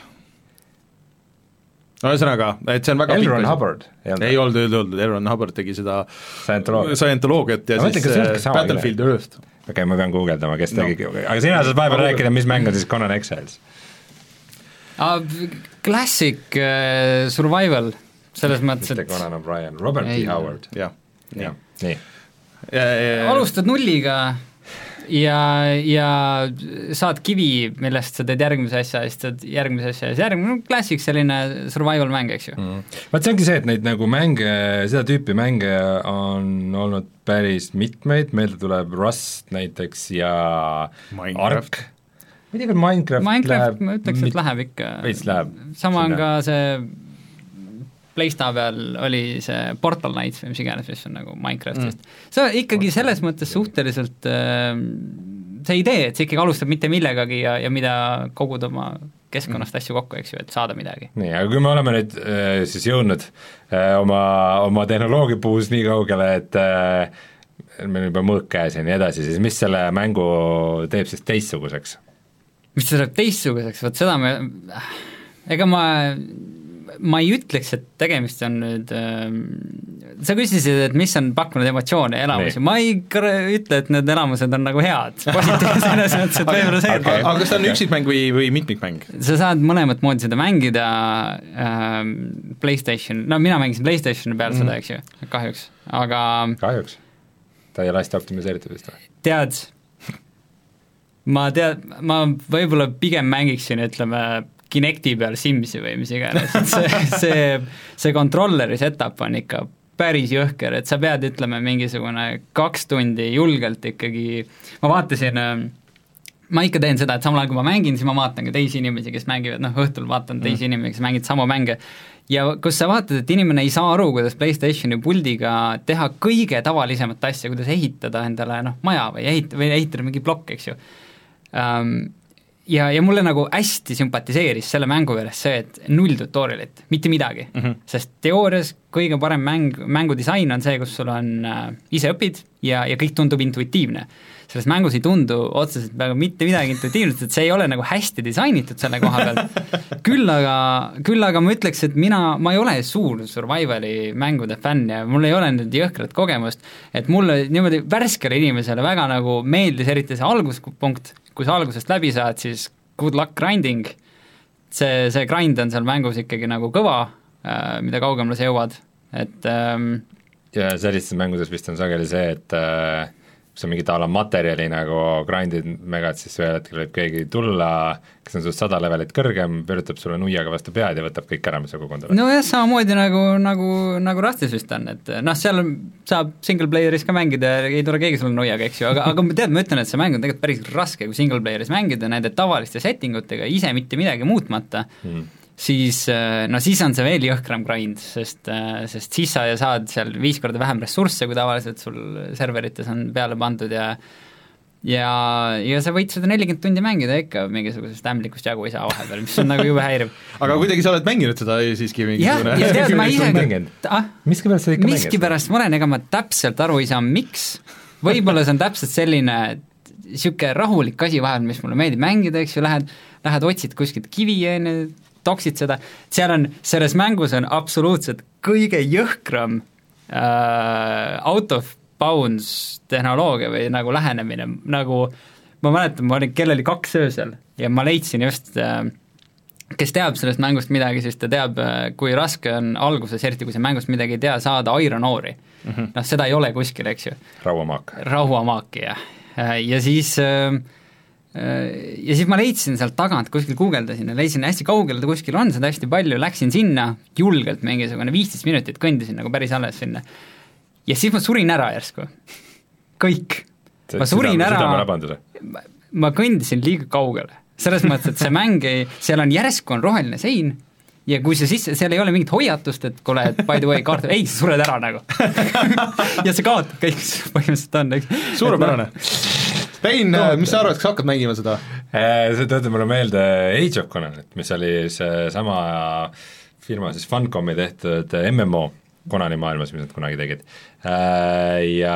No ühesõnaga, et see on väga L. Ron Hubbard. Ei olnud, ei olnud, L. Ron Hubbard tegi seda scientoloogiat ja no, siis Battlefield Earth. Okei okay,, ma pean guugeldama, kes no. tegi, aga sina saad vahepeal rääkida, mis mäng on siis Conan Exiles? Uh, classic uh, survival, selles mõttes, et Conan O'Brien, Robert T. Howard. jah, jah, nii. Alustad nulliga ja, ja saad kivi, millest sa teed järgmise asja, siis teed järgmise asja ja siis järgmine, no klassik selline survival mäng, eks ju mm.. Vaat see ongi see, et neid nagu mänge, seda tüüpi mänge on olnud päris mitmeid, meelde tuleb Rust näiteks ja Minecraft. Ark. Ma ei tea, küll Minecraft Minecraft, läheb ma ütleks, et läheb ikka. Veits läheb. Sama on ka see Playstyle peal oli see Portal Knights või mis iganes, mis on nagu Minecraftist mm.. see on ikkagi selles mõttes suhteliselt äh, see idee, et see ikkagi alustab mitte millegagi ja, ja mida kogud oma keskkonnast mm. asju kokku, eks ju, et saada midagi. Nii, aga kui me oleme nüüd äh, siis jõudnud äh, oma, oma tehnoloogia puhus nii kaugele, et äh, meil juba mõõk käes ja nii edasi, siis mis selle mängu teeb siis teistsuguseks? Mis see teeb teistsuguseks, vot seda me, ega ma ma ei ütleks, et tegemist on nüüd äh, sa küsisid, et mis on pakkunud emotsioone ja elamusi, ma ei ütle, et need elamused on nagu head, positiivne selles mõttes, et võib-olla see aga, aga kas ta on üksikmäng või, või mitmikmäng? Sa saad mõlemat moodi seda mängida äh, PlayStation, no mina mängisin PlayStationi peal mm. seda, eks ju, kahjuks, aga kahjuks? Ta ei ole hästi optimiseeritud vist või? Tead, ma tead, ma võib-olla pigem mängiksin, ütleme, Kinecti peal Simsi või mis iganes, et see, see, see controlleri setup on ikka päris jõhker, et sa pead, ütleme, mingisugune kaks tundi julgelt ikkagi, ma vaatasin, ma ikka teen seda, et samal ajal kui ma mängin, siis ma vaatan ka teisi inimesi, kes mängivad, noh, õhtul vaatan teisi mm. inimesi, kes mängid samu mänge, ja kus sa vaatad, et inimene ei saa aru, kuidas PlayStationi puldiga teha kõige tavalisemat asja, kuidas ehitada endale, noh, maja või ehit-, või ehitada mingi plokk, eks ju um, ja, ja mulle nagu hästi sümpatiseeris selle mängu veres see, et null tutorialit, mitte midagi mm, -hmm. sest teoorias kõige parem mäng, mängudisain on see, kus sul on äh, ise õpid ja, ja kõik tundub intuitiivne. Selles mängus ei tundu otseselt väga mitte midagi intuitiivselt, et see ei ole nagu hästi disainitud selle koha pealt. küll aga, küll aga ma ütleks, et mina, ma ei ole suur survivali mängude fänn ja mul ei ole nüüd jõhkrat kogemust, et mulle niimoodi värskele inimesele väga nagu meeldis eriti see alguspunkt, kui sa algusest läbi saad, siis good luck grinding, see, see grind on seal mängus ikkagi nagu kõva, äh, mida kaugemale sa jõuad, et ähm, ja sellistes mängudes vist on sageli see, et äh, kui sa mingit ala materjali nagu grindid megad, siis ühel hetkel võib keegi tulla, kes on sinust sada levelit kõrgem, pöörutab sulle nuiaga vastu pead ja võtab kõik ära, mis sa kogunud oled. no jah, samamoodi nagu, nagu, nagu Rustis vist on, et noh, seal saab single playeris ka mängida ja ei tule keegi sulle nuiaga, eks ju, aga, aga tead, ma ütlen, et see mäng on tegelikult päris raske, kui single playeris mängida nende tavaliste setting utega, ise mitte midagi muutmata hmm. siis no siis on see veel jõhkram grind, sest, sest siis sa saad seal viis korda vähem ressursse, kui tavaliselt sul serverites on peale pandud ja ja, ja sa võid seda nelikümmend tundi mängida ikka mingisugusest ämblikust jagu ei saa vahepeal, mis on nagu jube häiriv. aga kuidagi sa oled mänginud seda siiski mingisugune? jah, ja tead, ma ise ah, miskipärast sa ikka mängid? miskipärast ma olen, ega ma täpselt aru ei saa, miks, võib-olla see on täpselt selline niisugune rahulik asi vahel, mis mulle meeldib mängida, eks ju, lähed, lähed otsid kuskilt kivi ja toksid seda, seal on, selles mängus on absoluutselt kõige jõhkram äh, out of bounds tehnoloogia või nagu lähenemine, nagu ma mäletan, ma olin kellelgi kaks öösel ja ma leidsin just äh, kes teab sellest mängust midagi, siis ta teab, kui raske on alguses, eriti kui sa mängust midagi ei tea, saada iron ore'i mm -hmm. noh, seda ei ole kuskil, eks ju. rauamaak. rauamaaki, jah. ja siis äh, ja siis ma leidsin sealt tagant, kuskil guugeldasin ja leidsin hästi kaugel, ta kuskil on seda hästi palju, läksin sinna julgelt mingisugune viisteist minutit kõndisin nagu päris alles sinna. Ja siis ma surin ära järsku. Kõik. Ma surin ära, ma, ma kõndisin liiga kaugele. Selles mõttes, et see mäng ei, seal on järsku on roheline sein ja kui see sisse, seal ei ole mingit hoiatust, et kuule, et by the way, kaart, ei, sa sured ära nagu. Ja see kaotab kõik, põhimõtteliselt on. Suurepärane. Rein, mis sa arvad, kas hakkad mängima seda? See tõotab mulle meelde Age of Conan, mis oli see sama firma, siis Funcomi tehtud M M O Conani maailmas, mis nad kunagi tegid. Ja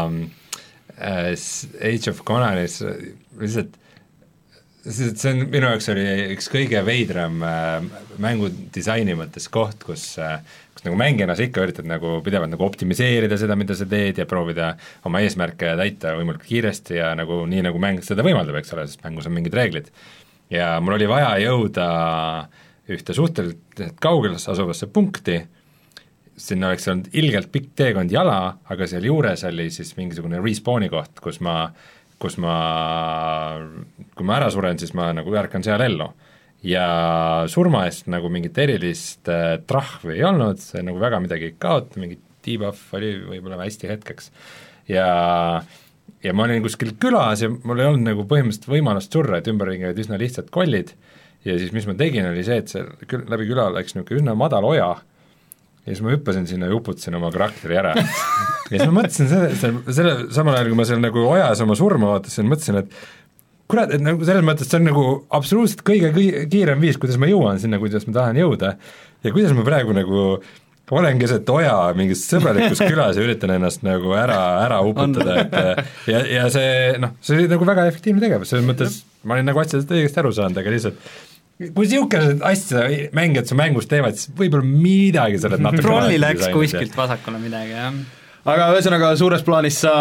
Age of Conanis lihtsalt see on, minu jaoks oli üks kõige veidram mängu disaini mõttes koht, kus, kus nagu mängijana sa ikka üritad nagu pidevalt nagu optimiseerida seda, mida sa teed ja proovida oma eesmärke täita võimalikult kiiresti ja nagu nii, nagu mäng seda võimaldab, eks ole, sest mängus on mingid reeglid. Ja mul oli vaja jõuda ühte suhteliselt kaugelas asuvasse punkti, sinna oleks olnud ilgelt pikk teekond jala, aga seal juures oli siis mingisugune respawni koht, kus ma kus ma, kui ma ära suren, siis ma nagu ärkan seal ellu. Ja surma eest nagu mingit erilist äh, trahvi ei olnud, see nagu väga midagi kaot, mingi debuff oli võib-olla hästi hetkeks. Ja, ja ma olin kuskil külas ja mul ei olnud nagu põhimõtteliselt võimalust surra, et ümberringi olid üsna lihtsad kollid. Ja siis mis ma tegin, oli see, et see kül- läbi küla läks nagu üsna madal oja. Ja siis ma hüppasin sinna ja uputasin oma karakteri ära. Ja siis ma mõtlesin selle, selle, selle samal ajal, kui ma seal nagu ojas oma surma vaatasin, mõtlesin, et kurat, et nagu selles mõttes see on nagu absoluutselt kõige kiirem viis, kuidas ma jõuan sinna, kuidas ma tahan jõuda. Ja kuidas ma praegu nagu olen keset oja mingis sõbralikus külas ja üritan ennast nagu ära, ära uputada. Et, ja, ja see, noh, see oli nagu väga efektiivne tegevus, selles mõttes ma olin nagu asjadest õigesti aru saanud, aga lihtsalt kui siukesed asja mängijad su mängus teevad, siis võib-olla midagi selle natuke trolli läks kuskilt vasakule midagi, jah. Aga ühesõnaga suures plaanis sa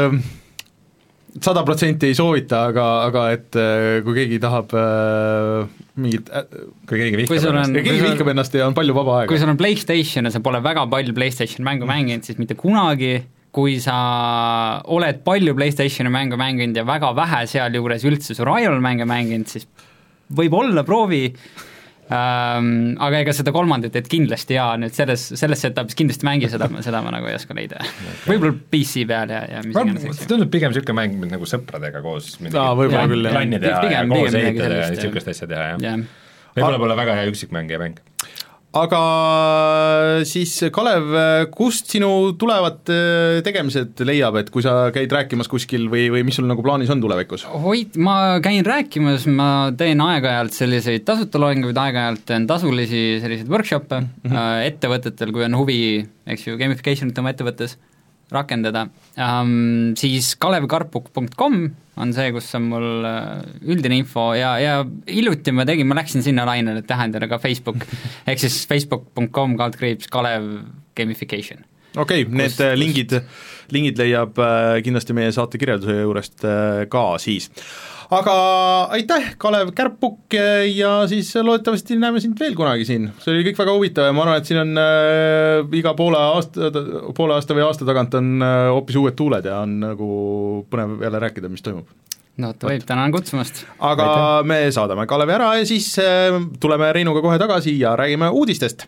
sada protsenti ei soovita, aga, aga et kui keegi tahab äh, mingit äh, kui keegi vihkab ennast, on, keegi vihkab ennast ja on palju vaba aega. Kui sul on PlayStation ja sa pole väga palju PlayStation mängu mänginud, siis mitte kunagi, kui sa oled palju PlayStationi mängu mänginud ja väga vähe seal juures üldse survival mänge mänginud, siis võib-olla proovi, ähm, aga ega seda kolmandat, et kindlasti jaa, nüüd selles, selles setupis kindlasti mängi seda, seda ma nagu ei oska leida. Võib-olla P C peal ja, ja mis iganes. See tundub pigem niisugune mäng nagu sõpradega koos Aa, võib-olla küll, plannida ja, ja koos ehitada ja niisugust asja teha, jah. Ja. Võib-olla pole väga hea üksikmängija mäng. Aga siis Kalev, kust sinu tulevad tegemised leiab, et kui sa käid rääkimas kuskil või, või mis sul nagu plaanis on tulevikus? Hoid, ma käin rääkimas, ma teen aeg-ajalt selliseid tasuta loenguid, aeg-ajalt teen tasulisi selliseid workshop'e mm -hmm. ettevõtetel, kui on huvi, eks ju, gamification'it oma ettevõttes rakendada, um, siis kalevkarpuk punkt com on see, kus on mul üldine info ja, ja hiljuti ma tegin, ma läksin sinna lainele, et teha endale ka Facebook, ehk siis facebook punkt com kaldkriips Kalev gamification. Okei okay,, need kus, lingid, lingid leiab kindlasti meie saate kirjelduse juurest ka siis. Aga aitäh, Kalev Kärpuk, ja siis loodetavasti näeme sind veel kunagi siin. See oli kõik väga huvitav ja ma arvan, et siin on äh, iga poole aasta, poole aasta või aasta tagant on äh, hoopis uued tuuled ja on nagu põnev jälle rääkida, mis toimub. No võib, tänan kutsumast. Aga aitäh. Me saadame Kalevi ära ja siis äh, tuleme Reinuga kohe tagasi ja räägime uudistest.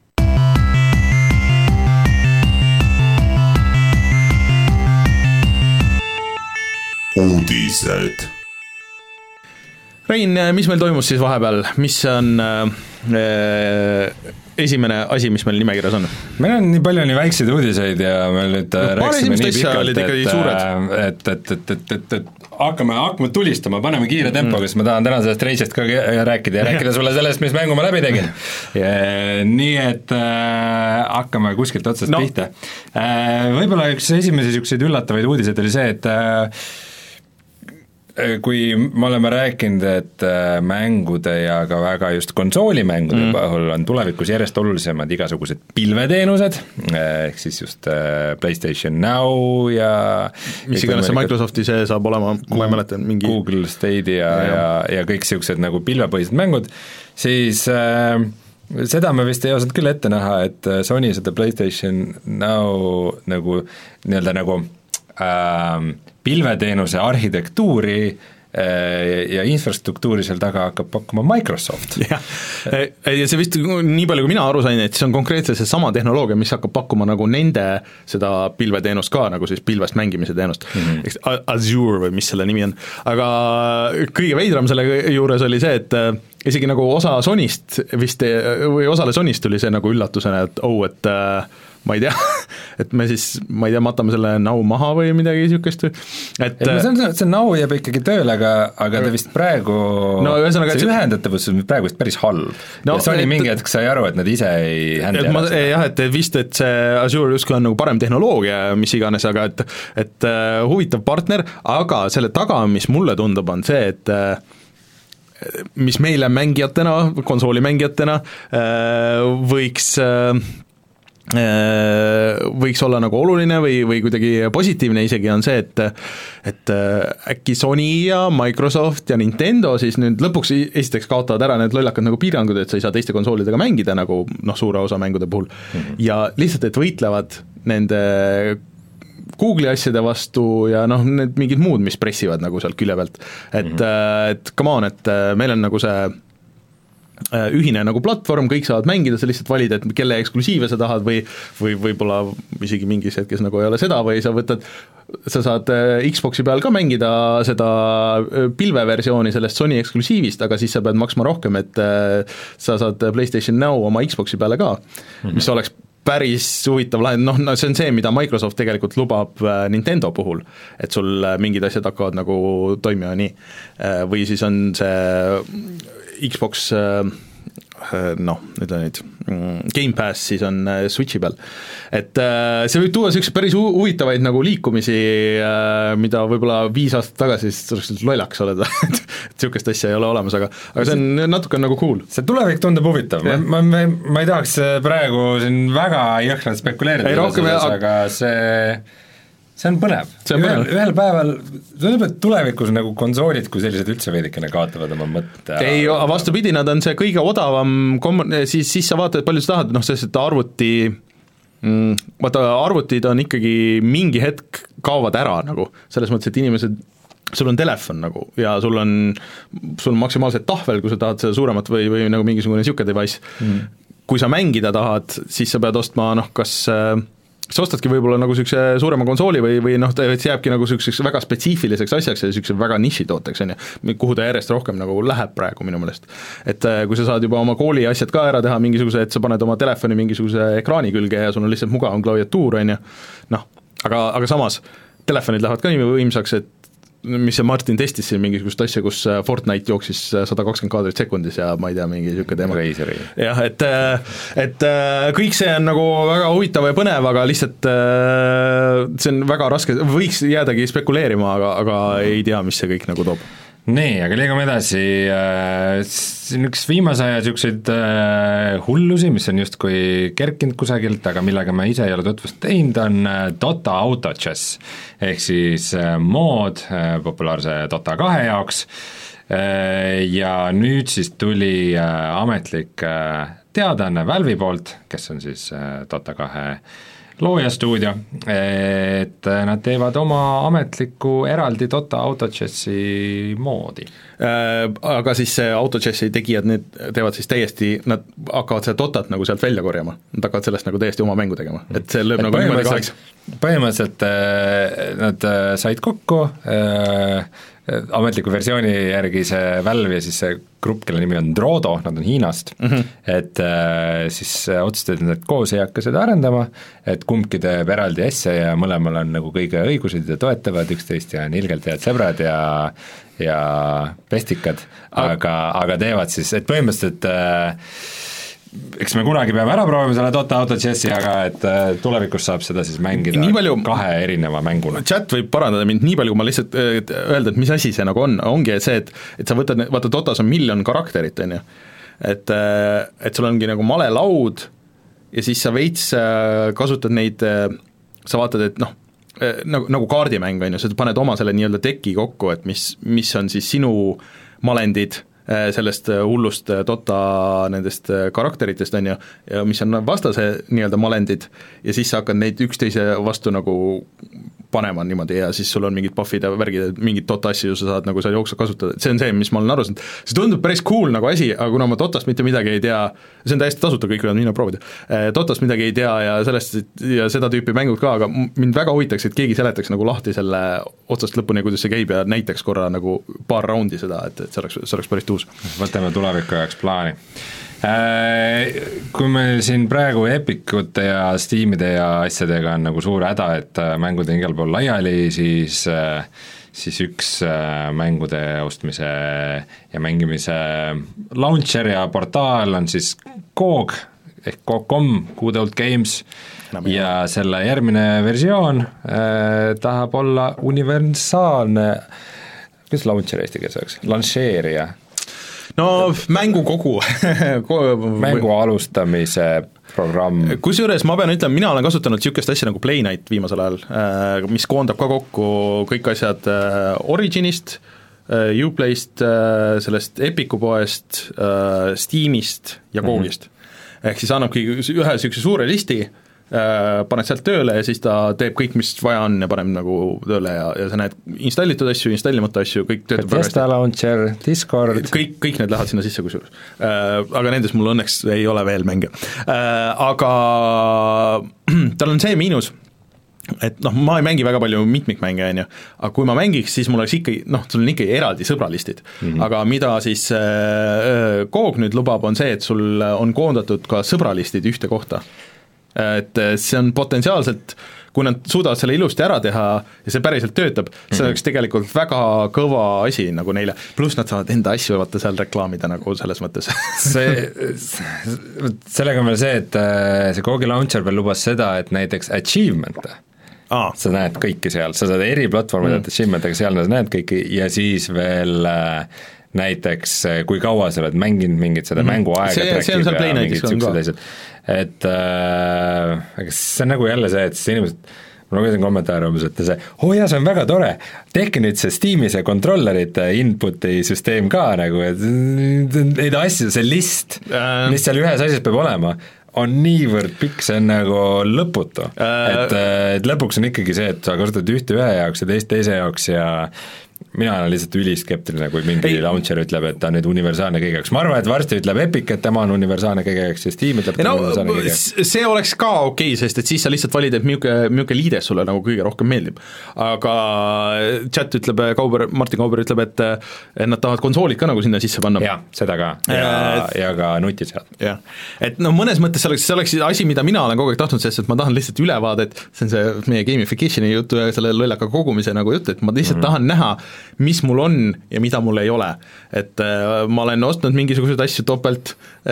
Uudised. Rein, mis meil toimus siis vahepeal, mis on äh, esimene asi, mis meil nimekirjas on? Meil on nii palju nii väikseid uudiseid ja meil nüüd no, rääksime nii pikalt, et, et, et, et, et, et, et hakkame, hakkame tulistama, paneme kiire tempo, mm. sest ma tahan täna sellest reisist ka rääkida ja rääkida sulle sellest, mis mängu ma läbi tegin. Ja, nii et äh, hakkame kuskilt otsast no. pihta. Äh, võib-olla üks esimesi niisuguseid üllatavaid uudiseid oli see, et äh, kui me oleme rääkinud, et mängude ja ka väga just konsoolimängude mm. puhul on tulevikus järjest olulisemad igasugused pilveteenused, ehk siis just PlayStation Now ja mis iganes see Microsofti see saab olema, kui ma ei mäleta, mingi Google Stadia ja, ja, ja, ja kõik niisugused nagu pilvepõhised mängud, siis äh, seda me vist ei osanud küll ette näha, et Sony seda PlayStation Now nagu nii-öelda nagu äh, pilveteenuse arhitektuuri ja infrastruktuuri seal taga hakkab pakkuma Microsoft. jah, ja see vist nii palju, kui mina aru sain, et see on konkreetselt see sama tehnoloogia, mis hakkab pakkuma nagu nende seda pilveteenust ka, nagu siis pilvest mängimise teenust mm, -hmm. eks Azure või mis selle nimi on, aga kõige veidram selle juures oli see, et isegi nagu osa Sonyst vist, või osale Sonyst tuli see nagu üllatusena, et oh, et ma ei tea, et me siis, ma ei tea, matame selle nau maha või midagi niisugust, et ei, see, on, see nau jääb ikkagi tööle, aga, aga ta vist praegu no, ühesõnaga, see ühendatavus on praegu vist päris halb no, ja Sony et, mingi hetk sai aru, et nad ise ei händi ära seda. Jah, et vist, et see Azure justkui on nagu parem tehnoloogia, mis iganes, aga et, et uh, huvitav partner, aga selle taga, mis mulle tundub, on see, et uh, mis meile mängijatena, konsoolimängijatena uh, võiks uh, võiks olla nagu oluline või, või kuidagi positiivne isegi on see, et et äkki Sony ja Microsoft ja Nintendo siis nüüd lõpuks esiteks kaotavad ära need lollakad nagu piirangud, et sa ei saa teiste konsoolidega mängida nagu noh, suure osa mängude puhul mm -hmm. ja lihtsalt, et võitlevad nende Google'i asjade vastu ja noh, need mingid muud, mis pressivad nagu sealt külje pealt, et mm, -hmm. et come on, et meil on nagu see ühine nagu platvorm, kõik saavad mängida, sa lihtsalt valid, et kelle eksklusiive sa tahad või või võib-olla isegi mingis hetkes nagu ei ole seda või sa võtad, sa saad Xboxi peal ka mängida seda pilveversiooni sellest Sony eksklusiivist, aga siis sa pead maksma rohkem, et sa saad PlayStation Now oma Xboxi peale ka mm, -hmm. mis oleks päris huvitav lahend, noh, no see on see, mida Microsoft tegelikult lubab Nintendo puhul, et sul mingid asjad hakkavad nagu toimima nii. Või siis on see Xbox noh, ütle nüüd, Game Pass siis on Switchi peal. Et see võib tuua selliseid päris huvitavaid nagu liikumisi, mida võib-olla viis aastat tagasi siis oleks lollaks oleda, et niisugust asja ei ole olemas, aga aga see on natuke nagu cool. See tulevik tundub huvitav, ma, ma, ma, ma ei tahaks praegu siin väga jõhkralt spekuleerida, ei, rohkem, selles, aga see see on põnev, ühel, ühel päeval, tundub, et tulevikus nagu konsoolid kui sellised üldse veidikene kaotavad oma mõtte. ei, vastupidi, nad on see kõige odavam, siis, siis sa vaatad, palju sa tahad, noh, sest et arvuti, vaata, arvutid on ikkagi mingi hetk kaovad ära nagu, selles mõttes, et inimesed, sul on telefon nagu ja sul on, sul on maksimaalselt tahvel, kui sa tahad seda suuremat või, või nagu mingisugune niisugune device mm., kui sa mängida tahad, siis sa pead ostma noh, kas sa ostadki võib-olla nagu niisuguse suurema konsooli või, või noh, see jääbki nagu niisuguseks väga spetsiifiliseks asjaks ja niisuguse väga nišitooteks, on ju, kuhu ta järjest rohkem nagu läheb praegu minu meelest. Et kui sa saad juba oma kooli asjad ka ära teha, mingisuguse, et sa paned oma telefoni mingisuguse ekraani külge ja sul on lihtsalt mugavam klaviatuur, on ju, noh, aga, aga samas telefonid lähevad ka nii võimsaks, et mis see Martin testis siin mingisugust asja, kus Fortnite jooksis sada kakskümmend kaadrit sekundis ja ma ei tea, mingi niisugune teema. jah, et, et kõik see on nagu väga huvitav ja põnev, aga lihtsalt see on väga raske, võiks jäädagi spekuleerima, aga, aga ei tea, mis see kõik nagu toob. nii, aga liigume edasi, siin üks viimase aja niisuguseid hullusi, mis on justkui kerkinud kusagilt, aga millega ma ise ei ole tutvust teinud, on Dota Auto Chess, ehk siis mood populaarse Dota kahe jaoks, ja nüüd siis tuli ametlik teadaanne Valve'i poolt, kes on siis Dota kahe loojastuudio, et nad teevad oma ametliku eraldi Dota Auto Chessi moodi. Aga siis see Auto Chessi tegijad, need teevad siis täiesti, nad hakkavad seda Dotat nagu sealt välja korjama, nad hakkavad sellest nagu täiesti oma mängu tegema, et see lööb et nagu niimoodi kaheks. Põhimõtteliselt nad said kokku äh, ametliku versiooni järgi see Valve ja siis see grupp, kelle nimi on Drodo, nad on Hiinast mm, -hmm. et äh, siis otsustasid, et nad koos ei hakka seda arendama, et kumbki teeb eraldi asja ja mõlemal on nagu kõige õigused ja toetavad üksteist ja on ilgelt head sõbrad ja ja pestikad, aga, aga teevad siis, et põhimõtteliselt äh, eks me kunagi peame ära proovima selle Dota Auto Chessi, aga et tulevikus saab seda siis mängida palju, kahe erineva mänguna. Chat võib parandada mind nii palju, kui ma lihtsalt öelda, et mis asi see nagu on, ongi see, et et sa võtad, vaata Dotas on miljon karakterit, on ju, et et sul ongi nagu malelaud ja siis sa veits kasutad neid, sa vaatad, et noh, nagu, nagu kaardimäng, on ju, sa paned oma selle nii-öelda teki kokku, et mis, mis on siis sinu malendid sellest hullust Dota nendest karakteritest, on ju, ja mis on vastase nii-öelda malendid ja siis sa hakkad neid üksteise vastu nagu panema niimoodi ja siis sul on mingid buff'id ja värgid, mingid Dota asju sa saad nagu seal jooksvalt kasutada, et see on see, mis ma olen aru saanud, see tundub päris cool nagu asi, aga kuna ma Dotast mitte midagi ei tea, see on täiesti tasuta, kõik võivad minna proovida, Dotast midagi ei tea ja sellest ja seda tüüpi mängud ka, aga mind väga huvitaks, et keegi seletaks nagu lahti selle otsast lõpuni, kuidas see käib ja näitaks korra nagu paar raundi seda, et, et see oleks, see oleks päris tuus. Võtame tuleviku jaoks plaani. Kui meil siin praegu Epicute ja Steamide ja asjadega on nagu suur häda, et mängud on igal pool laiali, siis, siis üks mängude ostmise ja mängimise launcher ja portaal on siis G O G ehk G O G punkt com, Good Old Games, ja selle järgmine versioon äh, tahab olla universaalne, kuidas launcher eesti keeles oleks, lansseerija? No mängukogu mängu alustamise programm. Kusjuures ma pean ütlema, mina olen kasutanud niisugust asja nagu Play Night viimasel ajal, mis koondab ka kokku kõik asjad Originist, Uplayst, sellest Epicu poest, Steamist ja G O G-ist. Mm-hmm. Ehk siis annabki ühe niisuguse suure listi, paned sealt tööle ja siis ta teeb kõik, mis vaja on ja paneb nagu tööle ja, ja sa näed installitud asju, installimata asju, kõik töötab Bethesda launcher, Discord, kõik, kõik need lähevad sinna sisse kusjuures. Aga nendes mul õnneks ei ole veel mänge. Aga tal on see miinus, et noh, ma ei mängi väga palju mitmikmänge, on ju, aga kui ma mängiks, siis mul oleks ikkagi, noh, sul on ikkagi eraldi sõbralistid, mm-hmm. aga mida siis äh, G O G nüüd lubab, on see, et sul on koondatud ka sõbralistid ühte kohta. Et see on potentsiaalselt, kui nad suudavad selle ilusti ära teha ja see päriselt töötab, see mm-hmm. oleks tegelikult väga kõva asi nagu neile, pluss nad saavad enda asju vaata seal reklaamida nagu selles mõttes see, sellega on veel see, et see G O G-i launcher veel lubas seda, et näiteks achievement'e ah. sa näed kõiki seal, sa saad eri platvormid mm. achievement'ega, seal sa näed kõiki ja siis veel näiteks kui kaua sa oled mänginud mingit seda mm-hmm. mänguaega see, see on seal Play Nightis on ka et äh, aga see on nagu jälle see, et siis inimesed, ma lugesin kommentaare umbes, et see, oo oh jaa, see on väga tore, tehke nüüd see Steam'i see controllerite input'i süsteem ka nagu, et neid asju, see list äh., mis seal ühes asjas peab olema, on niivõrd pikk, see on nagu lõputu äh., et, et lõpuks on ikkagi see, et sa kasutad ühte ühe jaoks ja teist teise jaoks ja mina olen lihtsalt üliskeptiline, kui mingi ei. launcher ütleb, et ta on nüüd universaalne kõige jaoks. Ma arvan, et varsti ütleb Epic, et tema on universaalne kõige jaoks ja Steam ütleb, et no, universaalne kõige jaoks. See oleks ka okei okay,, sest et siis sa lihtsalt valid, et milline, milline liides sulle nagu kõige rohkem meeldib. Aga chat ütleb, Kauber, Martin Kauber ütleb, et, et nad tahavad konsoolid ka nagu sinna sisse panna. Jah, seda ka. Ja, et, ja ka nutisead. Jah, et no mõnes mõttes see oleks, see oleks asi, mida mina olen kogu aeg tahtnud, sest et ma tahan lihtsalt ülevaadet, see on see meie gamificationi jutu ja selle lollaka kogumise nagu jutt, et ma lihtsalt mm-hmm. tahan näha, mis mul on ja mida mul ei ole. Et äh, ma olen ostnud mingisuguseid asju topelt,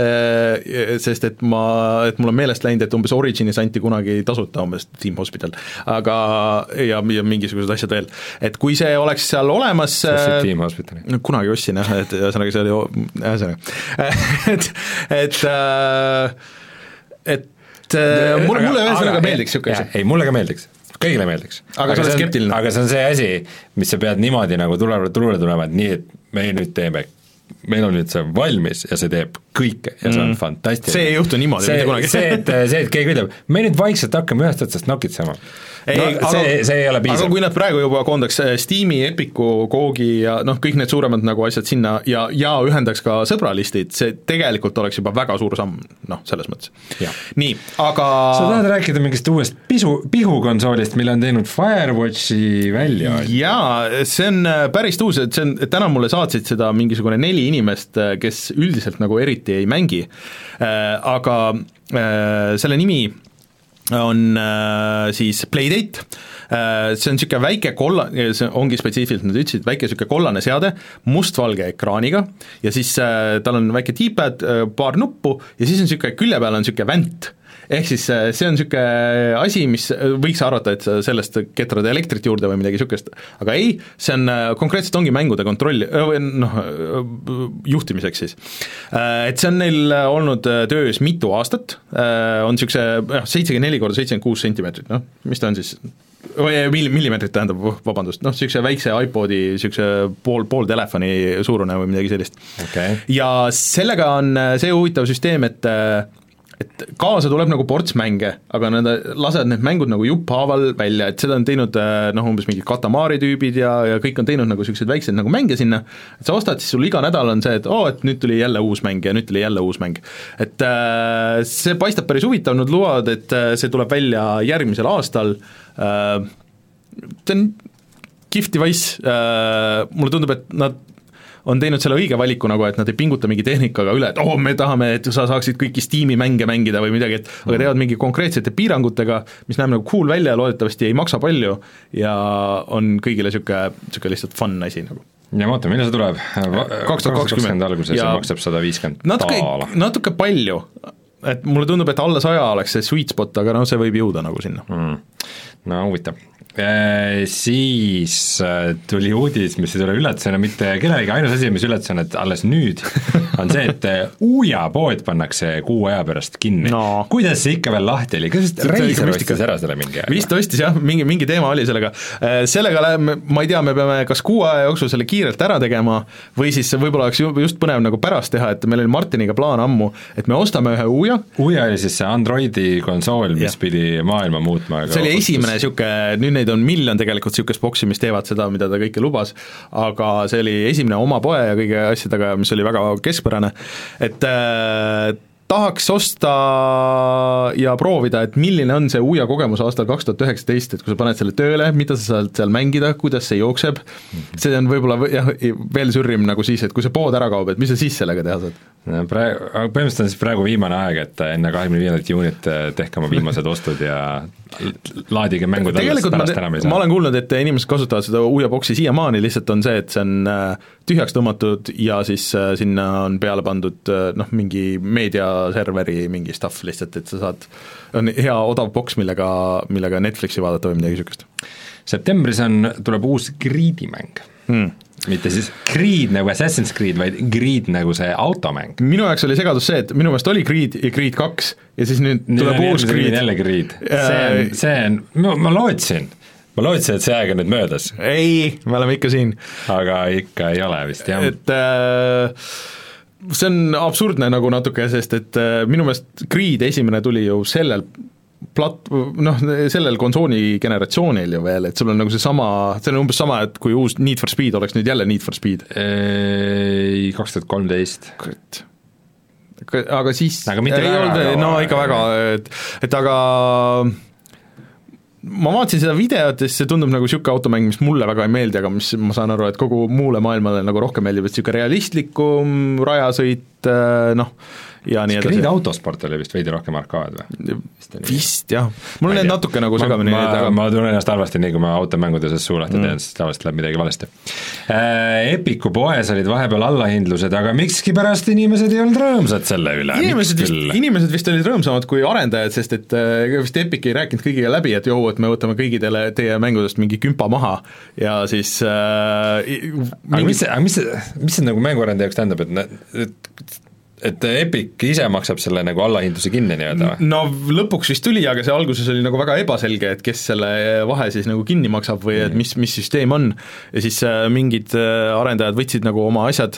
äh, sest et ma, et mul on meelest läinud, et umbes Originis anti kunagi tasuta umbes Team Hospital, aga ja, ja mingisugused asjad veel. Et kui see oleks seal olemas äh, Team Hospitali? Kunagi ostsin jah, et ühesõnaga see oli ühesõnaga et, et äh, et äh, mulle, mulle ühesõnaga meeldiks niisugune asi. Ei, mulle ka meeldiks kõigile meeldiks. Aga, aga, see on, aga see on see asi, mis sa pead niimoodi nagu tulele, tulele tulema, et nii, et me nüüd teeme, meil on nüüd see valmis ja see teeb kõike ja see on mm. fantastiline. See ei juhtu niimoodi see, mitte kunagi. see, et, see, et keegi ütleb, me nüüd vaikselt hakkame ühest otsast nokitsema. Ei, no, aga, see, see ei ole piisav. Aga kui nad praegu juba koondaks Steam'i, Epicu, G O G-i ja noh, kõik need suuremad nagu asjad sinna ja, ja ühendaks ka sõbralistid, see tegelikult oleks juba väga suur samm, noh, selles mõttes. Nii, aga sa tahad rääkida mingist uuest pisu, pihukonsoolist, mille on teinud Firewatchi välja? Jaa, see on päris uus, et see on, täna mulle saatsid seda mingisugune neli inimest, kes üldiselt nagu eriti ei mängi, aga selle nimi on äh, siis Playdate, äh, see on niisugune väike kolla-, see ongi spetsiifiliselt, nad ütlesid, väike niisugune kollane seade, mustvalge ekraaniga ja siis äh, tal on väike D-pad, äh, paar nuppu ja siis on niisugune külje peal on niisugune vänt. Ehk siis see on niisugune asi, mis võiks arvata, et sellest ketrad elektrit juurde või midagi niisugust, aga ei, see on konkreetselt ongi mängude kontrolli, noh, juhtimiseks siis. Et see on neil olnud töös mitu aastat, on niisuguse seitsekümmend neli korda seitsekümmend kuus sentimeetrit, noh, mis ta on siis, või millimeetrit tähendab, vabandust, noh, niisuguse väikse iPodi, niisuguse pool, pool telefoni suurune või midagi sellist okay.. Ja sellega on see huvitav süsteem, et et kaasa tuleb nagu ports mänge, aga nad lasevad need mängud nagu jupphaaval välja, et seda on teinud noh, umbes mingid Katamari tüübid ja, ja kõik on teinud nagu selliseid väikseid nagu mänge sinna, et sa ostad, siis sul iga nädal on see, et oo, oh, et nüüd tuli jälle uus mäng ja nüüd tuli jälle uus mäng. Et äh, see paistab päris huvitav, nad lubavad, et see tuleb välja järgmisel aastal, äh, see on kihvt device, äh, mulle tundub, et nad on teinud selle õige valiku nagu, et nad ei pinguta mingi tehnikaga üle, et oh, me tahame, et sa saaksid kõiki Steam'i mänge mängida või midagi, et aga teevad mingi konkreetsete piirangutega, mis näeb nagu cool välja, loodetavasti ei maksa palju ja on kõigile niisugune, niisugune lihtsalt fun asi nagu. Ja ma ootan, millal see tuleb? kaks tuhat kakskümmend alguses ja maksab sada viiskümmend natuke, taala. Natuke palju, et mulle tundub, et alla saja oleks see sweet spot, aga no see võib jõuda nagu sinna mm.. No huvitav. E, siis tuli uudis, mis ei tule üllatusena mitte kellelegi, ainus asi, mis üllatus on, et alles nüüd on see, et Uja pood pannakse kuu aja pärast kinni no.. Kuidas see ikka veel lahti oli? Kas Reiser ostis ära selle mingi aja? Vist ostis jah, mingi, mingi teema oli sellega. Sellega läheme, ma ei tea, me peame kas kuu aja jooksul selle kiirelt ära tegema või siis võib-olla oleks just põnev nagu pärast teha, et meil oli Martiniga plaan ammu, et me ostame ühe Uja. Uja oli siis see Androidi konsool, mis ja. Pidi maailma muutma. See oli esimene niisugune, nüüd neid on miljon tegelikult niisugust boksi, mis teevad seda, mida ta kõike lubas, aga see oli esimene oma poe ja kõige asjadega, mis oli väga keskpärane, et äh, tahaks osta ja proovida, et milline on see Uja kogemus aastal kaks tuhat üheksateist, et kui sa paned selle tööle, mida sa saad seal mängida, kuidas see jookseb, see on võib-olla jah, veel sürrim nagu siis, et kui see pood ära kaob, et mis sa siis sellega teha saad? Praegu, põhimõtteliselt on siis praegu viimane aeg, et enne kahekümne viiendat juunit tehke oma viimased ostud ja laadige mängud alles pärast enam ei saa. Ma olen kuulnud, et inimesed kasutavad seda Uja boksi siiamaani, lihtsalt on see, et see on tühjaks tõmmatud ja siis sinna on peale pandud noh, mingi meediaserveri mingi stuff lihtsalt, et sa saad, on hea odav boks, millega, millega Netflixi vaadata või midagi niisugust. Septembris on, tuleb uus Greedi mäng hmm. Mitte siis Creed nagu Assassin's Creed, vaid Greed nagu see automäng. Minu jaoks oli segadus see, et minu meelest oli Creed ja Creed kaks ja siis nüüd tuleb nüüd uus Creed. Jälle Creed. See on, see on, ma, ma lootsin, ma lootsin, et see aeg on nüüd möödas. Ei, me oleme ikka siin. Aga ikka ei ole vist, jah. Et äh, see on absurdne nagu natuke, sest et äh, minu meelest Creed esimene tuli ju sellel plat-, noh, sellel konsooli generatsioonil ju veel, et sul on nagu see sama, see on umbes sama, et kui uus Need for Speed oleks nüüd jälle Need for Speed. kaks tuhat kolmteist. Aga siis aga mitte ei väga, olnud, no ikka väga, et, et aga ma vaatasin seda videot ja siis see tundub nagu niisugune automäng, mis mulle väga ei meeldi, aga mis ma saan aru, et kogu muule maailmale nagu rohkem meeldib, et niisugune realistlikum rajasõit, noh, ja nii edasi. Creed autosport oli vist veidi rohkem arkaad või? Vist jah, mul need natuke nagu segamini ma, aga... ma tunnen ennast halvasti nii, kui ma automängudes suulahti mm. teen, siis tavaliselt läheb midagi valesti. Epiku poes olid vahepeal allahindlused, aga mikski pärast inimesed ei olnud rõõmsad selle üle. Inimesed vist, inimesed vist olid rõõmsamad kui arendajad, sest et vist Epic ei rääkinud kõigiga läbi, et joo, et me võtame kõigidele teie mängudest mingi kümpa maha ja siis äh, aga mingi... mis see, mis see, mis see nagu mänguarendaja jaoks tähendab, et, et et Epic ise maksab selle nagu allahindluse kinni nii-öelda või? No lõpuks vist tuli, aga see alguses oli nagu väga ebaselge, et kes selle vahe siis nagu kinni maksab või et mis, mis süsteem on ja siis äh, mingid äh, arendajad võtsid nagu oma asjad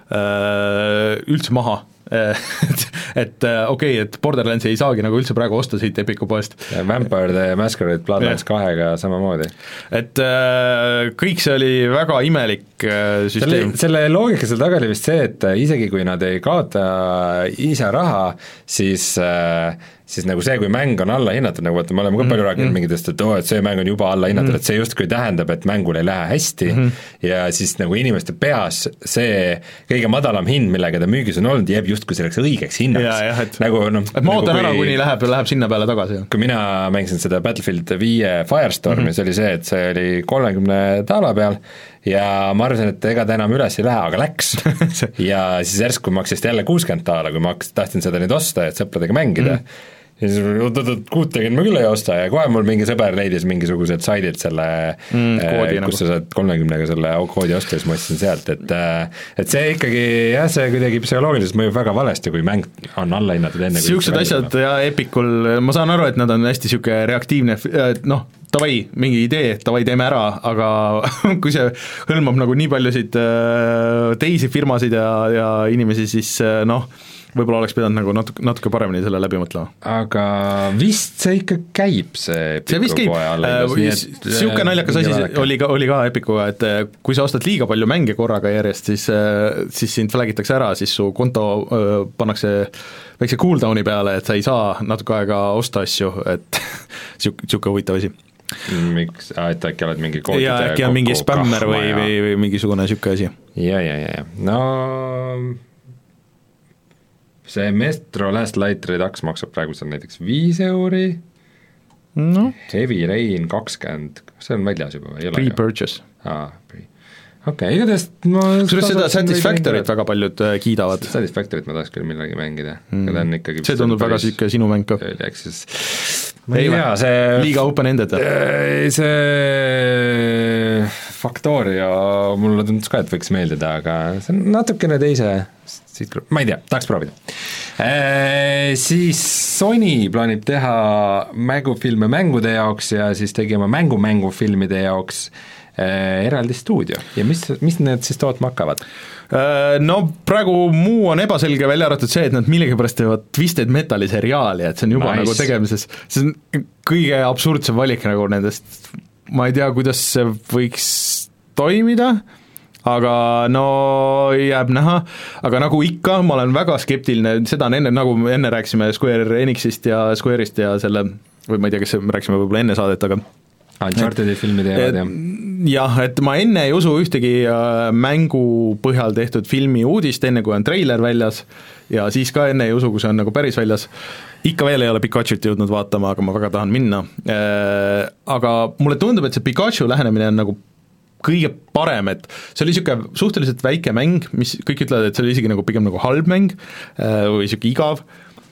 äh, üldse maha et, et okei okay,, et Borderlandsi ei saagi nagu üldse praegu osta siit Epiku poest. Vampire the Masquerade Bloodlines kahega samamoodi. Et äh, kõik see oli väga imelik äh, süsteem. Selle, selle loogika seal taga oli vist see, et isegi kui nad ei kaota ise raha, siis äh, siis nagu see, kui mäng on alla hinnatud, nagu vaata, me oleme ka palju rääkinud mm. mingitest, et oo, et see mäng on juba alla hinnatud mm., et see justkui tähendab, et mängul ei lähe hästi mm -hmm. ja siis nagu inimeste peas see kõige madalam hind, millega ta müügis on olnud, jääb justkui selleks õigeks hinnaks. Et, nagu, no, et ma ootan nagu ära, kuni läheb, läheb sinna peale tagasi. Kui mina mängisin seda Battlefield viie Firestormi mm, -hmm. see oli see, et see oli kolmekümne taala peal ja ma arvasin, et ega ta enam üles ei lähe, aga läks ja siis järsku maksist jälle kuuskümmend taala, kui ma tahtsin seda nüüd osta, et sõpradega mängida mm. ja siis oot-oot-oot, kuutekümne ma küll ei osta ja kohe mul mingi sõber leidis mingisugused saidid selle mm, koodi, kus nagu. Sa saad kolmekümnega selle koodi osta ja siis ma ostsin sealt, et et see ikkagi jah, see kuidagi psühholoogiliselt mõjub väga valesti, kui mäng on allahinnatud enne niisugused asjad ja Epicul, ma saan aru, et nad on hästi niisugune reaktiivne, noh, davai, mingi idee, davai, teeme ära, aga kui see hõlmab nagu nii paljusid teisi firmasid ja, ja inimesi, siis noh, võib-olla oleks pidanud nagu natuke, natuke paremini selle läbi mõtlema. aga vist see ikka käib, see see vist käib, niisugune naljakas asi oli ka, oli ka Epikuga, et kui sa ostad liiga palju mänge korraga järjest, siis, siis sind flagitakse ära, siis su konto pannakse väikse cooldown'i peale, et sa ei saa natuke aega osta asju, et niisugune huvitav asi. Miks, et äkki oled mingi koodide ja äkki on mingi spämmer või, või, või mingisugune niisugune asi. ja, ja, ja, ja, no see Metro Last Light Redux maksab praegu seal näiteks viis euri, no. Heavy Rain kakskümmend, see on väljas juba või ei ole? Pre-purchase. Aa, pre. okei okay,, igatahes ma sul seda Satisfactory't väga paljud kiidavad. Satisfactory't ma tahaks küll millegi mängida mm., aga ta on ikkagi see tundub väga siuke sinu mäng ka. ma ei tea, see liiga open-ended. see Factorio mulle tundus ka, et võiks meeldida, aga see on natukene teise siit, ma ei tea, tahaks proovida e,. Siis Sony plaanib teha mängufilme mängude jaoks ja siis tegema mängu-mängufilmide jaoks eraldi stuudio ja mis, mis need siis tootma hakkavad? No praegu muu on ebaselge, välja arvatud see, et nad millegipärast teevad Twisted Metali seriaali, et see on juba nice. Nagu tegemises, see on kõige absurdsem valik nagu nendest, ma ei tea, kuidas see võiks toimida, aga no jääb näha, aga nagu ikka, ma olen väga skeptiline, seda on enne, nagu enne rääkisime Square Enixist ja Square'ist ja selle, või ma ei tea, kes me rääkisime võib-olla enne saadet, aga Uncharted'i filmi teevad, jah? Jah, et ma enne ei usu ühtegi mängu põhjal tehtud filmi uudist, enne kui on treiler väljas, ja siis ka enne ei usu, kui see on nagu päris väljas. Ikka veel ei ole Pikachu't jõudnud vaatama, aga ma väga tahan minna. Aga mulle tundub, et see Pikachu lähenemine on nagu kõige parem, et see oli niisugune suhteliselt väike mäng, mis kõik ütlevad, et see oli isegi nagu pigem nagu halb mäng või niisugune igav,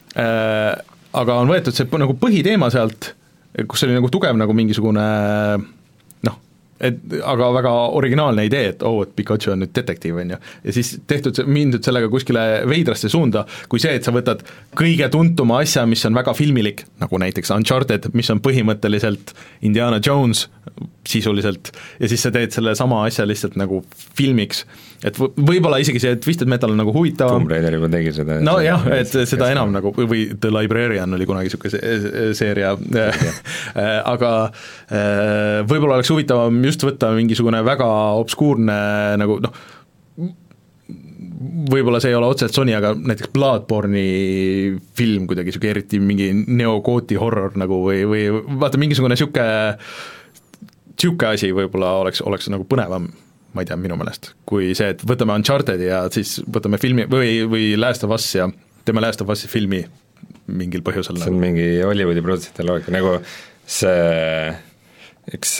aga on võetud see nagu põhiteema sealt, kus oli nagu tugev nagu mingisugune noh, et aga väga originaalne idee, et oo, oh, et Pikachu on nüüd detektiiv, on ju, ja siis tehtud, mindud sellega kuskile veidrasse suunda, kui see, et sa võtad kõige tuntuma asja, mis on väga filmilik, nagu näiteks Uncharted, mis on põhimõtteliselt Indiana Jones sisuliselt, ja siis sa teed selle sama asja lihtsalt nagu filmiks, et võib-olla isegi see Twisted Metal on nagu huvitavam. Tomb Raider juba tegi seda. No jah, et seda enam nagu, või The Librarian oli kunagi niisugune seeria, aga võib-olla oleks huvitavam just võtta mingisugune väga obskuurne nagu noh, võib-olla see ei ole otseselt Sony, aga näiteks Bloodborne'i film kuidagi niisugune eriti mingi neogooti horror nagu või, või vaata mingisugune niisugune niisugune asi võib-olla oleks, oleks nagu põnevam, ma ei tea, minu meelest, kui see, et võtame Uncharted'i ja siis võtame filmi või, või Last of Us ja teeme Last of Us'i filmi mingil põhjusel. See on nagu mingi Hollywoodi produtsente loogika, nagu see üks,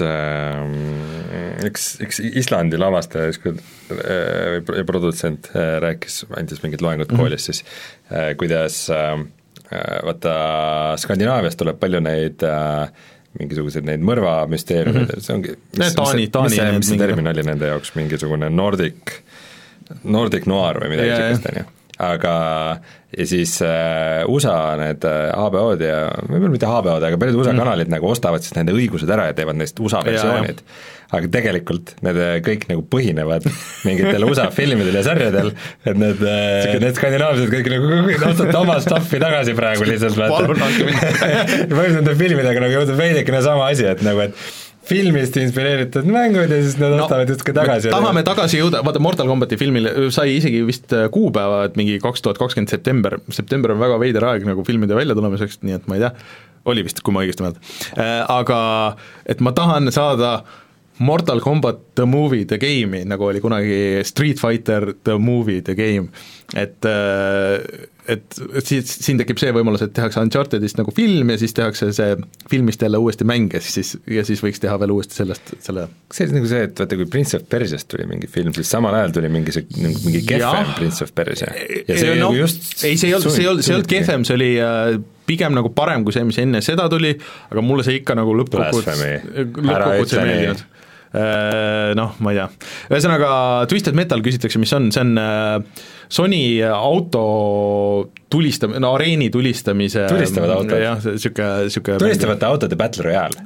üks, üks Islandi lavastaja või produtsent rääkis, andis mingid loengud mm-hmm. koolis siis, kuidas vaata Skandinaavias tuleb palju neid mingisugused neid mõrvamüsteeriumid mm, -hmm. see ongi, mis, Taani, Taani, mis, see, mis see termin oli nende jaoks, mingisugune Nordic, Nordic noir või midagi yeah, sellist, on ju. Aga ja siis äh, U S A need H B O-d ja võib-olla mitte H B O-d, aga paljud U S A mm. kanalid nagu ostavad siis nende õigused ära ja teevad neist U S A versioonid. Aga tegelikult need kõik nagu põhinevad mingitel U S A filmidel ja sarjadel, et need, need skandinaavsed kõik nagu ostavad oma staffi tagasi praegu lihtsalt palun andke mind põhimõtteliselt nende filmidega nagu jõudnud veidikene sama asi, et nagu, et filmist inspireeritud mängud ja siis nad no, ostavad justkui tagasi. Tahame tagasi jõuda, vaata Mortal Combati filmil sai isegi vist kuupäeva, et mingi kaks tuhat kakskümmend september, september on väga veider aeg nagu filmide välja tulemiseks, nii et ma ei tea, oli vist, kui ma õigesti mäletan. Aga et ma tahan saada Mortal Combat The Movie The Game'i, nagu oli kunagi Street Fighter The Movie The Game, et et, et siis, siin tekib see võimalus, et tehakse Unchartedist nagu film ja siis tehakse see filmist jälle uuesti mäng ja siis, ja siis võiks teha veel uuesti sellest, selle see oli nagu see, et vaata, kui Prince of Persiast tuli mingi film, siis samal ajal tuli mingi see, mingi kehvem Prince of Persia ja see no, nagu just ei, see ei olnud, see ei olnud, see ei olnud kehvem, see oli äh, pigem nagu parem kui see, mis enne seda tuli, aga mulle see ikka nagu lõppkokkuvõttes lõppkokkuvõttes ei meeldinud. Noh, ma ei tea. Ühesõnaga, Twisted Metal küsitakse, mis on, see on Sony auto tulistam-, no areeni tulistamise tulistavad autod. jah, siuke, siuke tulistavate autode Battle Royale.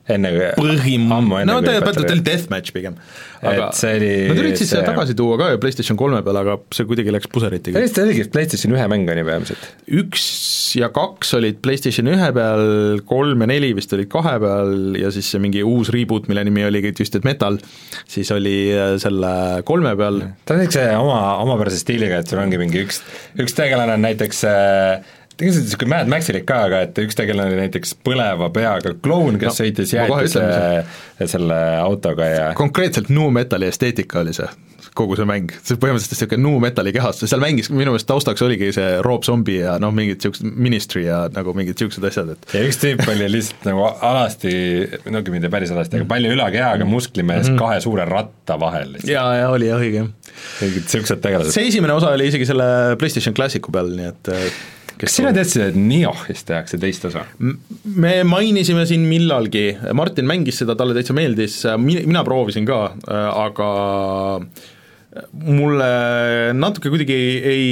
enne põhim-, ammu enne no tegelikult ta oli deathmatch pigem. aga oli, nad üritasid seda tagasi tuua ka ju PlayStation kolme peal, aga see kuidagi läks puseriti. see oligi PlayStation ühe mäng on ju peamiselt? üks ja kaks olid PlayStation ühe peal, kolm ja neli vist olid kahe peal ja siis see mingi uus reboot, mille nimi oligi Twisted Metal, siis oli selle kolme peal. ta on ikka see oma, omapärase stiiliga, et sul ongi mingi üks, üks tegelane on näiteks tegelikult niisugune Mad Maxil ka, aga et üks tegelane oli näiteks põleva peaga kloun, kes no, sõitis jäätise selle autoga ja konkreetselt nu metali esteetika oli see, kogu see mäng, see põhimõtteliselt niisugune nu metali kehast, seal mängis, minu meelest taustaks oligi see Rob Zombie ja noh, mingid niisugused Ministry ja nagu mingid niisugused asjad, et ja üks tüüp oli lihtsalt nagu alasti, no mitte päris alasti, aga palju ülakehaga mm. musklimees mm -hmm. kahe suure ratta vahel lihtsalt. jaa, jaa, oli jah, õige. mingid niisugused tegelased. see esimene osa oli isegi selle PlayStation Classicu peal, nii et kas sina teadsid, et Niohist tehakse teist osa? Me mainisime siin millalgi, Martin mängis seda, talle täitsa meeldis, mina proovisin ka, aga mulle natuke kuidagi ei,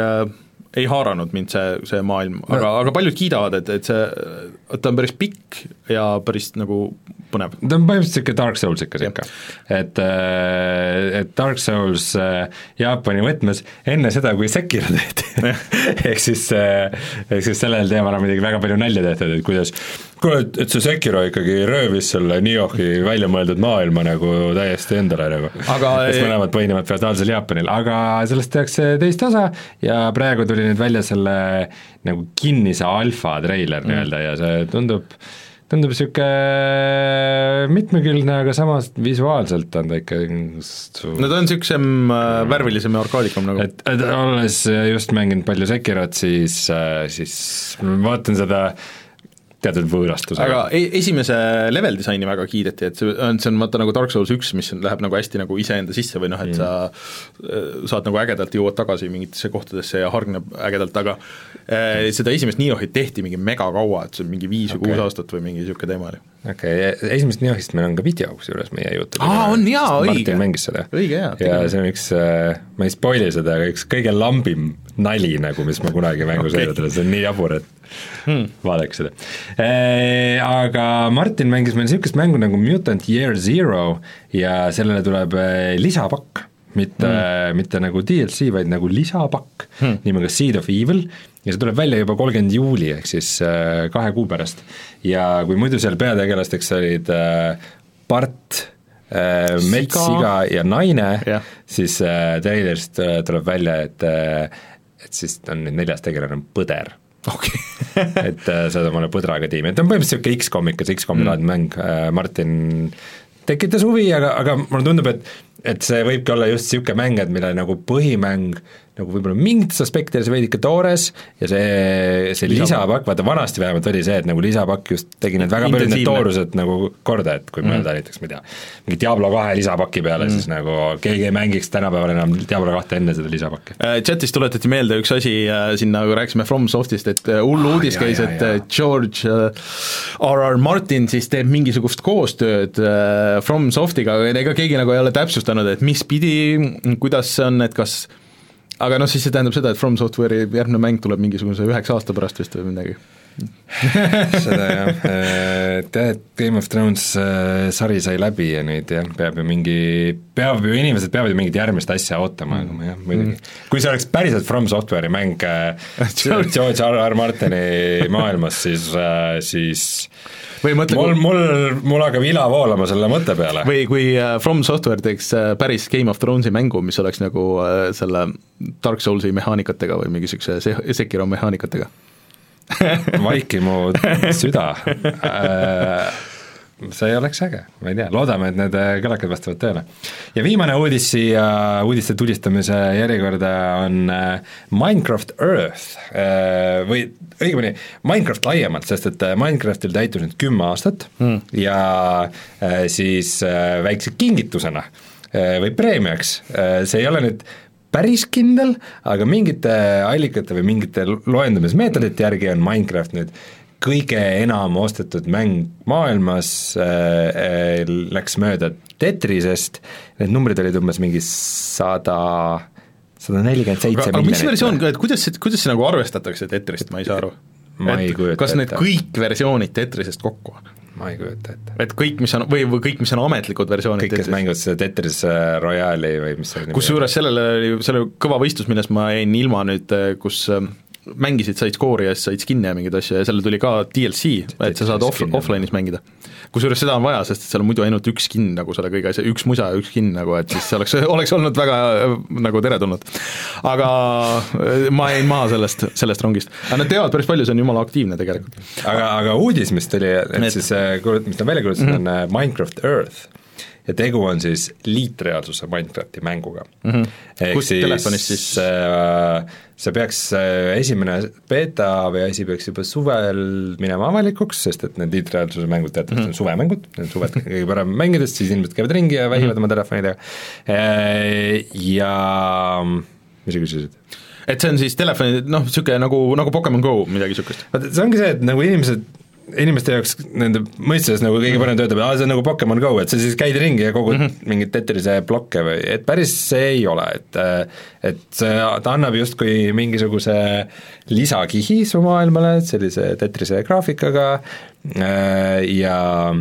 ei haaranud mind see, see maailm, aga no., aga paljud kiidavad, et, et see, et ta on päris pikk ja päris nagu põnev. ta on põhimõtteliselt niisugune Dark Souls ikka siuke, et, et Dark Souls Jaapani võtmes enne seda, kui Sekiro tehti ehk siis, ehk siis sellel teemal on midagi väga palju nalja tehtud, et kuidas kuule, et see Sekiro ikkagi röövis selle Niohi välja mõeldud maailma nagu täiesti endale nagu, kes mõlemad põhinevad feodaalsel Jaapanil, aga sellest tehakse teist osa ja praegu tuli nüüd välja selle nagu kinnise alfa treiler mm. nii-öelda ja see tundub tundub niisugune mitmekülgne, aga samas visuaalselt on ta ikka su... no ta on niisugusem äh, värvilisem ja arkaadikam nagu. et, et olles just mänginud palju Sekirot, siis, siis vaatan seda teatud võõrastusega. aga esimese level disaini väga kiideti, et see on, see on vaata nagu Dark Souls üks, mis läheb nagu hästi nagu iseenda sisse või noh, et mm. sa saad nagu ägedalt, jõuad tagasi mingitesse kohtadesse ja hargneb ägedalt, aga äh, seda esimest Niohit tehti mingi mega kaua, et see on mingi viis või okay. kuus aastat või mingi niisugune teema oli. okei okay., esimest Niohist meil on ka video kusjuures meie YouTube'i. aa, on jaa, õige. Martin mängis seda. õige, jaa. ja see on üks, ma ei spoili seda, aga üks kõige lambim nali nagu, mis ma kunagi mängus okay. öeldud, see on nii jabur, et hmm. vaadake seda e,. Aga Martin mängis meil niisugust mängu nagu Mutant Year Zero ja sellele tuleb lisapakk, mitte hmm., mitte nagu D L C, vaid nagu lisapakk hmm. nimega Seed of Evil ja see tuleb välja juba kolmkümmend juuli, ehk siis kahe kuu pärast. Ja kui muidu seal peategelasteks olid Bart, mets, siga ja naine yeah., siis treilerist tuleb välja, et, et siis on nüüd neljas tegelane on põder. Okay. et saad omale põdraga tiimi, et on põhimõtteliselt niisugune X-komi, kas X-komi laadne mm. mäng, Martin tekitas huvi, aga, aga mulle tundub, et et see võibki olla just niisugune mäng, et mille nagu põhimäng nagu võib-olla mingites aspektides veidike toores ja see, see lisapakk, vaata vanasti vähemalt oli see, et nagu lisapakk just tegi need väga palju need toorused nagu korda, et kui mõelda mm. näiteks, ma ei tea, mingi Diablo kahe lisapaki peale mm., siis nagu keegi ei mängiks tänapäeval enam Diablo kahte enne seda lisapakki. Chatis tuletati meelde üks asi, siin nagu rääkisime FromSoftist, et hull oh, uudis käis, et jah. George R R Martin siis teeb mingisugust koostööd FromSoftiga, ega keegi nagu ei ole täpsustanud, et mis pidi, kuidas see on, et kas aga noh, siis see tähendab seda, et From Software'i järgmine mäng tuleb mingisuguse üheksa aasta pärast vist või midagi. seda jah, tead, Game of Thrones sari sai läbi ja nüüd jah, peab ju mingi, peab ju, inimesed peavad ju mingit järgmist asja ootama, aga ma jah, muidugi mm. kui see oleks päriselt From Software'i mäng George R R Martini maailmas, siis, siis või mõtle, mul, mul, mul hakkab ila voolama selle mõtte peale. Või kui From Software teeks päris Game of Thronesi mängu, mis oleks nagu selle Dark Soulsi mehaanikatega või mingi niisuguse Sekiro mehaanikatega. Vaiki mu süda. See oleks äge, ma ei tea, loodame, et need kõlakad vastavad tõele. Ja viimane uudis siia uudiste tulistamise järjekorda on Minecraft Earth või õigemini Minecraft laiemalt, sest et Minecraftil täitus nüüd kümme aastat mm. ja siis väikse kingitusena või preemiaks, see ei ole nüüd päris kindel, aga mingite allikate või mingite loendamismeetodite järgi on Minecraft nüüd kõige enam ostetud mäng maailmas, äh, läks mööda Tetrisest, need numbrid olid umbes mingi sada, sada nelikümmend seitse miljonit. aga mis versioon, et kuidas, kuidas see nagu arvestatakse Tetrist, ma ei saa aru? ma ei kujuta kas need kõik versioonid Tetrisest kokku? ma ei kujuta ette. et kõik, mis on, või, või kõik, mis on ametlikud versioonid kõik, kes mängivad seda Tetris Royale'i või mis see kusjuures sellele oli, selle kõva võistlus, millest ma jäin ilma nüüd, kus mängisid, said skoori ja siis said skin'e ja mingeid asju ja selle tuli ka D L C, et sa saad off, offline'is mängida. Kusjuures seda on vaja, sest et seal on muidu ainult üks skin nagu selle kõige asja, üks musa ja üks skin nagu, et siis see oleks, oleks olnud väga nagu teretulnud. Aga ma jäin maha sellest, sellest rongist. Aga nad teevad päris palju, see on jumala aktiivne tegelikult. Aga, aga uudis, mis tuli, et Need. siis, mis ta välja kuulutasid, mm -hmm. on Minecraft Earth. Ja tegu on siis liitreaalsuse Minecrafti mänguga mm. -hmm. Kust telefonist siis? See, see peaks, esimene beta või asi peaks juba suvel minema avalikuks, sest et need liitreaalsuse mängud teatavasti mm -hmm. on suvemängud, need suvel kõige parem mängidest, siis inimesed käivad ringi ja vähivad mm -hmm. oma telefonidega. Ja mis sa küsisid? Et see on siis telefoni, noh, niisugune nagu, nagu Pokemon Go, midagi niisugust? See ongi see, et nagu inimesed inimeste jaoks nende mõistes nagu kõige parem töötab, et see on nagu Pokemon Go, et sa siis käid ringi ja kogud mm -hmm. mingit Tetrise blokke või, et päris see ei ole, et et see, ta annab justkui mingisuguse lisakihi su maailmale, sellise Tetrise graafikaga ja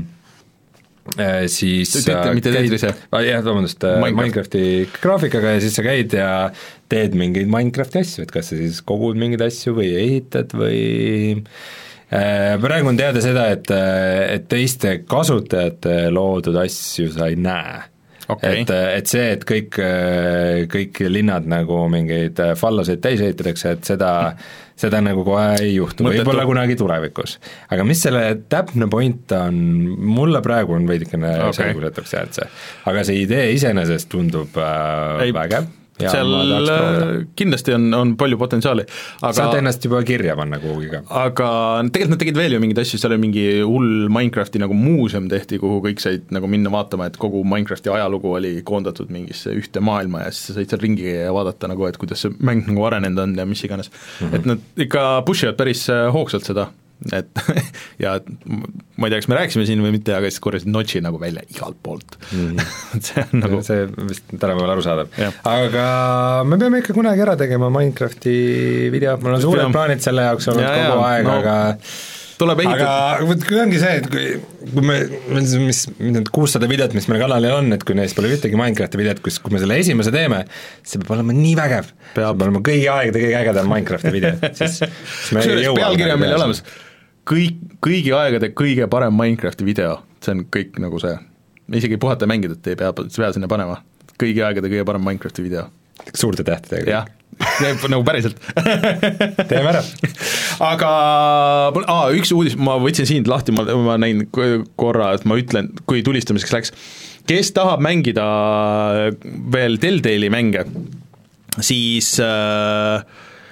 siis Tete, mitte Tetrise? jah, vabandust, Minecraft. Minecrafti graafikaga ja siis sa käid ja teed mingeid Minecrafti asju, et kas sa siis kogud mingeid asju või ehitad või praegu on teada seda, et, et teiste kasutajate loodud asju sa ei näe. Okay. Et, et see, et kõik, kõik linnad nagu mingeid falloseid täis ehitatakse, et seda, seda nagu kohe ei juhtu, võib-olla kunagi tulevikus. aga mis selle täpne point on, mulle praegu on veidikene okay. selgusetuks jäänud see. aga see idee iseenesest tundub äh, ei, vägev. Ja seal kindlasti on, on palju potentsiaali. Aga, saad ennast juba kirja panna kuhugi ka. Aga tegelikult nad tegid veel ju mingeid asju, seal oli mingi hull Minecrafti nagu muuseum tehti, kuhu kõik said nagu minna vaatama, et kogu Minecrafti ajalugu oli koondatud mingisse ühte maailma ja siis sa said seal ringi ja vaadata nagu, et kuidas see mäng nagu arenenud on ja mis iganes mm. -hmm. et nad ikka push ivad päris hoogsalt seda. Et ja ma ei tea, kas me rääkisime siin või mitte, aga siis korjasid notši nagu välja igalt poolt mm. -hmm. see on nagu see vist tänapäeval arusaadav. aga me peame ikka kunagi ära tegema Minecrafti video, mul on suured plaanid selle jaoks olnud ja, kogu ja, aeg no,, aga tuleb ehitada. aga kui ongi see, et kui, kui me, mis need kuussada videot, mis meil kanalil on, et kui neist pole ühtegi Minecrafti videot, kus, kui me selle esimese teeme, see peab olema nii vägev, peab olema kõigi aegade kõige ägedam Minecrafti video, siis, siis me ei jõua. pealkiri on meil olemas, kõik, kõigi aegade kõige parem Minecrafti video, see on kõik nagu see, isegi puhata mängida, et ei pea, pea sinna panema, kõigi aegade kõige parem Minecrafti video. Suurte tähtedega. jah, nagu päriselt teeme ära. aga aa, üks uudis, ma võtsin sind lahti, ma, ma näin korra, et ma ütlen, kui tulistamiseks läks, kes tahab mängida veel Telltale'i mänge, siis äh,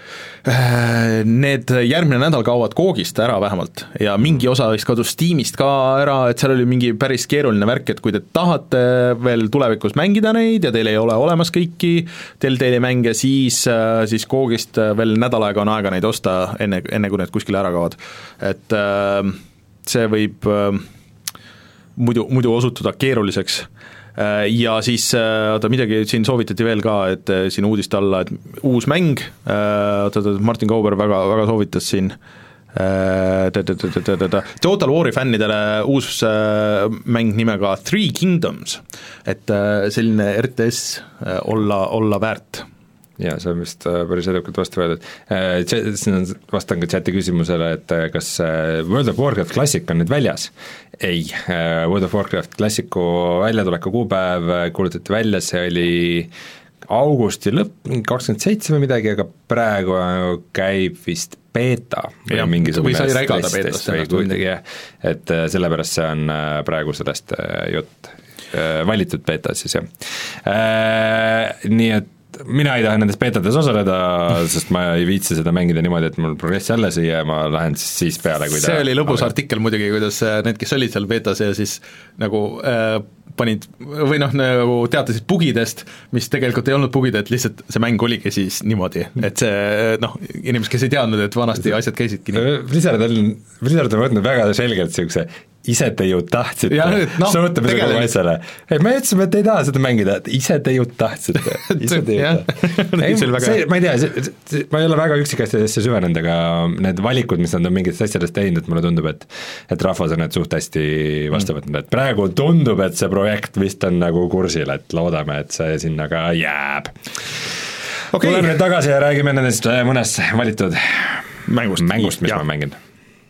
need järgmine nädal kaovad Googist ära vähemalt ja mingi osa vist kadus Steamist ka ära, et seal oli mingi päris keeruline värk, et kui te tahate veel tulevikus mängida neid ja teil ei ole olemas kõiki Telltale'i mänge, siis, siis Googist veel nädal aega on aega neid osta, enne, enne kui need kuskile ära kaovad. Et see võib muidu, muidu osutuda keeruliseks. Ja siis, oota, midagi siin soovitati veel ka, et siin uudiste alla, et uus mäng, oota, Martin Kauber väga, väga soovitas siin Total War'i fännidele uus mäng nimega Three Kingdoms, et selline R T S olla, olla väärt. Jaa, see on vist päris edukalt vastu võetud. Siin vastan ka chati küsimusele, et kas World of Warcraft Classic on nüüd väljas? Ei, World of Warcraft Classicu väljatuleku kuupäev kuulutati välja, see oli augusti lõpp, kakskümmend seitse või midagi, aga praegu käib vist beeta või mingisugune stress või kuidagi, et sellepärast see on praegu sellest jutt valitud beeta siis, jah. Nii et mina ei taha nendes beetades osaleda, sest ma ei viitsi seda mängida niimoodi, et mul progressi alles ei jää, ma lähen siis peale, kui see ta oli lõbus aga... artikkel muidugi, kuidas need, kes olid seal beetas ja siis nagu äh, panid või noh, nagu teatasid bugidest, mis tegelikult ei olnud bugid, et lihtsalt see mäng oligi siis niimoodi, et see noh, inimesed, kes ei teadnud, et vanasti asjad käisidki nii. Blizzard on, Blizzard on võtnud väga selgelt niisuguse ise te ju tahtsite, no, suutame selle kogu asjale. ei, me ütlesime, et ei taha seda mängida, et ise te ju tahtsite, ise te ju tahtsite. ei, see, ma ei tea, see, see, ma ei ole väga üksikasjadesse süvenenud, aga need valikud, mis nad on mingitest asjadest teinud, et mulle tundub, et et rahvas on need suht hästi vastu võtnud, et praegu tundub, et see projekt vist on nagu kursil, et loodame, et see sinna ka jääb. Okay. Tuleme nüüd tagasi ja räägime nendest mõnest valitud mängust, mängust mis ja. ma mängin.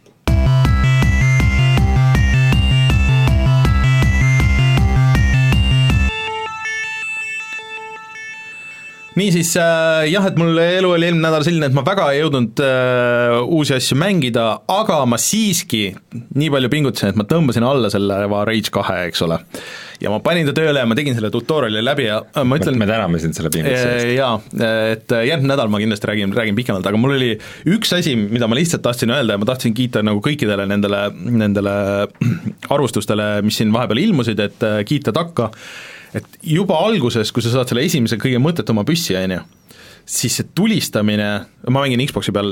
niisiis äh, jah, et mul elu oli eelmine nädal selline, et ma väga ei jõudnud äh, uusi asju mängida, aga ma siiski nii palju pingutasin, et ma tõmbasin alla selle Rage kahe, eks ole. Ja ma panin ta tööle ja ma tegin selle tutoriali läbi ja ma ütlen... Me täname sind selle pingutuse eest. Jaa, et järgmine nädal ma kindlasti räägin, räägin pikemalt, aga mul oli üks asi, mida ma lihtsalt tahtsin öelda ja ma tahtsin kiita nagu kõikidele nendele, nendele arvustustele, mis siin vahepeal ilmusid, et kiita takka, et juba alguses, kui sa saad selle esimese kõige mõttetuma püssi, on ju, siis see tulistamine, ma mängin Xboxi peal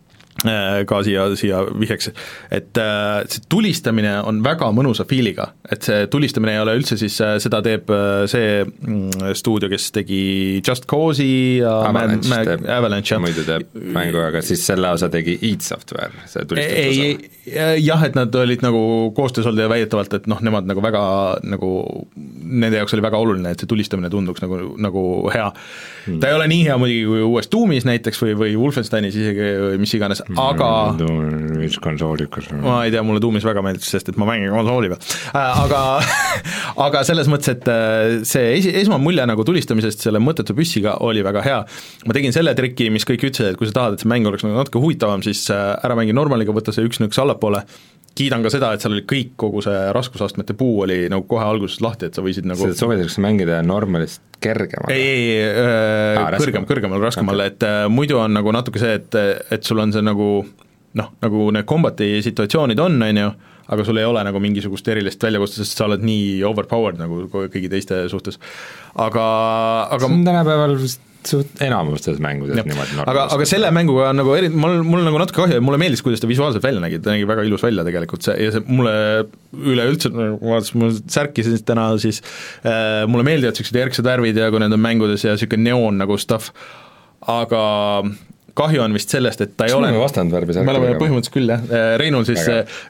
ka siia, siia vihjeks, et see tulistamine on väga mõnusa fiiliga, et see tulistamine ei ole üldse siis, seda teeb see stuudio, kes tegi Just Cause'i ja Avalanche, Mad, Mad, Avalanche muidu teeb mängu, aga siis selle osa tegi id Software, see tulistamisosa. Jah, et nad olid nagu koostöös olnud ja väidetavalt, et noh, nemad nagu väga nagu, nende jaoks oli väga oluline, et see tulistamine tunduks nagu, nagu hea. Hmm. Ta ei ole nii hea muidugi kui uues Doomis näiteks või, või Wolfensteinis isegi või mis iganes, aga mis konsoolikas ma ei tea, mulle Doomis väga meeldis, sest et ma mängin konsooli peal, aga aga selles mõttes, et see esi, esmane mulje nagu tulistamisest selle mõttetu püssiga oli väga hea. Ma tegin selle triki, mis kõik ütlesid, et kui sa tahad, et see mäng oleks natuke huvitavam, siis ära mängi normaliga, võtta see üks nõks allapoole. Kiidan ka seda, et seal oli kõik, kogu see raskusastmete puu oli nagu kohe alguses lahti, et sa võisid nagu seda soovitakse mängida normalist kergemaga? ei, ei, äh, ah, kõrgem, kõrgemal, raskemal okay., et äh, muidu on nagu natuke see, et, et sul on see nagu noh, nagu need kombati situatsioonid on, on ju, aga sul ei ole nagu mingisugust erilist väljakutset, sest sa oled nii overpowered nagu kõigi teiste suhtes. Aga, aga see on tänapäeval vist suht enamustes mängudes niimoodi aga, aga selle mänguga on nagu eri, mul, mul nagu natuke kahju, mulle meeldis, kuidas ta visuaalselt välja nägi, ta nägi väga ilus välja tegelikult see, ja see mulle üleüldse, vaadates mul särkisin täna, siis äh, mulle meeldivad sellised järgsed värvid ja kui need on mängudes ja niisugune neoon nagu stuff, aga kahju on vist sellest, et ta ei Kas ole vastandvärvi särk? Me oleme põhimõtteliselt küll, jah. Reinul siis,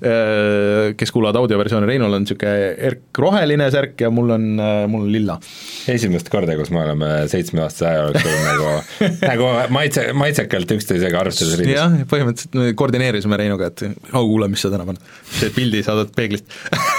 kes kuulavad audioversiooni, Reinul on niisugune erk roheline särk ja mul on, mul on lilla. Esimest korda, kus me oleme seitsme aastase aja oleks nagu, nagu maitse, maitsekalt üksteisega arvestades riidis. jah, põhimõtteliselt me koordineerisime Reinuga, et au, kuule, mis sa täna paned. See pildi saadad peeglist.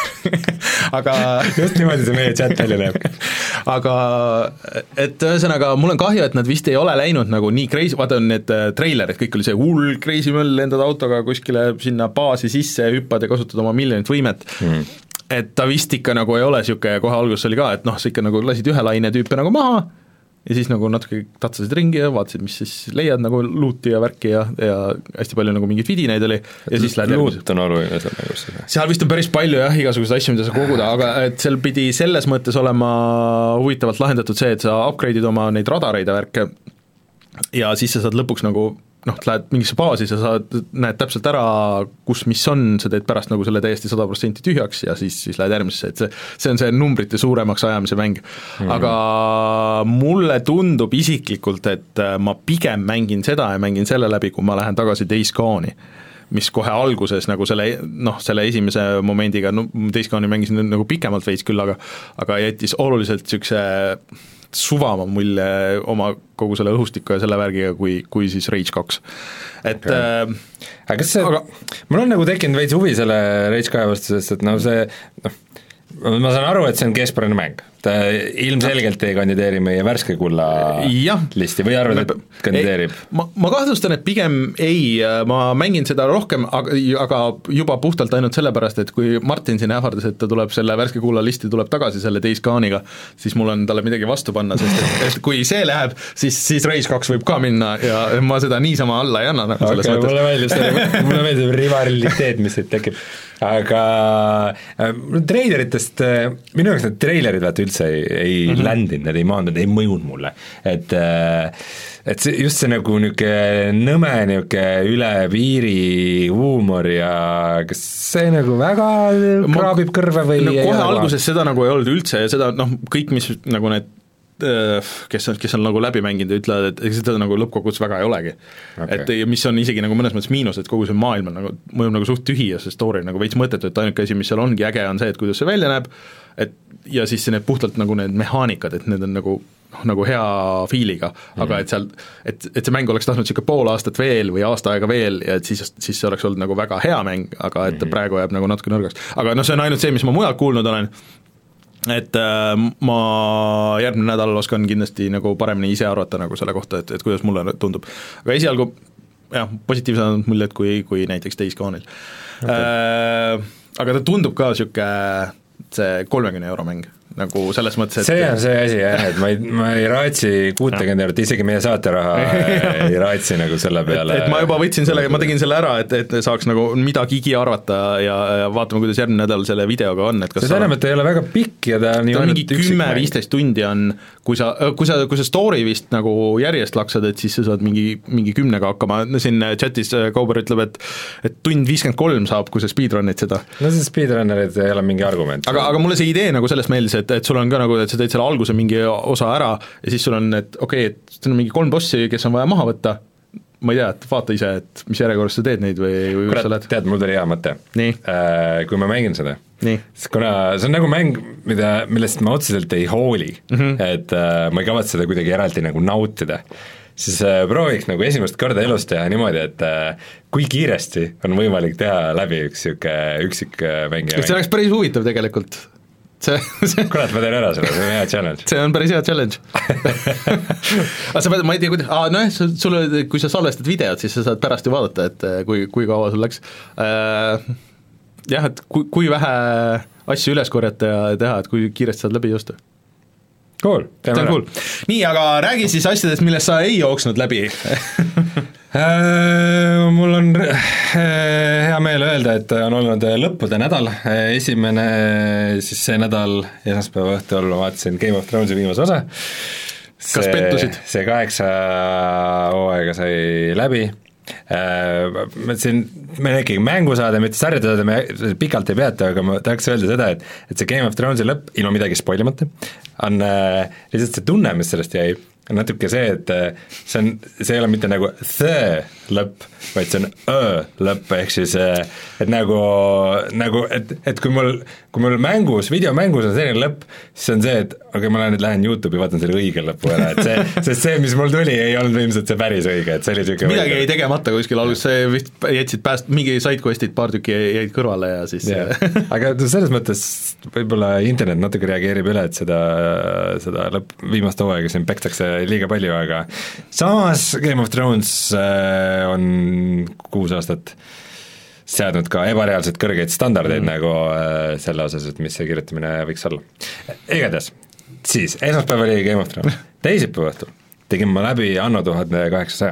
aga just niimoodi see meie chat välja näeb. aga et ühesõnaga, mul on kahju, et nad vist ei ole läinud nagu nii crazy, vaata on need treilerid, kõik oli see hull crazy möll, lendad autoga kuskile sinna baasi sisse, hüppad ja kasutad oma miljonit võimet mm., et ta vist ikka nagu ei ole niisugune, kohe alguses oli ka, et noh, sa ikka nagu lasid ühe laine tüüpe nagu maha ja siis nagu natuke tatsasid ringi ja vaatasid, mis siis leiad nagu luuti ja värki ja, ja hästi palju nagu mingeid vidineid oli ja siis lähed luut on oluline seal mängus. seal vist on päris palju jah, igasuguseid asju, mida sa koguda, aga et seal pidi selles mõttes olema huvitavalt lahendatud see, et sa upgrade'id oma neid radareid ja värke ja siis sa saad lõpuks nagu noh, lähed mingisse baasi, sa saad, näed täpselt ära, kus mis on, sa teed pärast nagu selle täiesti sada protsenti tühjaks ja siis, siis lähed järgmisesse, et see, see on see numbrite suuremaks ajamise mäng mm.. aga mulle tundub isiklikult, et ma pigem mängin seda ja mängin selle läbi, kui ma lähen tagasi Days Gone'i, mis kohe alguses nagu selle, noh, selle esimese momendiga, no Days Gone'i mängisin nagu pikemalt veits küll, aga aga jättis oluliselt niisuguse suvama mulje oma kogu selle õhustiku ja selle värgiga, kui, kui siis Rage kaks. Et okay. äh, aga kas see, aga mul on nagu tekkinud veits huvi selle Rage kahe vastusest, et noh, see noh, ma saan aru, et see on keskpärane mäng, ta ilmselgelt ei kandideeri meie värske kulla ja. listi või arvad, et kandideerib? Ma, ma kahtlustan, et pigem ei, ma mängin seda rohkem, aga, aga juba puhtalt ainult sellepärast, et kui Martin siin ähvardas, et ta tuleb selle värske kulla listi, tuleb tagasi selle Days Gone'iga, siis mul on talle midagi vastu panna, sest et, et kui see läheb, siis, siis Rage kaks võib ka minna ja ma seda niisama alla ei anna nagu selles okay, mõttes. Mulle meeldib see, mulle meeldib rivaliteet, mis siit tekib. aga äh, treileritest, minu jaoks need treilerid vaata üldse ei, ei mm -hmm. ländinud, need ei maandunud, ei mõjunud mulle, et et see, just see nagu niisugune nõme, niisugune üle piiri huumor ja kas see nagu väga kraabib kõrve või no kohe alguses seda nagu ei olnud üldse ja seda noh, kõik, mis nagu need kes on, kes on nagu läbi mänginud ja ütlevad, et ega seda nagu lõppkokkuvõttes väga ei olegi okay.. Et mis on isegi nagu mõnes mõttes miinus, et kogu see maailm on nagu, mõjub nagu suht tühi ja see story nagu veits mõttetu, et ainuke asi, mis seal ongi äge, on see, et kuidas see välja näeb, et ja siis need puhtalt nagu need mehaanikad, et need on nagu noh, nagu hea fiiliga, aga mm. et seal, et, et see mäng oleks tahtnud niisugune pool aastat veel või aasta aega veel ja et siis, siis see oleks olnud nagu väga hea mäng, aga et mm. praegu jääb nagu natuke nõrgaks. Aga noh, see on ainult see, mis ma mujalt kuulnud olen, et äh, ma järgmine nädal oskan kindlasti nagu paremini ise arvata nagu selle kohta, et, et kuidas mulle tundub. Aga esialgu jah, positiivsed on muljed kui, kui näiteks Days Gone'il okay.. Äh, aga ta tundub ka niisugune see kolmekümne euro mäng, nagu selles mõttes, et see on see asi jah, et ma ei, ma ei raatsi kuutekümmet eurot, isegi meie saateraha ei raatsi nagu selle peale. Et, et ma juba võtsin selle, ma tegin selle ära, et, et saaks nagu midagigi arvata ja, ja vaatame, kuidas järgmine nädal selle videoga on, et kas see tähendab, et ta ei ole väga pikk ja ta on ta on mingi kümme viisteist tundi on, kui sa, kui sa, kui sa story vist nagu järjest laksad, et siis sa saad mingi, mingi kümnega hakkama, siin chatis Kauber ütleb, et et tund viiskümmend kolm saab, kui sa speedrun'id seda. No see speedrunnerid ei ole mingi argument. Aga, aga mulle see idee nagu sellest meeldis, et, et sul on ka nagu, et sa teed selle alguse mingi osa ära ja siis sul on, et okei okay,, et siin on mingi kolm bossi, kes on vaja maha võtta, ma ei tea, et vaata ise, et mis järjekorras sa teed neid või, või kurat, tead, mul tuli hea mõte. Äh, kui ma mängin seda, siis kuna see on nagu mäng, mida, millest ma otseselt ei hooli mm, -hmm. et äh, ma ei kavatse seda kuidagi eraldi nagu nautida, siis äh, prooviks nagu esimest korda elus teha niimoodi, et äh, kui kiiresti on võimalik teha läbi üks niisugune üksik mängija. See oleks päris huvitav tegelikult. See, see kurat, ma teen ära selle, see on hea challenge. See on päris hea challenge. Aga sa pead, ma ei tea, kuidas, aa, noh, sul, kui sa salvestad videot, siis sa saad pärast ju vaadata, et kui, kui kaua sul läks. Jah, et kui, kui vähe asju üles korjata ja teha, et kui kiiresti saad läbi joosta. Cool, teeme ära. Cool. Nii, aga räägi siis asjadest, millest sa ei jooksnud läbi. Mul on hea meel öelda, et on olnud lõppude nädal, esimene siis see nädal esmaspäeva õhtul ma vaatasin Game of Thronesi viimase osa. Kas see, pettusid? See kaheksa hooaega sai läbi. Ma siin, me ikkagi mängu saada, mitte sarjada saada, me pikalt ei peata, aga ma tahaks öelda seda, et, et see Game of Thronesi lõpp, ilma midagi spoilimata, on äh, lihtsalt see tunne, mis sellest jäi, on natuke see, et see on, see ei ole mitte nagu the lõpp, vaid see on ö lõpp, ehk siis et nagu, nagu et, et kui mul, kui mul mängus, videomängus on selline lõpp, siis on see, et okei okay,, ma lähen nüüd lähen YouTube'i, vaatan selle õige lõpu ära, et see, sest see, mis mul tuli, ei olnud ilmselt see päris õige, et see oli niisugune midagi jäi tegemata kuskil alguses, see vist jätsid pääst-, mingi sidequest'id paar tükki jäid kõrvale ja siis ja. Aga selles mõttes võib-olla internet natuke reageerib üle, et seda, seda lõpp, viimast hooaega siin pekstakse liiga palju, aga samas Game of Thrones äh, on kuus aastat seadnud ka ebareaalselt kõrgeid standardeid mm. nagu äh, selle osas, et mis see kirjutamine võiks olla. Igatahes, siis esmaspäev oli Game of Thrones, teisipäeva õhtul tegin ma läbi Anno tuhat kaheksasaja.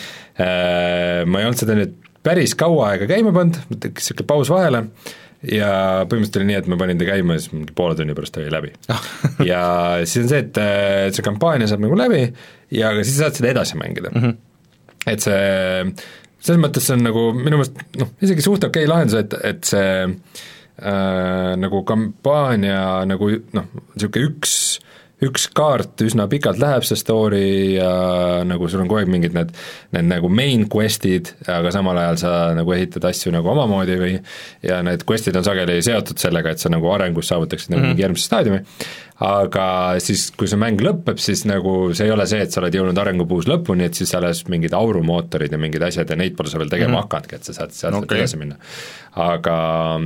Äh, ma ei olnud seda nüüd päris kaua aega käima pannud, tekkis niisugune paus vahele ja põhimõtteliselt oli nii, et ma panin ta käima ja siis mingi poole tunni pärast oli läbi. Ja siis on see, et see kampaania saab nagu läbi ja siis saad seda edasi mängida mm. -hmm. Et see, selles mõttes see on nagu minu meelest noh, isegi suht okei lahendus, et, et see äh, nagu kampaania nagu noh, niisugune üks üks kaart üsna pikalt läheb see story ja nagu sul on kogu aeg mingid need, need nagu main quest'id, aga samal ajal sa nagu ehitad asju nagu omamoodi või ja need quest'id on sageli seotud sellega, et sa nagu arengus saavutaksid nagu mm -hmm. mingi järgmise staadiumi, aga siis, kui see mäng lõpeb, siis nagu see ei ole see, et sa oled jõudnud arengupuus lõpuni, et siis alles mingid aurumootorid ja mingid asjad ja neid pole sa veel tegema mm -hmm. hakanudki, et sa saad sealt okay. edasi minna. Aga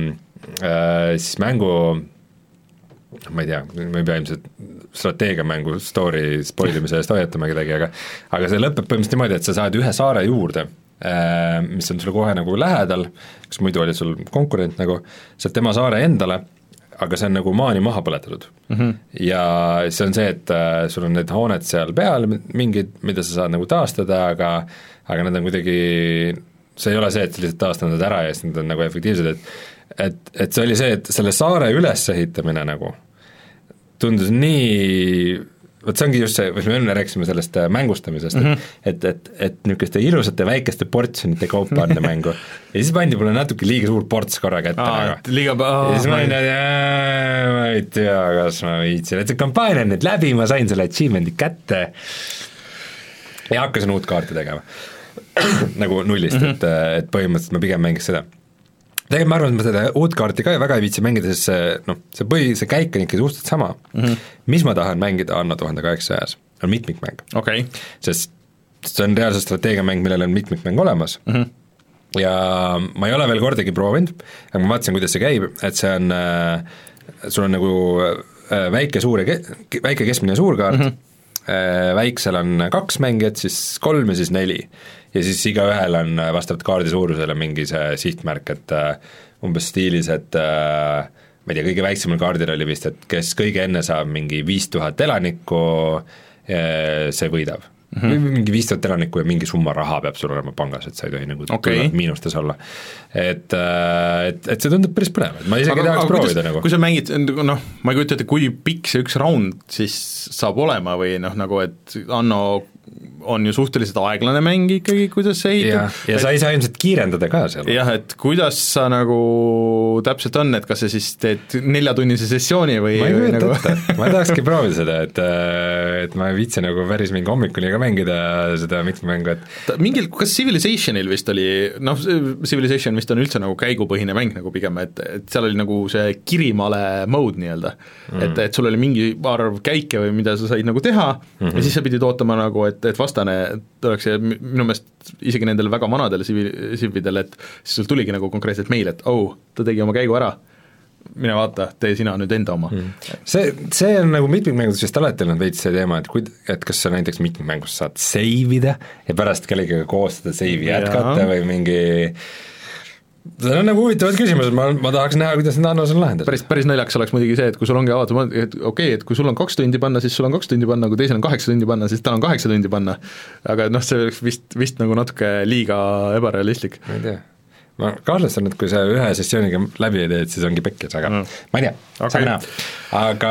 äh, siis mängu ma ei tea, ma ei pea ilmselt strateegiamängu story spoilimise eest hoiatama kedagi, aga aga see lõpeb põhimõtteliselt niimoodi, et sa saad ühe saare juurde, mis on sulle kohe nagu lähedal, kas muidu oli sul konkurent nagu, saad tema saare endale, aga see on nagu maani maha põletatud mm. -hmm. Ja see on see, et sul on need hooned seal peal, mingid, mida sa saad nagu taastada, aga aga nad on kuidagi, see ei ole see, et sa lihtsalt taastad nad ära ja siis nad on nagu efektiivsed, et et, et see oli see, et selle saare ülesehitamine nagu tundus nii, vot see ongi just see, mis me enne rääkisime sellest mängustamisest mm, -hmm. et, et, et niisuguste ilusate väikeste portsjonite kaupa anda mängu ja siis pandi mulle natuke liiga suur ports korra kätte Aa, nagu. Liiga ja siis ma olin, et ma ei tea, kas ma viitsin, et see kampaania on nüüd läbi, ma sain selle achievement'i kätte ja hakkasin uut kaarti tegema nagu nullist mm, -hmm. et, et põhimõtteliselt ma pigem mängiks seda. Tegelikult ma arvan, et ma seda uut kaarti ka väga ei viitsi mängida, sest see, noh, see põhi, see käik on ikka suhteliselt sama mm. -hmm. Mis ma tahan mängida Anno tuhande kaheksasajas, on mitmikmäng okay.. Sest see on reaalselt strateegiamäng, millel on mitmikmäng olemas mm. -hmm. ja ma ei ole veel kordagi proovinud, aga ma vaatasin, kuidas see käib, et see on äh,, sul on nagu äh, väike, suur ja ke-, väike, keskmine ja suur kaart mm, -hmm. äh, väiksel on kaks mängijat, siis kolm ja siis neli. Ja siis igaühel on vastavalt kaardi suurusele mingi see sihtmärk, et uh, umbes stiilis, et uh, ma ei tea, kõige väiksemal kaardil oli vist, et kes kõige enne saab mingi viis tuhat elanikku, see võidab mm. -hmm. mingi viis tuhat elanikku ja mingi summa raha peab sul olema pangas, et sa ei tohi nagu okay. miinustes olla. Et, et, et see tundub päris põnev, et ma isegi aga, tahaks aga, proovida kuidas, nagu. Kui sa mängid, noh, ma ei kujuta ette, kui pikk see üks round siis saab olema või noh, nagu et Anno on ju suhteliselt aeglane mäng ikkagi, kuidas see ehitab. ja, ja et, sa ei saa ilmselt kiirendada ka seal. jah, et kuidas sa nagu täpselt on, et kas sa siis teed neljatunnise sessiooni või ma ei kujuta nagu... ette, ma tahakski proovida seda, et et ma ei viitsi nagu päris mingi hommikuni ka mängida seda mitmemängu, et Ta, mingil, kas Civilizationil vist oli, noh, Civilization vist on üldse nagu käigupõhine mäng nagu pigem, et, et seal oli nagu see kirimale mode nii-öelda mm., et, et sul oli mingi arv käike või mida sa said nagu teha mm -hmm. ja siis sa pidid ootama nagu, et, et vastane oleks see minu meelest isegi nendel väga vanadel cividel, et siis sul tuligi nagu konkreetselt meil, et oh, ta tegi oma käigu ära, mine vaata, tee sina nüüd enda oma mm.. see, see on nagu mitmikmängus vist alati olnud veits see teema, et kui, et kas sa näiteks mitmikmängus saad save ida ja pärast kellegagi koos seda save'i jätkata või mingi see on nagu huvitavad küsimused, ma, ma tahaks näha, kuidas need Annos on lahendatud. Päris, päris naljakas oleks muidugi see, et kui sul ongi avatud, et okei okay,, et kui sul on kaks tundi panna, siis sul on kaks tundi panna, kui teisel on kaheksa tundi panna, siis tal on kaheksa tundi panna. Aga noh, see oleks vist, vist nagu natuke liiga ebarealistlik. Ma ei tea. Ma kahtlustan, et kui sa ühe sessiooniga läbi ei teed, siis ongi pekkis, aga mm. ma ei tea, okay. Saame näha. Aga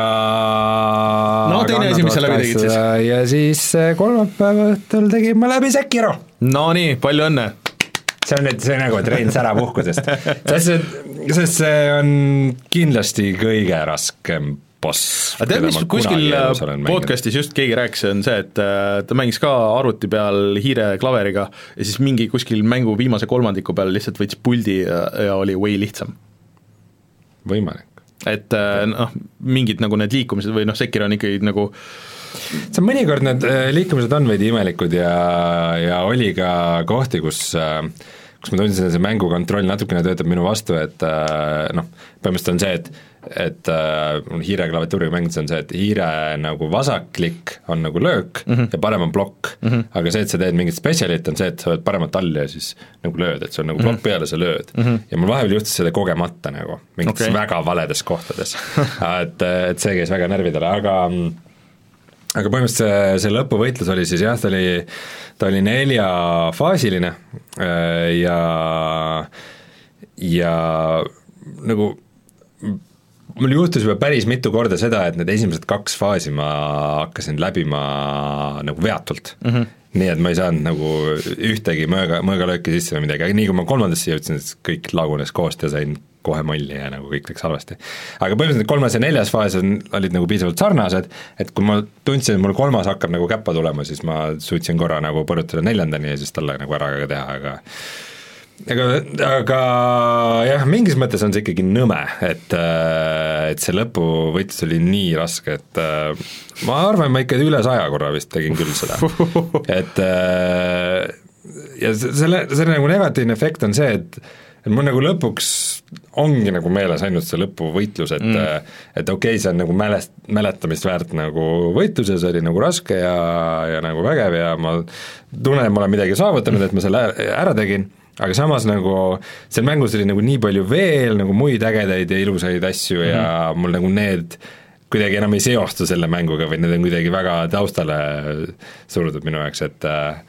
no teine asi, mis sa läbi tegid siis? Ja siis kolmapäeva õhtul tegin ma läbi Sekiro. No nii, palju õnne! see on nüüd, see on nagu, et Rein sära puhkusest. sest, sest see on kindlasti kõige raskem boss. aga tead, mis kuskil podcastis just keegi rääkis, on see, et ta mängis ka arvuti peal hiireklaveriga ja siis mingi kuskil mängu viimase kolmandiku peal lihtsalt võttis puldi ja, ja oli way lihtsam. Võimalik. et noh, mingid nagu need liikumised või noh, Sekiro on ikkagi nagu see on mõnikord need liikumised on veidi imelikud ja, ja oli ka kohti, kus kus ma tundsin, et see mängukontroll natukene töötab minu vastu, et noh, põhimõtteliselt on see, et et äh, hiire klaviatuuriga mängides on see, et hiire nagu vasaklik on nagu löök mm -hmm. ja parem on plokk mm, -hmm. aga see, et sa teed mingit spetsialit, on see, et sa oled paremat all ja siis nagu lööd, et see on nagu plokk peale, sa lööd mm. -hmm. ja mul vahepeal juhtus seda kogemata nagu, mingites okay. väga valedes kohtades et, et see käis väga närvidele, aga aga põhimõtteliselt see, see lõpuvõitlus oli siis jah, ta oli, ta oli neljafaasiline ja ja nagu mul juhtus juba päris mitu korda seda, et need esimesed kaks faasi ma hakkasin läbima nagu veatult mm. -hmm. nii et ma ei saanud nagu ühtegi mõõga, mõõgalööki sisse või midagi, aga nii kui ma kolmandasse jõudsin, siis kõik lagunes koost ja sain kohe molli ja nagu kõik läks halvasti. aga põhimõtteliselt kolmas ja neljas faas on, olid nagu piisavalt sarnased, et kui ma tundsin, et mul kolmas hakkab nagu käppa tulema, siis ma suutsin korra nagu põrutada neljandani ja siis talle nagu ära ka teha, aga aga, aga jah, mingis mõttes on see ikkagi nõme, et, et see lõpuvõitlus oli nii raske, et ma arvan, ma ikka üle saja korra vist tegin küll seda, et ja selle, selle nagu negatiivne efekt on see, et et mul nagu lõpuks ongi nagu meeles ainult see lõpuvõitlus, et mm. et okei okay,, see on nagu mälest, mäletamist väärt nagu võitlus ja see oli nagu raske ja, ja nagu vägev ja ma tunnen, et ma olen midagi saavutanud, et ma selle ära tegin, aga samas nagu seal mängus oli nagu nii palju veel nagu muid ägedaid ja ilusaid asju mm. ja mul nagu need kuidagi enam ei seostu selle mänguga või need on kuidagi väga taustale surutud minu jaoks, et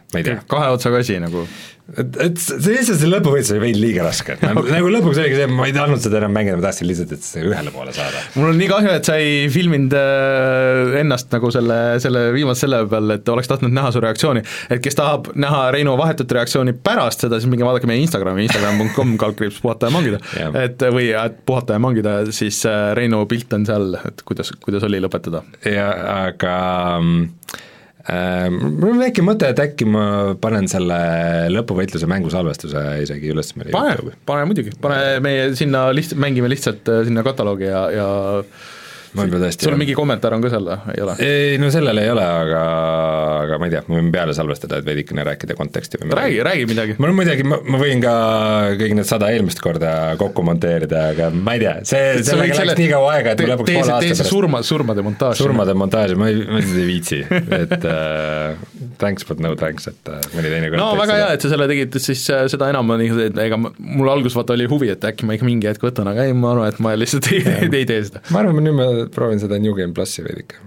ma ei tea. Kahe otsaga asi nagu. Et, et see lihtsalt see lõpuvõitlus oli veidi liiga raske, nagu, okay. nagu lõpuks oligi see, ma ei tahtnud seda enam mängida, ma tahtsin lihtsalt, et see ühele poole saada. Mul on nii kahju, et sa ei filminud ennast nagu selle, selle viimase selle peal, et oleks tahtnud näha su reaktsiooni, et kes tahab näha Reinu vahetut reaktsiooni pärast seda, siis minge vaadake meie Instagrami, instagram punkt com kaldkriips puhata ja mangida yeah. et või et puhata ja mangida, siis Reinu pilt on seal, et kuidas, kuidas oli lõpetada. Ja aga äh, mul on väike mõte, et äkki ma panen selle lõpuvõitluse mängusalvestuse isegi üles meie pane, pane muidugi, pane meie sinna liht-, mängime lihtsalt sinna kataloogi ja, ja sul mingi kommentaar on ka seal, ei ole? Ei, no sellel ei ole, aga, aga ma ei tea, ma võin peale salvestada, et veidikene rääkida konteksti või räägi, räägi midagi. Mul on muidugi, ma, ma võin ka kõik need sada eelmist korda kokku monteerida, aga ma ei tea, see, sellega läks nii kaua aega, et ma lõpuks poole aasta pärast surma, surmade montaaž. Surmade montaaž, ma ei, ma ei viitsi, et uh, thanks but no thanks, et uh, mõni teine kord no väga seda. Hea, et sa selle tegid, siis seda enam on, ega mul algus vaata oli huvi, et äkki ma ikka mingi hetk võtan, aga ei, ma arvan, et ma lihtsalt ei, ei tee seda. Ma arvan, nüüd ma proovin seda New Game Plussi veidike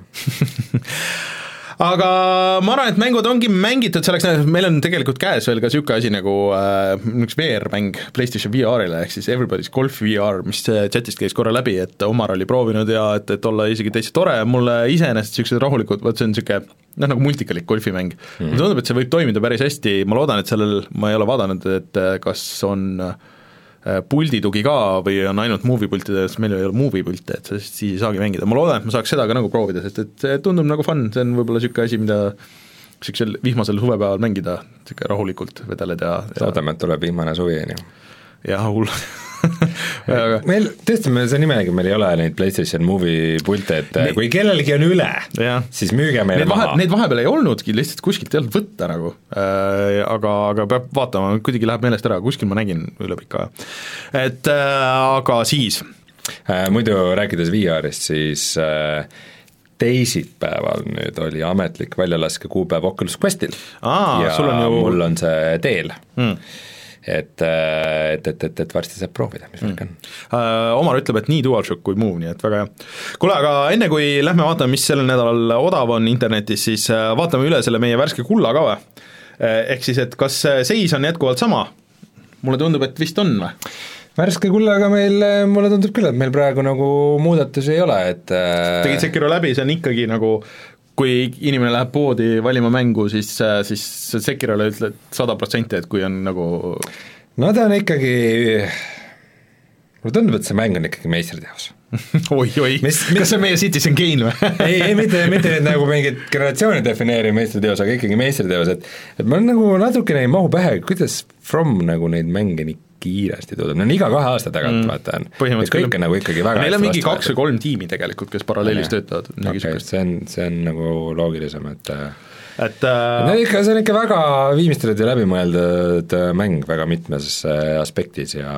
aga ma arvan, et mängud ongi mängitud selleks, meil on tegelikult käes veel ka niisugune asi nagu äh, üks V R-mäng PlayStation V R-ile, ehk siis Everybody's Golf V R, mis chatist käis korra läbi, et Omar oli proovinud ja et, et olla isegi täitsa tore, mulle iseenesest niisugused rahulikud, vaat see on niisugune noh, nagu multikalik golfimäng mm. mulle tundub, et see võib toimida päris hästi, ma loodan, et sellel, ma ei ole vaadanud, et kas on pulditugi ka või on ainult movie-pultide, sest meil ei ole movie-pulte, et siis ei saagi mängida, ma loodan, et ma saaks seda ka nagu proovida, sest et see tundub nagu fun, see on võib-olla niisugune asi, mida niisugusel vihmasel suvepäeval mängida, niisugune rahulikult vedeled ja loodame, et tuleb vihmane suvi, on ju. jah, hull meil, tõesti, me see nimelegi, meil ei ole neid PlayStation Movie pulte, et ne, kui kellelgi on üle, siis müüge meile need maha. Vahe, neid vahepeal ei olnudki, lihtsalt kuskilt ei olnud võtta nagu äh,, aga, aga peab vaatama, kuidagi läheb meelest ära, kuskil ma nägin üle pika aja. Et äh, aga siis äh, muidu rääkides V R-ist, siis äh, teisipäeval nüüd oli ametlik väljalaske kuupäev Oculus Questil Aa, ja sul on ju... mul on see teel mm. et, et, et, et, et varsti saab proovida, mis värk on. Uh, Omar ütleb, et nii DualShock kui Move, nii et väga hea. Kuule, aga enne kui lähme vaatame, mis sellel nädalal odav on internetis, siis vaatame üle selle meie värske kulla ka või? Ehk siis, et kas seis on jätkuvalt sama? Mulle tundub, et vist on või? Värske kullaga meil, mulle tundub küll, et meil praegu nagu muudatusi ei ole, et tegid Sekiro läbi, see on ikkagi nagu kui inimene läheb poodi valima mängu, siis, siis Sekirole ütled sada protsenti, et kui on nagu no ta on ikkagi, mulle tundub, et see mäng on ikkagi meistriteos. oi, oi, mis, mis... kas see on meie Citizen Kane või? ei, ei, mitte, mitte nüüd nagu mingit generatsiooni defineeriv meistriteos, aga ikkagi meistriteos, et et ma nagu natukene ei mahu pähe, kuidas From nagu neid mänge nii kiiresti toodab, no on iga kahe aasta tagant mm, vaatan, et kõik on nagu ikkagi väga neil on mingi kaks või kolm tiimi tegelikult, kes paralleelis töötavad. Okay, see on, see on nagu loogilisem, et et äh... no ikka, see on ikka väga viimistletud ja läbimõeldud mäng väga mitmes aspektis ja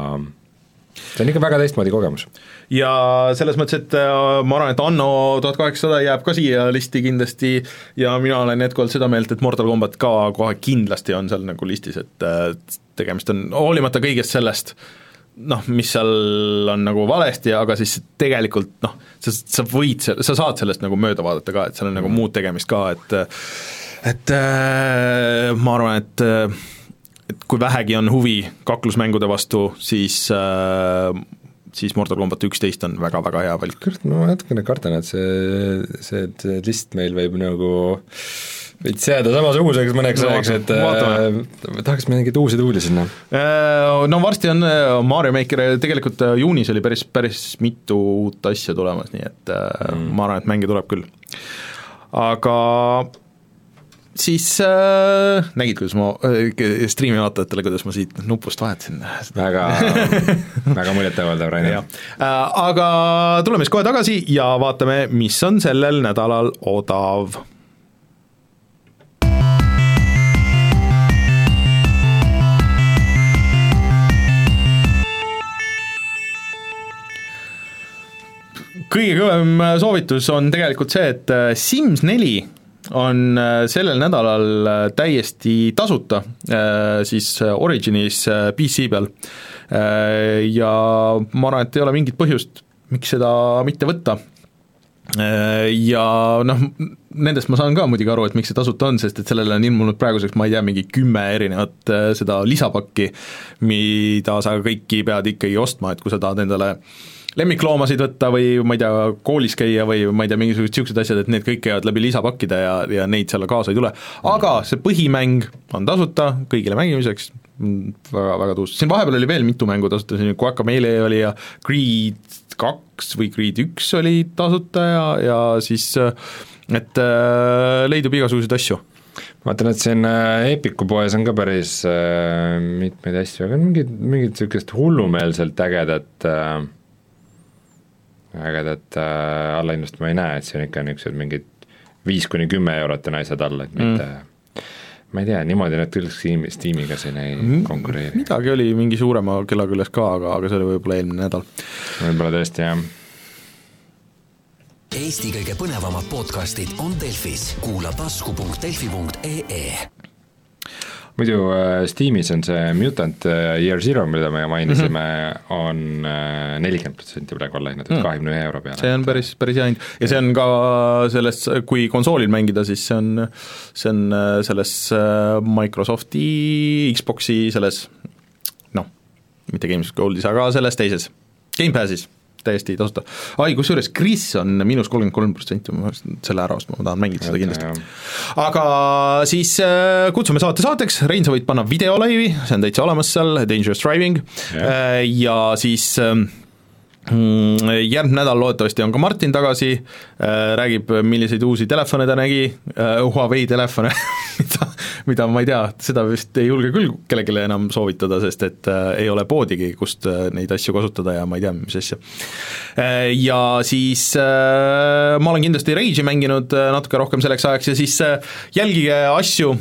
see on ikka väga teistmoodi kogemus. Ja selles mõttes, et ma arvan, et Anno tuhat kaheksasada jääb ka siia listi kindlasti ja mina olen jätkuvalt seda meelt, et Mortal Combat ka kohe kindlasti on seal nagu listis, et tegemist on, hoolimata kõigest sellest, noh, mis seal on nagu valesti, aga siis tegelikult noh, sa, sa võid, sa saad sellest nagu mööda vaadata ka, et seal on nagu muud tegemist ka, et et äh, ma arvan, et et kui vähegi on huvi kaklusmängude vastu, siis äh, siis Mortal Combat üksteist on väga-väga hea valik. No ma natukene kardan, et see, see, see list meil võib nagu võid seada samasuguseks mõneks no, ajaks, et äh, tahaks mingeid uusi tuuli sinna. No varsti on Mario Maker, tegelikult juunis oli päris, päris mitu uut asja tulemas, nii et mm. ma arvan, et mänge tuleb küll. Aga siis äh, nägid, kuidas ma äh, striimi vaatajatele, kuidas ma siit nupust vahetasin. Väga, väga muljetavaldab, Rainer. Äh, aga tuleme siis kohe tagasi ja vaatame, mis on sellel nädalal odav. Kõige kõvem soovitus on tegelikult see, et Sims neli on sellel nädalal täiesti tasuta, siis Originis P C peal ja ma arvan, et ei ole mingit põhjust, miks seda mitte võtta. Ja noh, nendest ma saan ka muidugi aru, et miks see tasuta on, sest et sellele on ilmunud praeguseks, ma ei tea, mingi kümme erinevat seda lisapakki, mida sa kõiki pead ikkagi ostma, et kui sa tahad endale lemmikloomasid võtta või ma ei tea, koolis käia või ma ei tea, mingisugused niisugused asjad, et need kõik käivad läbi lisapakkide ja, ja neid seal kaasa ei tule. Aga see põhimäng on tasuta kõigile mängimiseks, väga, väga tuus. Siin vahepeal oli veel mitu mängu tasuta, siin Guacamelee oli ja Creed kaks või Creed üks oli tasuta ja, ja siis et äh, leidub igasuguseid asju. vaatan, et siin Epiku poes on ka päris äh, mitmeid asju, aga mingid, mingid niisugust hullumeelselt ägedat äh, ägedat äh, allahinnust ma ei näe, et see on ikka niisugused mingid viis kuni kümme eurot on asjad alla, et mitte mm. ma ei tea, niimoodi need küll Steam'i, Steamiga siin ei mm, konkureeri. Midagi oli mingi suurema kellaküljes ka, aga, aga see oli võib-olla eelmine nädal. Võib-olla tõesti, jah. Eesti kõige põnevamad podcastid on Delfis. Kuula tasku punkt delfi punkt ee. Muidu äh, Steamis on see Mutant Year Zero, mida me mainisime, mm-hmm. on nelikümmend protsenti praegu allahinnatud mm. kahekümne ühe euro peale. See on päris, päris hea hind ja see on ka selles, kui konsoolil mängida, siis see on, see on selles Microsofti Xboxi selles, noh, mitte Games Goldis, aga selles teises Gamepassis täiesti tasuta. Ai, kus juures Chris on miinus kolmkümmend kolm protsenti, selle ära ostma, ma tahan mängida seda kindlasti. Aga siis äh, kutsume saate saateks, Rein, sa võid panna videolaivi, see on täitsa olemas seal, Dangerous Driving, yeah. ja siis äh, järgmine nädal loodetavasti on ka Martin tagasi, äh, räägib, milliseid uusi telefone ta nägi, äh, Huawei telefone, mida, mida ma ei tea, seda vist ei julge küll kellelegi enam soovitada, sest et äh, ei ole poodigi, kust äh, neid asju kasutada ja ma ei tea, mis asja. Äh, ja siis äh, ma olen kindlasti Rage'i mänginud äh, natuke rohkem selleks ajaks ja siis äh, jälgige asju,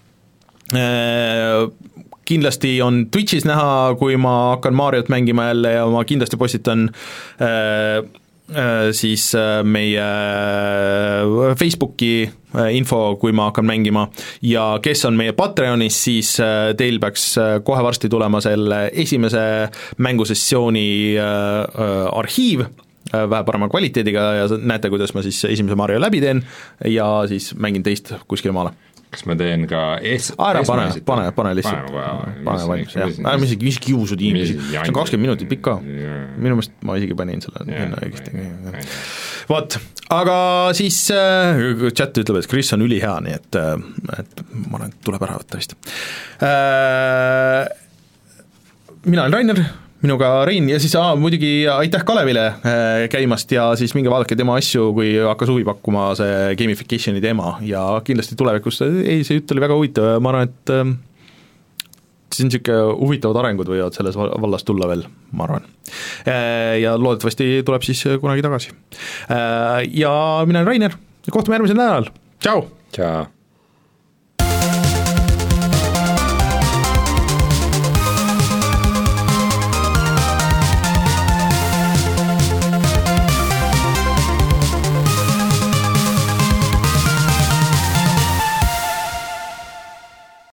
äh, kindlasti on Twitch'is näha, kui ma hakkan Mariot mängima jälle ja ma kindlasti postitan äh, äh, siis äh, meie Facebooki äh, info, kui ma hakkan mängima ja kes on meie Patreonis, siis äh, teil peaks äh, kohe varsti tulema selle esimese mängusessiooni äh, äh, arhiiv, äh, vähe parema kvaliteediga ja näete, kuidas ma siis esimese Mario läbi teen ja siis mängin teist kuskile maale. Kas ma teen ka es-... Ära pane, pane, pane lihtsalt. Pane valmis, jah. Ära mis isegi kiusud inimesi. See on kakskümmend minutit pikk ka. Minu meelest ma isegi panin selle enne õigesti. Vot, aga siis äh, chat ütleb, et Chris on ülihea, nii et, et ma olen, tuleb ära võtta vist. Äh, mina olen Rainer, minuga Rein ja siis aa, muidugi aitäh Kalevile äh, käimast ja siis minge vaadake tema asju, kui hakkas huvi pakkuma see gamificationi teema ja kindlasti tulevikus, ei, see jutt oli väga huvitav ja ma arvan, et äh, siin niisugune huvitavad arengud võivad selles vallas tulla veel, ma arvan. Äh, ja loodetavasti tuleb siis kunagi tagasi. Äh, ja mina olen Rainer ja kohtume järgmisel nädalal, tšau! Tšau!